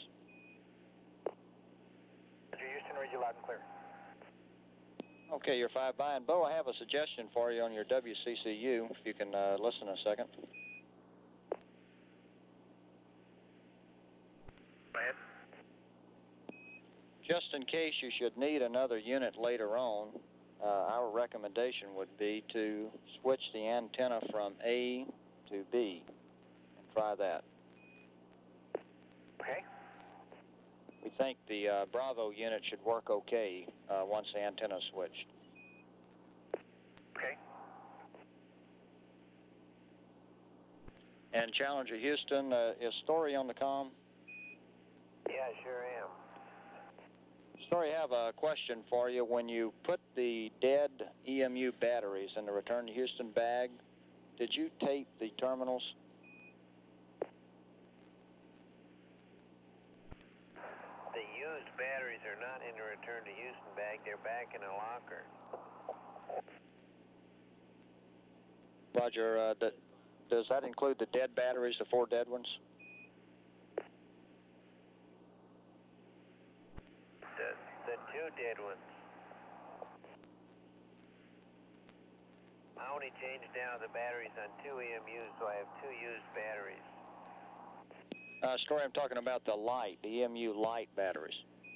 Roger, Houston, read you loud and clear. Okay, you're five by. And Bo, I have a suggestion for you on your W C C U, if you can uh, listen a second. Go ahead. Just in case you should need another unit later on, uh, our recommendation would be to switch the antenna from A to B and try that. Okay. We think the uh, Bravo unit should work okay uh, once the antenna is switched. Okay. And Challenger Houston, uh, is Story on the comm? Yeah, sure am. Story, I have a question for you. When you put the dead E M U batteries in the Return to Houston bag, did you tape the terminals? The used batteries are not in the Return to Houston bag. They're back in a locker. Roger, uh, th does that include the dead batteries, the four dead ones? The, the two dead ones. I only changed out the batteries on two E M Us, so I have two used batteries. Uh, Story, I'm talking about the light, the E M U light batteries.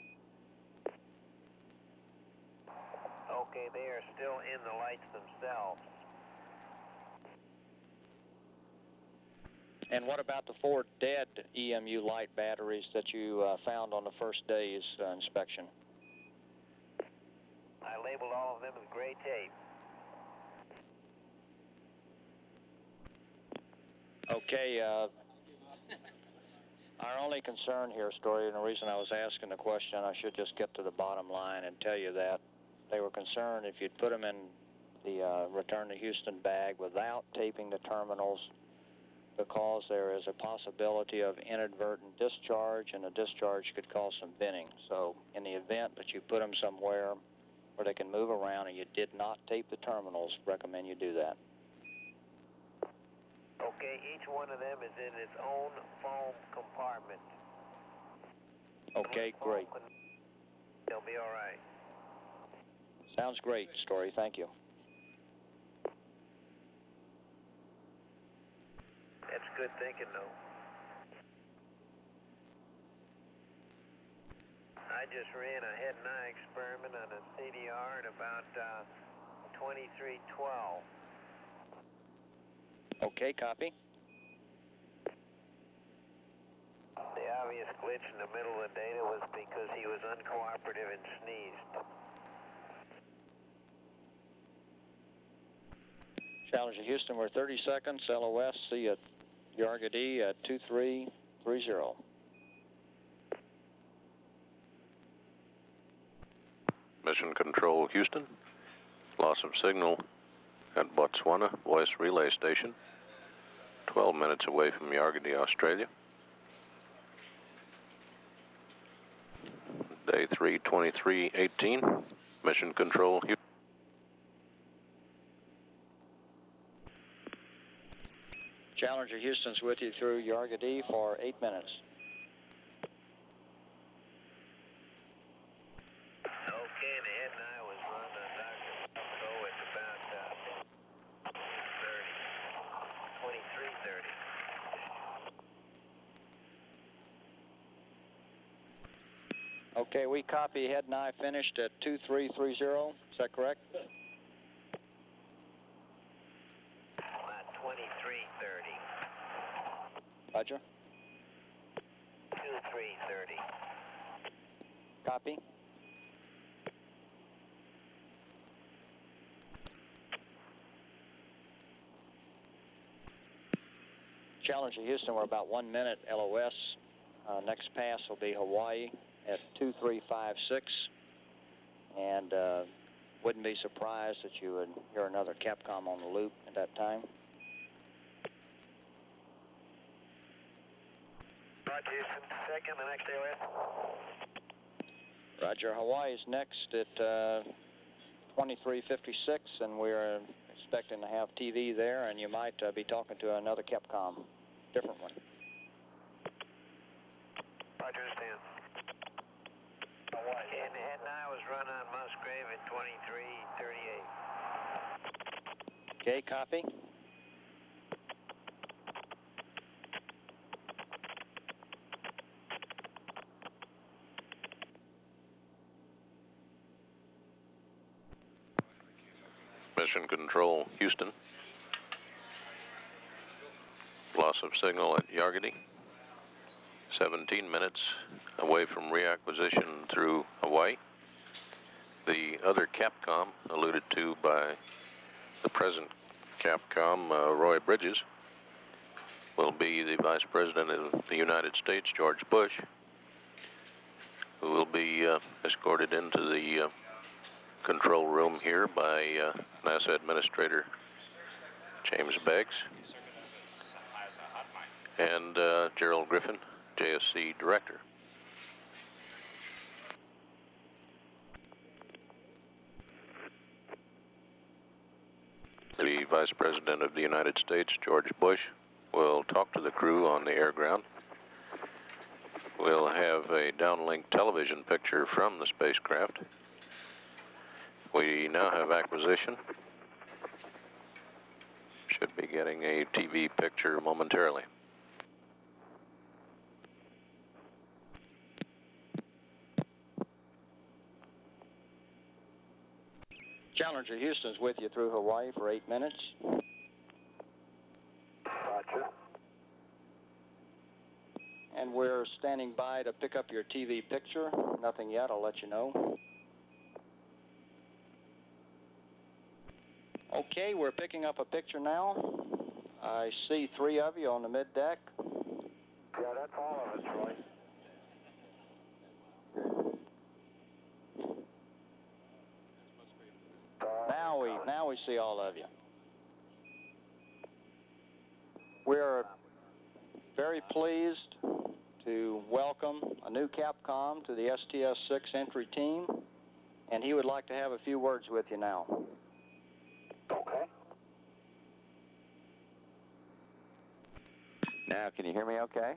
Okay, they are still in the lights themselves. And what about the four dead E M U light batteries that you uh, found on the first day's uh, inspection? I labeled all of them with gray tape. Okay, uh, our only concern here, Story, and the reason I was asking the question, I should just get to the bottom line and tell you that they were concerned if you'd put them in the uh, Return to Houston bag without taping the terminals, because there is a possibility of inadvertent discharge, and a discharge could cause some binning. So in the event that you put them somewhere where they can move around and you did not tape the terminals, recommend you do that. Okay, each one of them is in its own foam compartment. Okay, great. They'll be all right. Sounds great, Story. Thank you. That's good thinking, though. I just ran a head and eye experiment on a C D R at about uh, twenty-three twelve. Okay, copy. The obvious glitch in the middle of the data was because he was uncooperative and sneezed. Challenger Houston, we're thirty seconds. L O S, see you at Yargadee at two three three zero. Mission Control Houston, loss of signal at Botswana Voice Relay Station, twelve minutes away from Yargadee, Australia. Day three twenty-three eighteen, Mission Control Houston. Challenger Houston's with you through Yargadee for eight minutes. Okay, the head and I was run on Doctor Go at about uh, thirty, twenty-three thirty. Okay, we copy head and I finished at two three three zero. Is that correct? About twenty-three thirty. Roger. two three thirty. Copy. Challenger Houston, we're about one minute L O S. Uh, next pass will be Hawaii at two three five six. And uh, wouldn't be surprised that you would hear another Capcom on the loop at that time. Roger, Houston, second, the next A O S. Roger, Hawaii's next at uh, twenty-three fifty-six, and we're expecting to have T V there, and you might uh, be talking to another Capcom, different one. Roger, understand. And, and I was run on Musgrave at twenty-three thirty-eight. Okay, copy. Mission Control, Houston. Loss of signal at Yargady. seventeen minutes away from reacquisition through Hawaii. The other Capcom, alluded to by the present Capcom, uh, Roy Bridges, will be the Vice President of the United States, George Bush, who will be uh, escorted into the uh, control room here by uh, NASA Administrator James Beggs and uh, Gerald Griffin, J S C Director. The Vice President of the United States, George Bush, will talk to the crew on the air ground. We'll have a downlink television picture from the spacecraft. We now have acquisition. Should be getting a T V picture momentarily. Challenger Houston's with you through Hawaii for eight minutes. Roger. And we're standing by to pick up your T V picture. Nothing yet, I'll let you know. Okay, we're picking up a picture now. I see three of you on the mid-deck. Yeah, that's all of us, Roy. Now we, now we see all of you. We're very pleased to welcome a new Capcom to the S T S six entry team, and he would like to have a few words with you now. Okay. Now, can you hear me okay?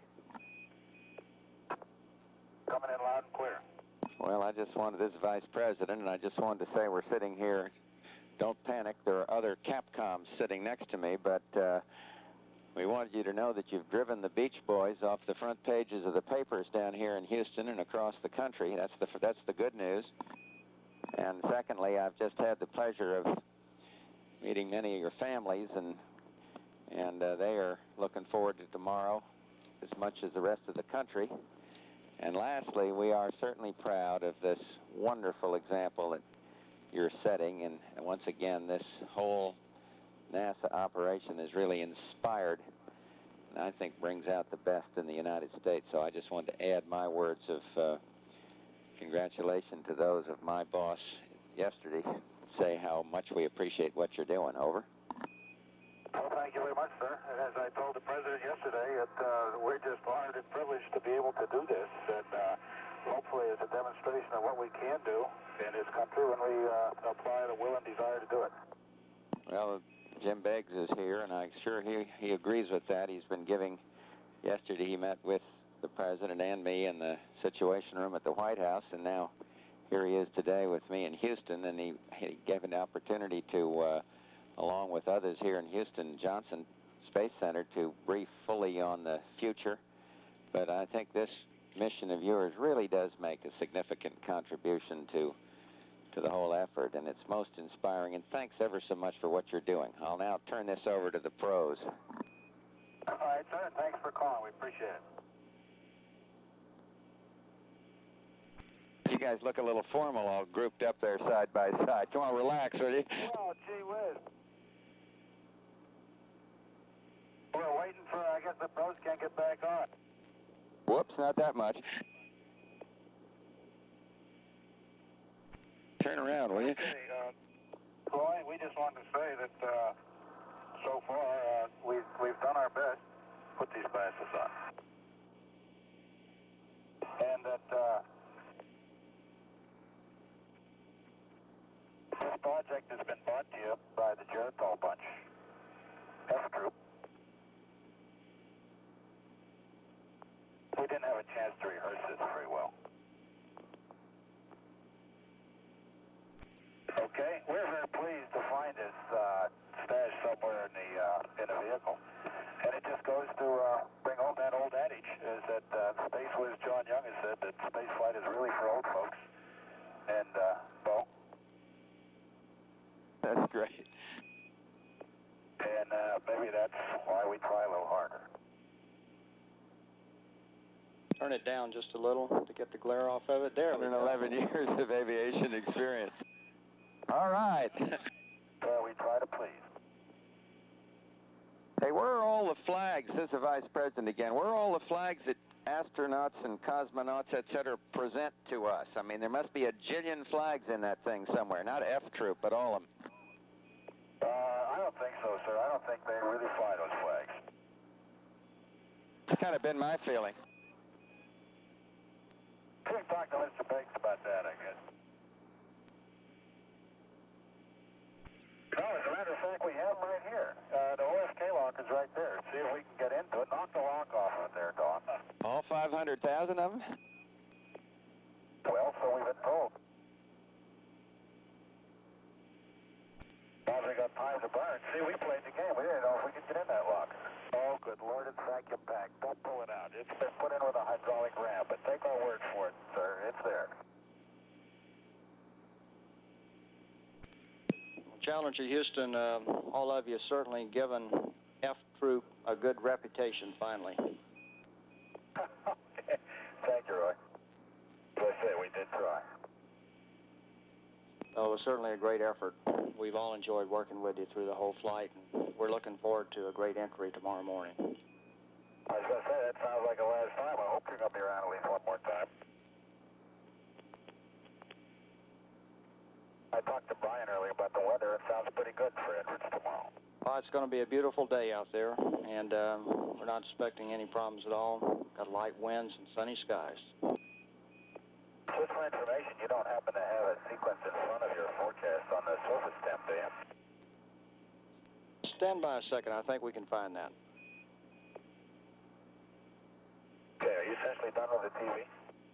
Coming in loud and clear. Well, I just wanted, this is Vice President, and I just wanted to say we're sitting here. Don't panic, there are other Capcoms sitting next to me, but uh, we wanted you to know that you've driven the Beach Boys off the front pages of the papers down here in Houston and across the country. That's the, that's the good news. And secondly, I've just had the pleasure of meeting many of your families, and and uh, they are looking forward to tomorrow as much as the rest of the country. And lastly, we are certainly proud of this wonderful example that you're setting, and, and once again, this whole NASA operation is really inspired, and I think brings out the best in the United States. So I just wanted to add my words of uh, congratulations to those of my boss yesterday, say how much we appreciate what you're doing. Over. Well, thank you very much, sir. As I told the President yesterday, it, uh, we're just honored and privileged to be able to do this, and uh, hopefully it's a demonstration of what we can do in this country when we uh, apply the will and desire to do it. Well, Jim Beggs is here, and I'm sure he, he agrees with that. He's been giving, yesterday he met with the President and me in the Situation Room at the White House, and now here he is today with me in Houston, and he, he gave an opportunity to, uh, along with others here in Houston, Johnson Space Center, to brief fully on the future. But I think this mission of yours really does make a significant contribution to to the whole effort, and it's most inspiring, and thanks ever so much for what you're doing. I'll now turn this over to the pros. All right, sir. Thanks for calling. We appreciate it. You guys look a little formal, all grouped up there side by side. Come on, relax, will you? Oh, gee whiz. We're waiting for, I guess the pros can't get back on. Whoops, not that much. Turn around, will you? Okay, uh, Roy, we just wanted to say that uh, so far uh, we've, we've done our best to put these glasses on. And that uh, this project has been brought to you by the Jericho Bunch, F Group. We did didn't have a chance to rehearse this very well. Okay, we're very pleased to find this uh, stashed somewhere in the uh, in the vehicle, and it just goes to uh, bring home that old adage: is that uh, space whiz John Young has said that space flight is really for old folks, and uh, well, that's great. And uh, maybe that's why we try a little harder. Turn it down just a little to get the glare off of it. There we one hundred eleven go. years of aviation experience. All right. Well, we try to please. Hey, where are all the flags? This is the Vice President again. Where are all the flags that astronauts and cosmonauts, et cetera, present to us? I mean, there must be a jillion flags in that thing somewhere. Not F Troop, but all of them. Uh, I don't think so, sir. I don't think they really fly those flags. It's kind of been my feeling. We can talk to Mister Bakes about that, I guess. No, as a matter of fact, we have them right here. Uh, the O S K lock is right there. See if we can get into it. Knock the lock off of it there, Don. All five hundred thousand of them? Well, so we've been told. Well, we got time to burn. See, we played the game. We didn't know if we could get in that lock. Oh, good Lord, it's vacuum packed. Don't pull it out. It's been put in with a hydraulic ram, but take our word for it, sir. It's there. Challenger Houston, uh, all of you certainly given F Troop a good reputation finally. Thank you, Roy. As I say, we did try. Oh, it was certainly a great effort. We've all enjoyed working with you through the whole flight, and we're looking forward to a great entry tomorrow morning. I was going to say, that sounds like the last time. I hope you're going to be around at least one more time. I talked to Brian earlier about the weather. It sounds pretty good for Edwards tomorrow. Well, it's going to be a beautiful day out there, and um, we're not expecting any problems at all. Got light winds and sunny skies. Just for information, you don't happen to have a sequence in front of your forecast on the surface temp, do you? Stand by a second. I think we can find that. Okay, are you essentially done with the T V?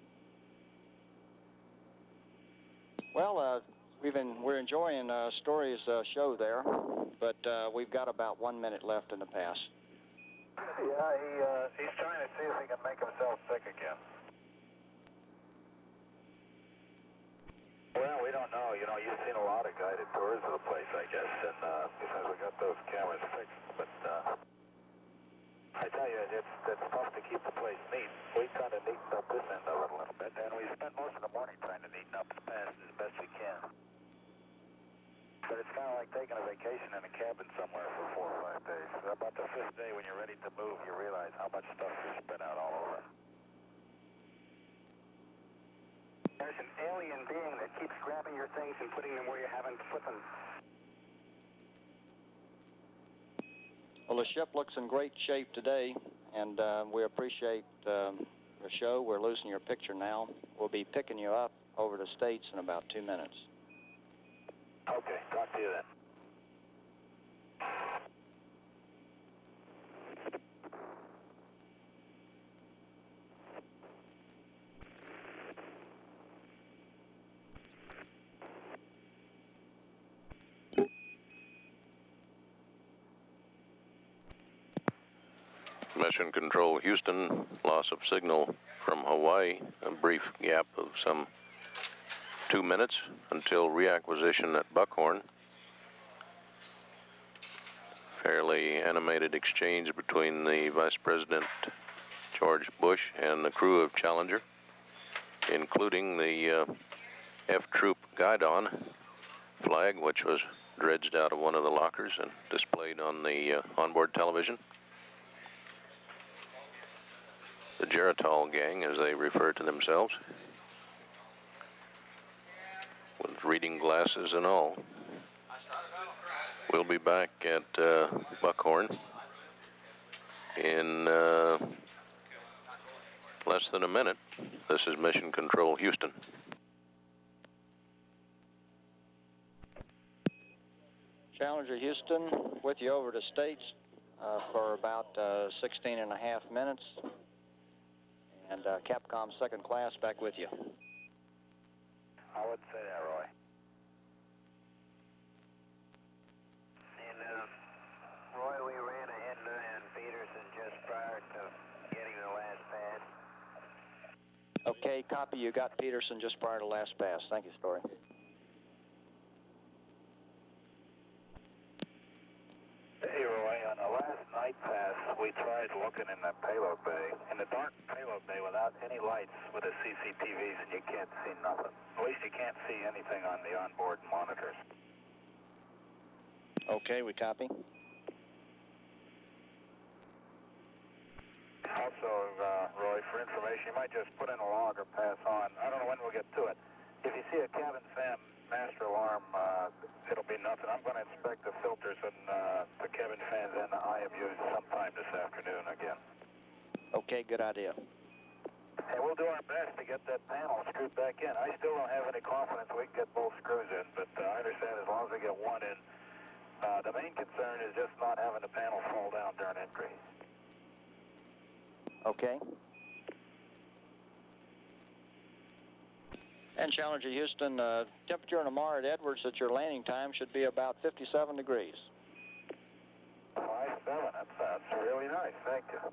Well, uh, we've been, we're enjoying uh, Story's uh, show there, but uh, we've got about one minute left in the pass. Yeah, he, uh, he's trying to see if he can make himself sick again. Well, we don't know. You know, you've seen a lot of guided tours of the place, I guess, and uh, because we got those cameras fixed. But uh, I tell you, it's, it's tough to keep the place neat. We kind of neatened up this end of it a little bit, and we spent most of the morning trying to neaten up the past as best we can. But it's kind of like taking a vacation in a cabin somewhere for four or five days. About the fifth day, when you're ready to move, you realize how much stuff you spit out all over. There's an alien being that keeps grabbing your things and putting them where you haven't put them. Well, the ship looks in great shape today, and uh, we appreciate um, your show. We're losing your picture now. We'll be picking you up over the States in about two minutes. Okay, talk to you then. Mission Control Houston, loss of signal from Hawaii, a brief gap of some two minutes until reacquisition at Buckhorn. Fairly animated exchange between the Vice President George Bush and the crew of Challenger, including the uh, F Troop Guidon flag, which was dredged out of one of the lockers and displayed on the uh, onboard television. The Geritol gang, as they refer to themselves, with reading glasses and all. We'll be back at uh, Buckhorn in uh, less than a minute. This is Mission Control Houston. Challenger Houston, with you over the States uh, for about uh, sixteen and a half minutes. And uh, Capcom second class back with you. I would say that, Roy. And, uh, Roy, we ran ahead of and Peterson just prior to getting the last pass. Okay, copy. You got Peterson just prior to last pass. Thank you, Story. Hey, Roy, on the last night pass, we tried looking in the payload bay, in the dark payload bay without any lights with the C C T Vs, and you can't see nothing. At least you can't see anything on the onboard monitors. Okay, we copy. Also, uh, Roy, for information, you might just put in a log or pass on. I don't know when we'll get to it. If you see a cabin fan master alarm, uh, it'll be nothing. I'm going to inspect the filters and uh, the cabin fans and the I M Us sometime this afternoon again. Okay, good idea. And we'll do our best to get that panel screwed back in. I still don't have any confidence we can get both screws in, but uh, I understand as long as we get one in. Uh, the main concern is just not having the panel fall down during entry. Okay. And Challenger Houston, uh, temperature in Amar at Edwards at your landing time should be about fifty-seven degrees. five seven, that sounds really nice, thank you.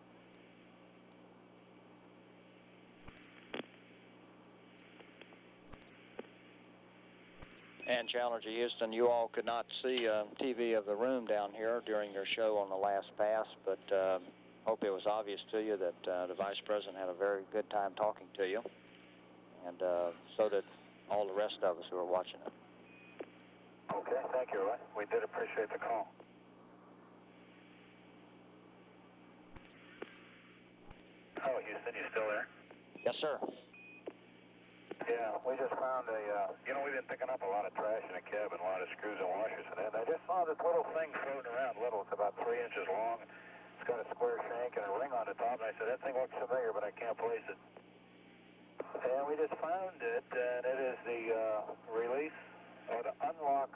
And Challenger Houston, you all could not see uh, T V of the room down here during your show on the last pass, but uh, hope it was obvious to you that uh, the Vice President had a very good time talking to you. And uh, so did all the rest of us who were watching it. Okay, thank you, Roy. We did appreciate the call. Hello, Houston, you still there? Yes, sir. Yeah, we just found a, uh, you know, we've been picking up a lot of trash in the cabin, a lot of screws and washers and that. And I just saw this little thing floating around, little, it's about three inches long. It's got a square shank and a ring on the top. And I said, that thing looks familiar, but I can't place it. And we just found it, and it is the uh, release or the unlock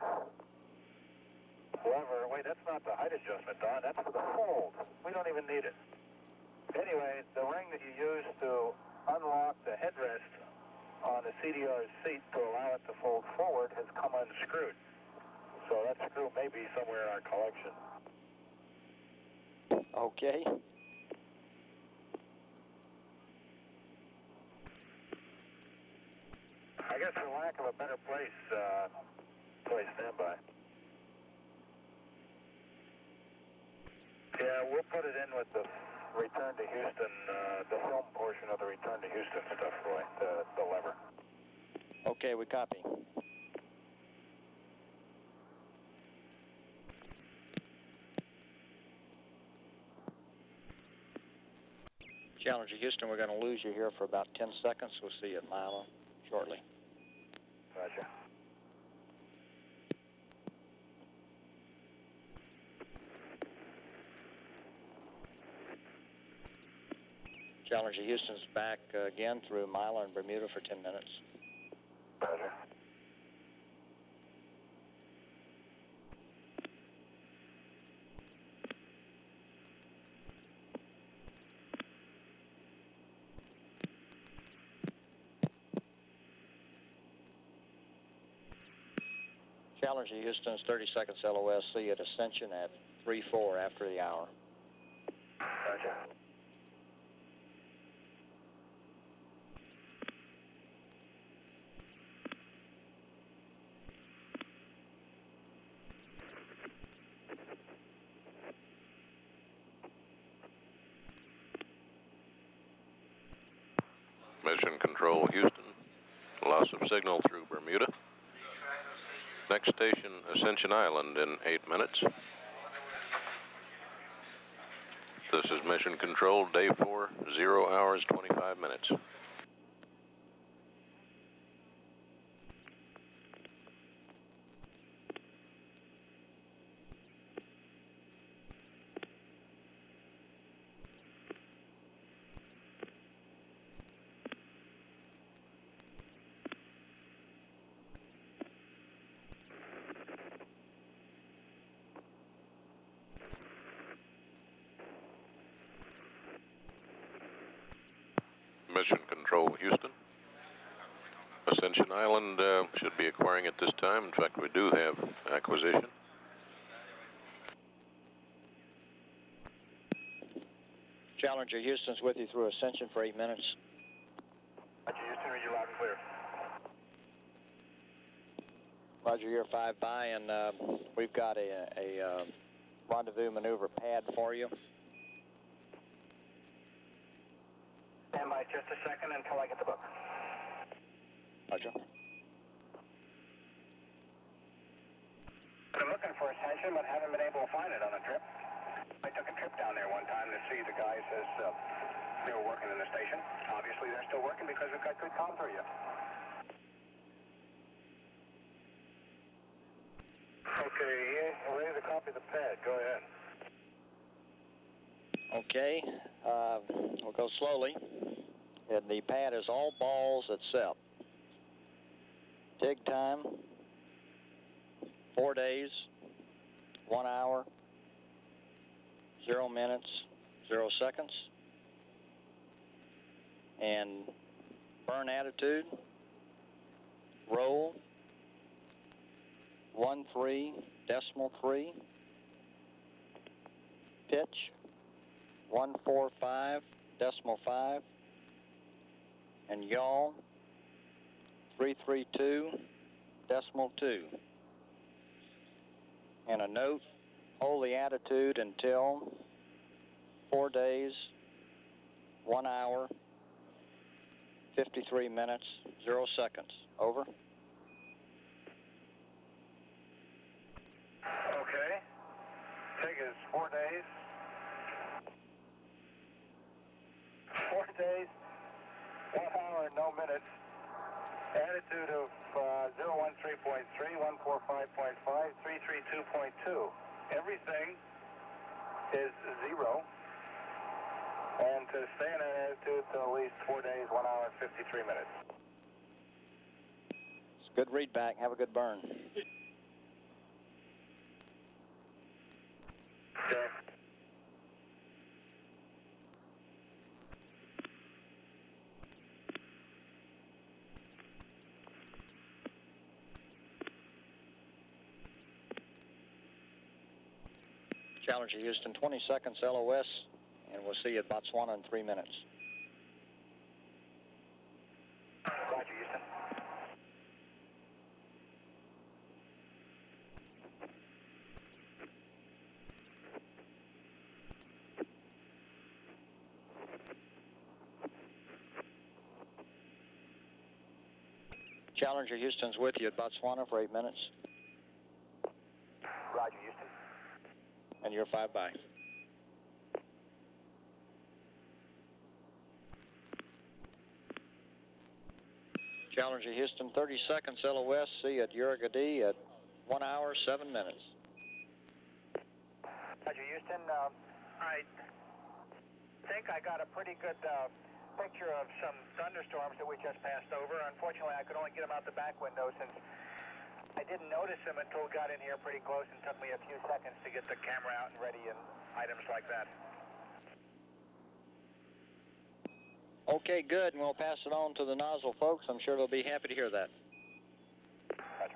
lever. Wait, that's not the height adjustment, Don. That's for the fold. We don't even need it. Anyway, the ring that you use to unlock the headrest on the C D R's seat to allow it to fold forward has come unscrewed. So that screw may be somewhere in our collection. Okay. I guess for lack of a better place, uh, place standby. Yeah, we'll put it in with the return to Houston, uh, the film portion of the return to Houston stuff, Roy, the, the lever. Okay, we copy. Challenger Houston, we're going to lose you here for about ten seconds. We'll see you at Milo shortly. Roger. Challenger Houston's back uh, again through Milo and Bermuda for ten minutes. Roger. Challenger Houston's thirty seconds L O S C at Ascension at three four after the hour. Roger. Mission Control Houston, loss of signal through Bermuda. Next station, Ascension Island in eight minutes. This is Mission Control, day four, zero hours, twenty-five minutes. Control, Houston. Ascension Island uh, should be acquiring at this time. In fact, we do have acquisition. Challenger Houston's with you through Ascension for eight minutes. Roger, Houston, read you loud and clear. Roger, you're five by, and uh, we've got a, a uh, rendezvous maneuver pad for you. Stand by just a second until I get the book. Roger. Been looking for Ascension, but haven't been able to find it on a trip. I took a trip down there one time to see the guys as uh, they were working in the station. Obviously, they're still working because we've got good comm through you. Okay, ready to copy the pad. Go ahead. Okay, uh, we'll go slowly. And the pad is all balls except dig time, four days, one hour, zero minutes, zero seconds, and burn attitude, roll, one three decimal three, pitch, one four five decimal five, and yaw, three three two decimal two. And a note, hold the attitude until four days, one hour, fifty-three minutes, zero seconds. Over. Okay. Take is four days. Four days, one hour, no minutes. Attitude of uh, zero one three point three, one four five point five, three three two point two. Everything is zero. And to stay in that attitude to at least four days, one hour, and fifty-three minutes. It's a good read back. Have a good burn. Okay. Challenger Houston, twenty seconds L O S, and we'll see you at Botswana in three minutes. Roger, Houston. Challenger Houston's with you at Botswana for eight minutes. Roger, Houston. And you're five by. Challenger Houston, thirty seconds L O S, see you at Urigadi at one hour, seven minutes. Roger, Houston, uh, I think I got a pretty good uh, picture of some thunderstorms that we just passed over. Unfortunately, I could only get them out the back window since I didn't notice them until we got in here pretty close, and took me a few seconds to get the camera out and ready and items like that. Okay, good, and we'll pass it on to the nozzle folks. I'm sure they'll be happy to hear that. Roger.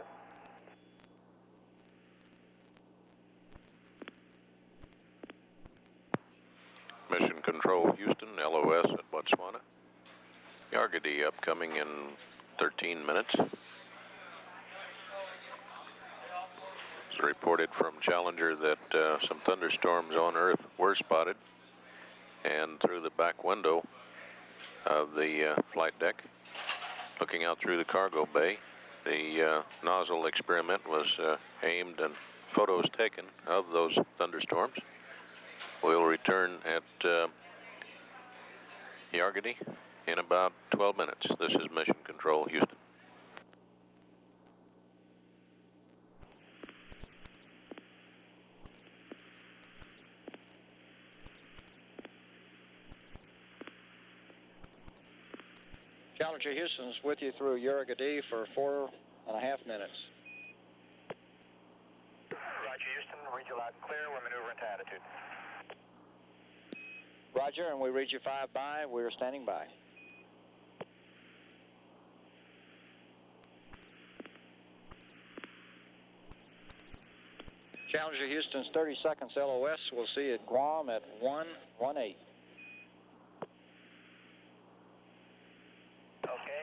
Mission Control, Houston, L O S at Botswana. Yargadi upcoming in thirteen minutes. It's reported from Challenger that uh, some thunderstorms on Earth were spotted, and through the back window of the uh, flight deck, looking out through the cargo bay, the uh, nozzle experiment was uh, aimed and photos taken of those thunderstorms. We'll return at uh, Yargadi in about twelve minutes. This is Mission Control, Houston. Challenger Houston's with you through Urigadi for four and a half minutes. Roger, Houston, read you loud and clear. We're maneuvering to attitude. Roger, and we read you five by. We're standing by. Challenger Houston's thirty seconds L O S. We'll see you at Guam at one one eight. Okay.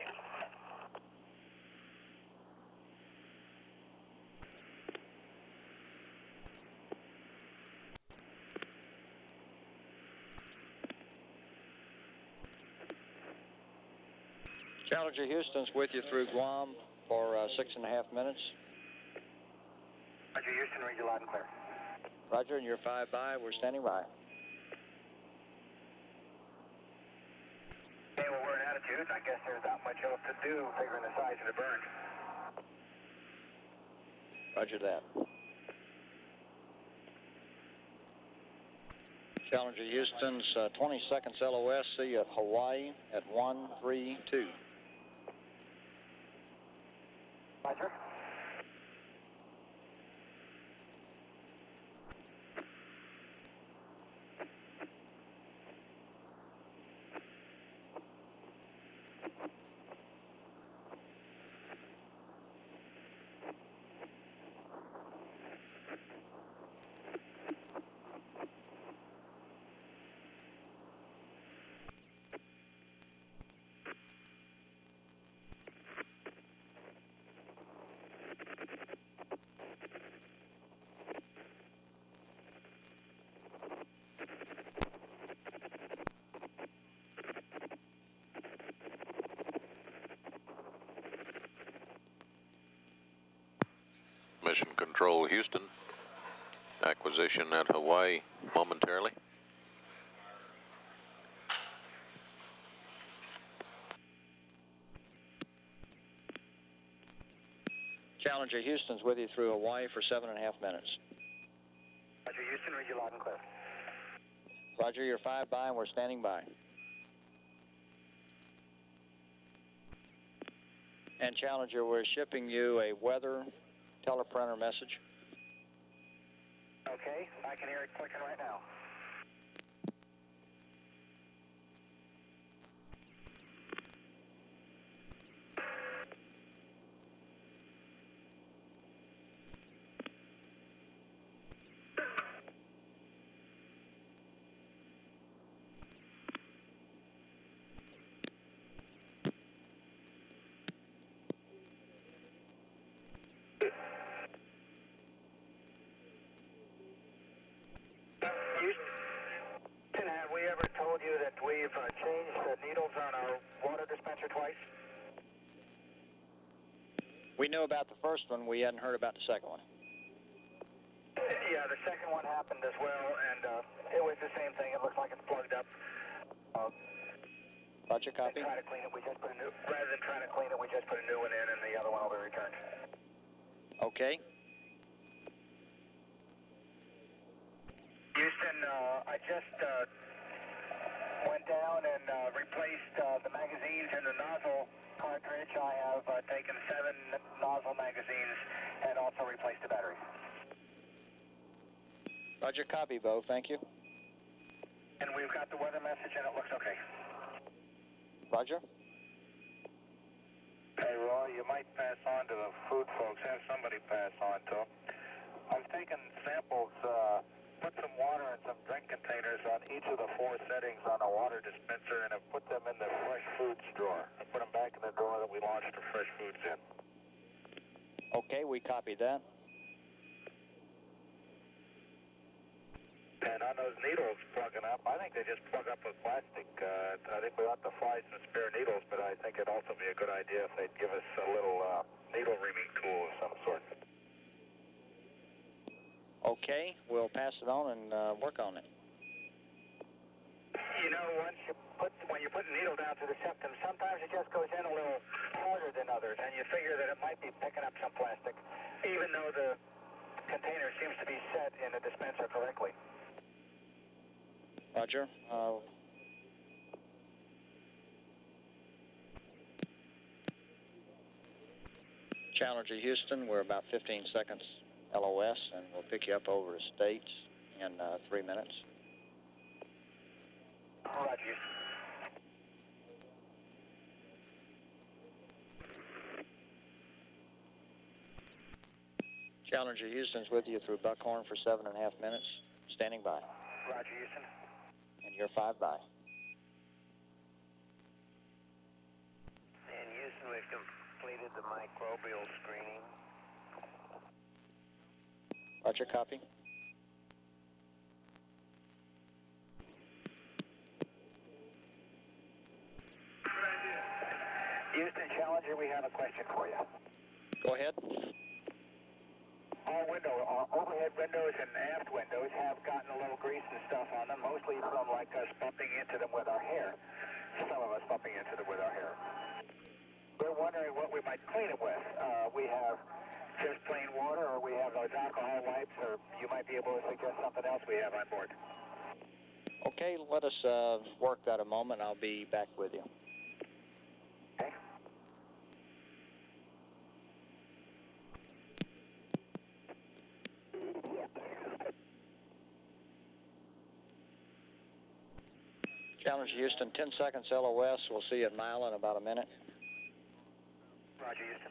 Challenger Houston's with you through Guam for uh, six and a half minutes. Roger, Houston, read you loud and clear. Roger, and you're five by. We're standing by. Okay, well, we're in attitude. I guess there's not much else to do figuring the size of the burn. Roger that. Challenger Houston's uh, twenty seconds L O S. See you at Hawaii at one three two. Roger. Mission Control Houston. Acquisition at Hawaii momentarily. Challenger Houston's with you through Hawaii for seven and a half minutes. Roger, Houston, read you loud and clear. Roger, you're five by and we're standing by. And Challenger, we're shipping you a weather teleprinter message. Okay, I can hear it clicking right now. Houston, have we ever told you that we've uh, changed the needles on our water dispenser twice? We knew about the first one. We hadn't heard about the second one. Yeah, the second one happened as well, and uh, it was the same thing. It looks like it's plugged up. Uh, Roger, copy. Try to clean it. We just put a new. Rather than trying to clean it, we just put a new one in, and the other one will be returned. Okay. Houston, uh, I just uh, went down and uh, replaced uh, the magazines in the nozzle cartridge. I have uh, taken seven nozzle magazines and also replaced the battery. Roger, copy, Bo. Thank you. And we've got the weather message, and it looks okay. Roger. Hey, Roy, you might pass on to the food folks. Have somebody pass on to them. I've taken samples, uh, put some water in some drink containers on each of the four settings on a water dispenser, and have put them in the fresh foods drawer. I put them back in the drawer that we launched the fresh foods in. Okay, we copied that. And on those needles plugging up, I think they just plug up with plastic. Uh, I think we ought to fly some spare needles, but I think it'd also be a good idea if they'd give us a little uh, needle reaming tool of some sort. Okay, we'll pass it on and uh, work on it. You know, once you put, when you put a needle down to the septum, sometimes it just goes in a little harder than others, and you figure that it might be picking up some plastic, even though the container seems to be set in the dispenser correctly. Roger. Uh, Challenger Houston, we're about fifteen seconds L O S, and we'll pick you up over to States in uh, three minutes. Roger. Challenger Houston's with you through Buckhorn for seven and a half minutes. Standing by. Roger, Houston. And you're five by. In Houston, we've completed the microbial screening. Roger, copy. Houston Challenger, we have a question for you. Go ahead. Our window, our overhead windows and aft windows have gotten a little grease and stuff on them, mostly from like us bumping into them with our hair. Some of us bumping into them with our hair. We're wondering what we might clean it with. Uh, we have just plain water, or we have those alcohol wipes, or you might be able to suggest something else we have on board. Okay, let us uh, work that a moment. I'll be back with you. Okay. Challenger Houston, ten seconds L O S. We'll see you at mile in about a minute. Roger, Houston.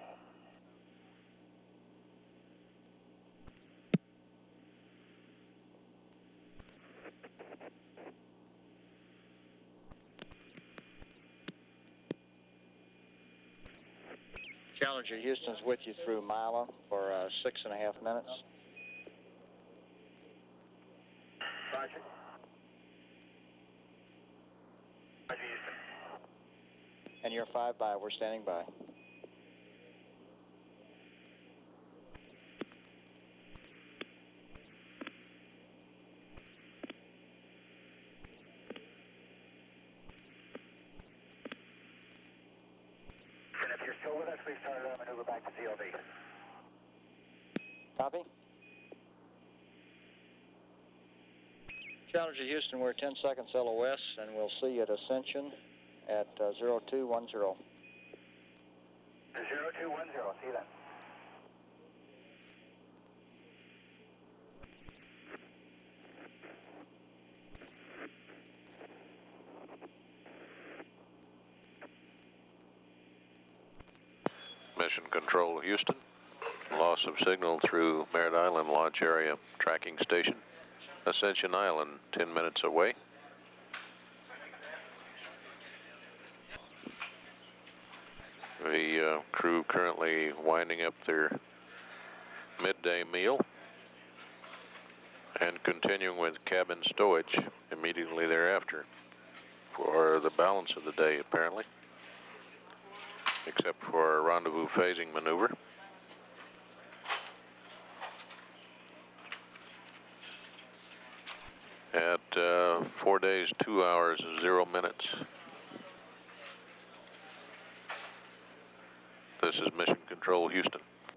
Challenger Houston's with you through Mila for uh, six and a half minutes. Roger. Roger, Houston. And you're five by. We're standing by. And if you're still with us, we've started our maneuver back to Z L V. Copy. Challenger Houston, we're ten seconds L O S, and we'll see you at Ascension at uh, zero two one zero. zero two one zero, see you then. Mission Control Houston. Loss of signal through Merritt Island Launch Area Tracking Station. Ascension Island, ten minutes away. The uh, crew currently winding up their midday meal and continuing with cabin stowage immediately thereafter for the balance of the day, apparently, except for a rendezvous phasing maneuver. At uh, four days, two hours, zero minutes. This is Mission Control Houston.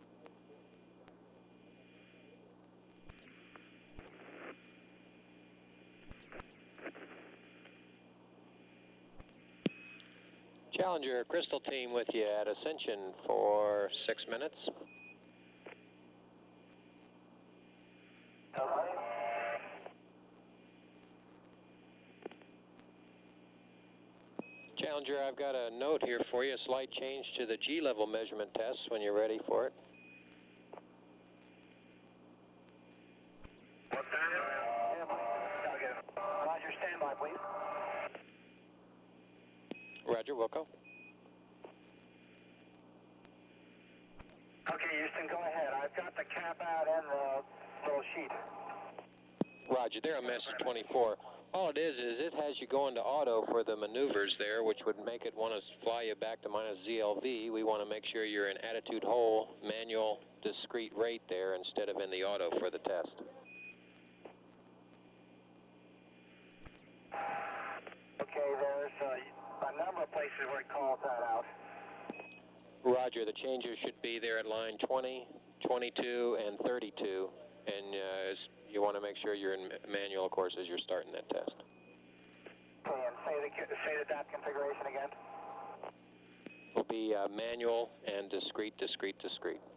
Challenger Crystal Team with you at Ascension for six minutes. Challenger, I've got a note here for you, a slight change to the G-level measurement test when you're ready for it. What's that? Roger, stand by, please. Roger, Wilco. Okay, Houston, go ahead. I've got the cap out and the little sheet. Roger, there on message twenty-four. All it is is it has you go into auto for the maneuvers there, which would make it want to fly you back to minus Z L V. We want to make sure you're in attitude hold, manual, discrete rate there instead of in the auto for the test. Okay, there's uh, a number of places where it calls that out. Roger, the changes should be there at line twenty, twenty-two, and thirty-two. And uh, you want to make sure you're in manual, of course, as you're starting that test. Okay, and say the, say the D A T configuration again. Will be uh, manual and discrete, discrete, discrete.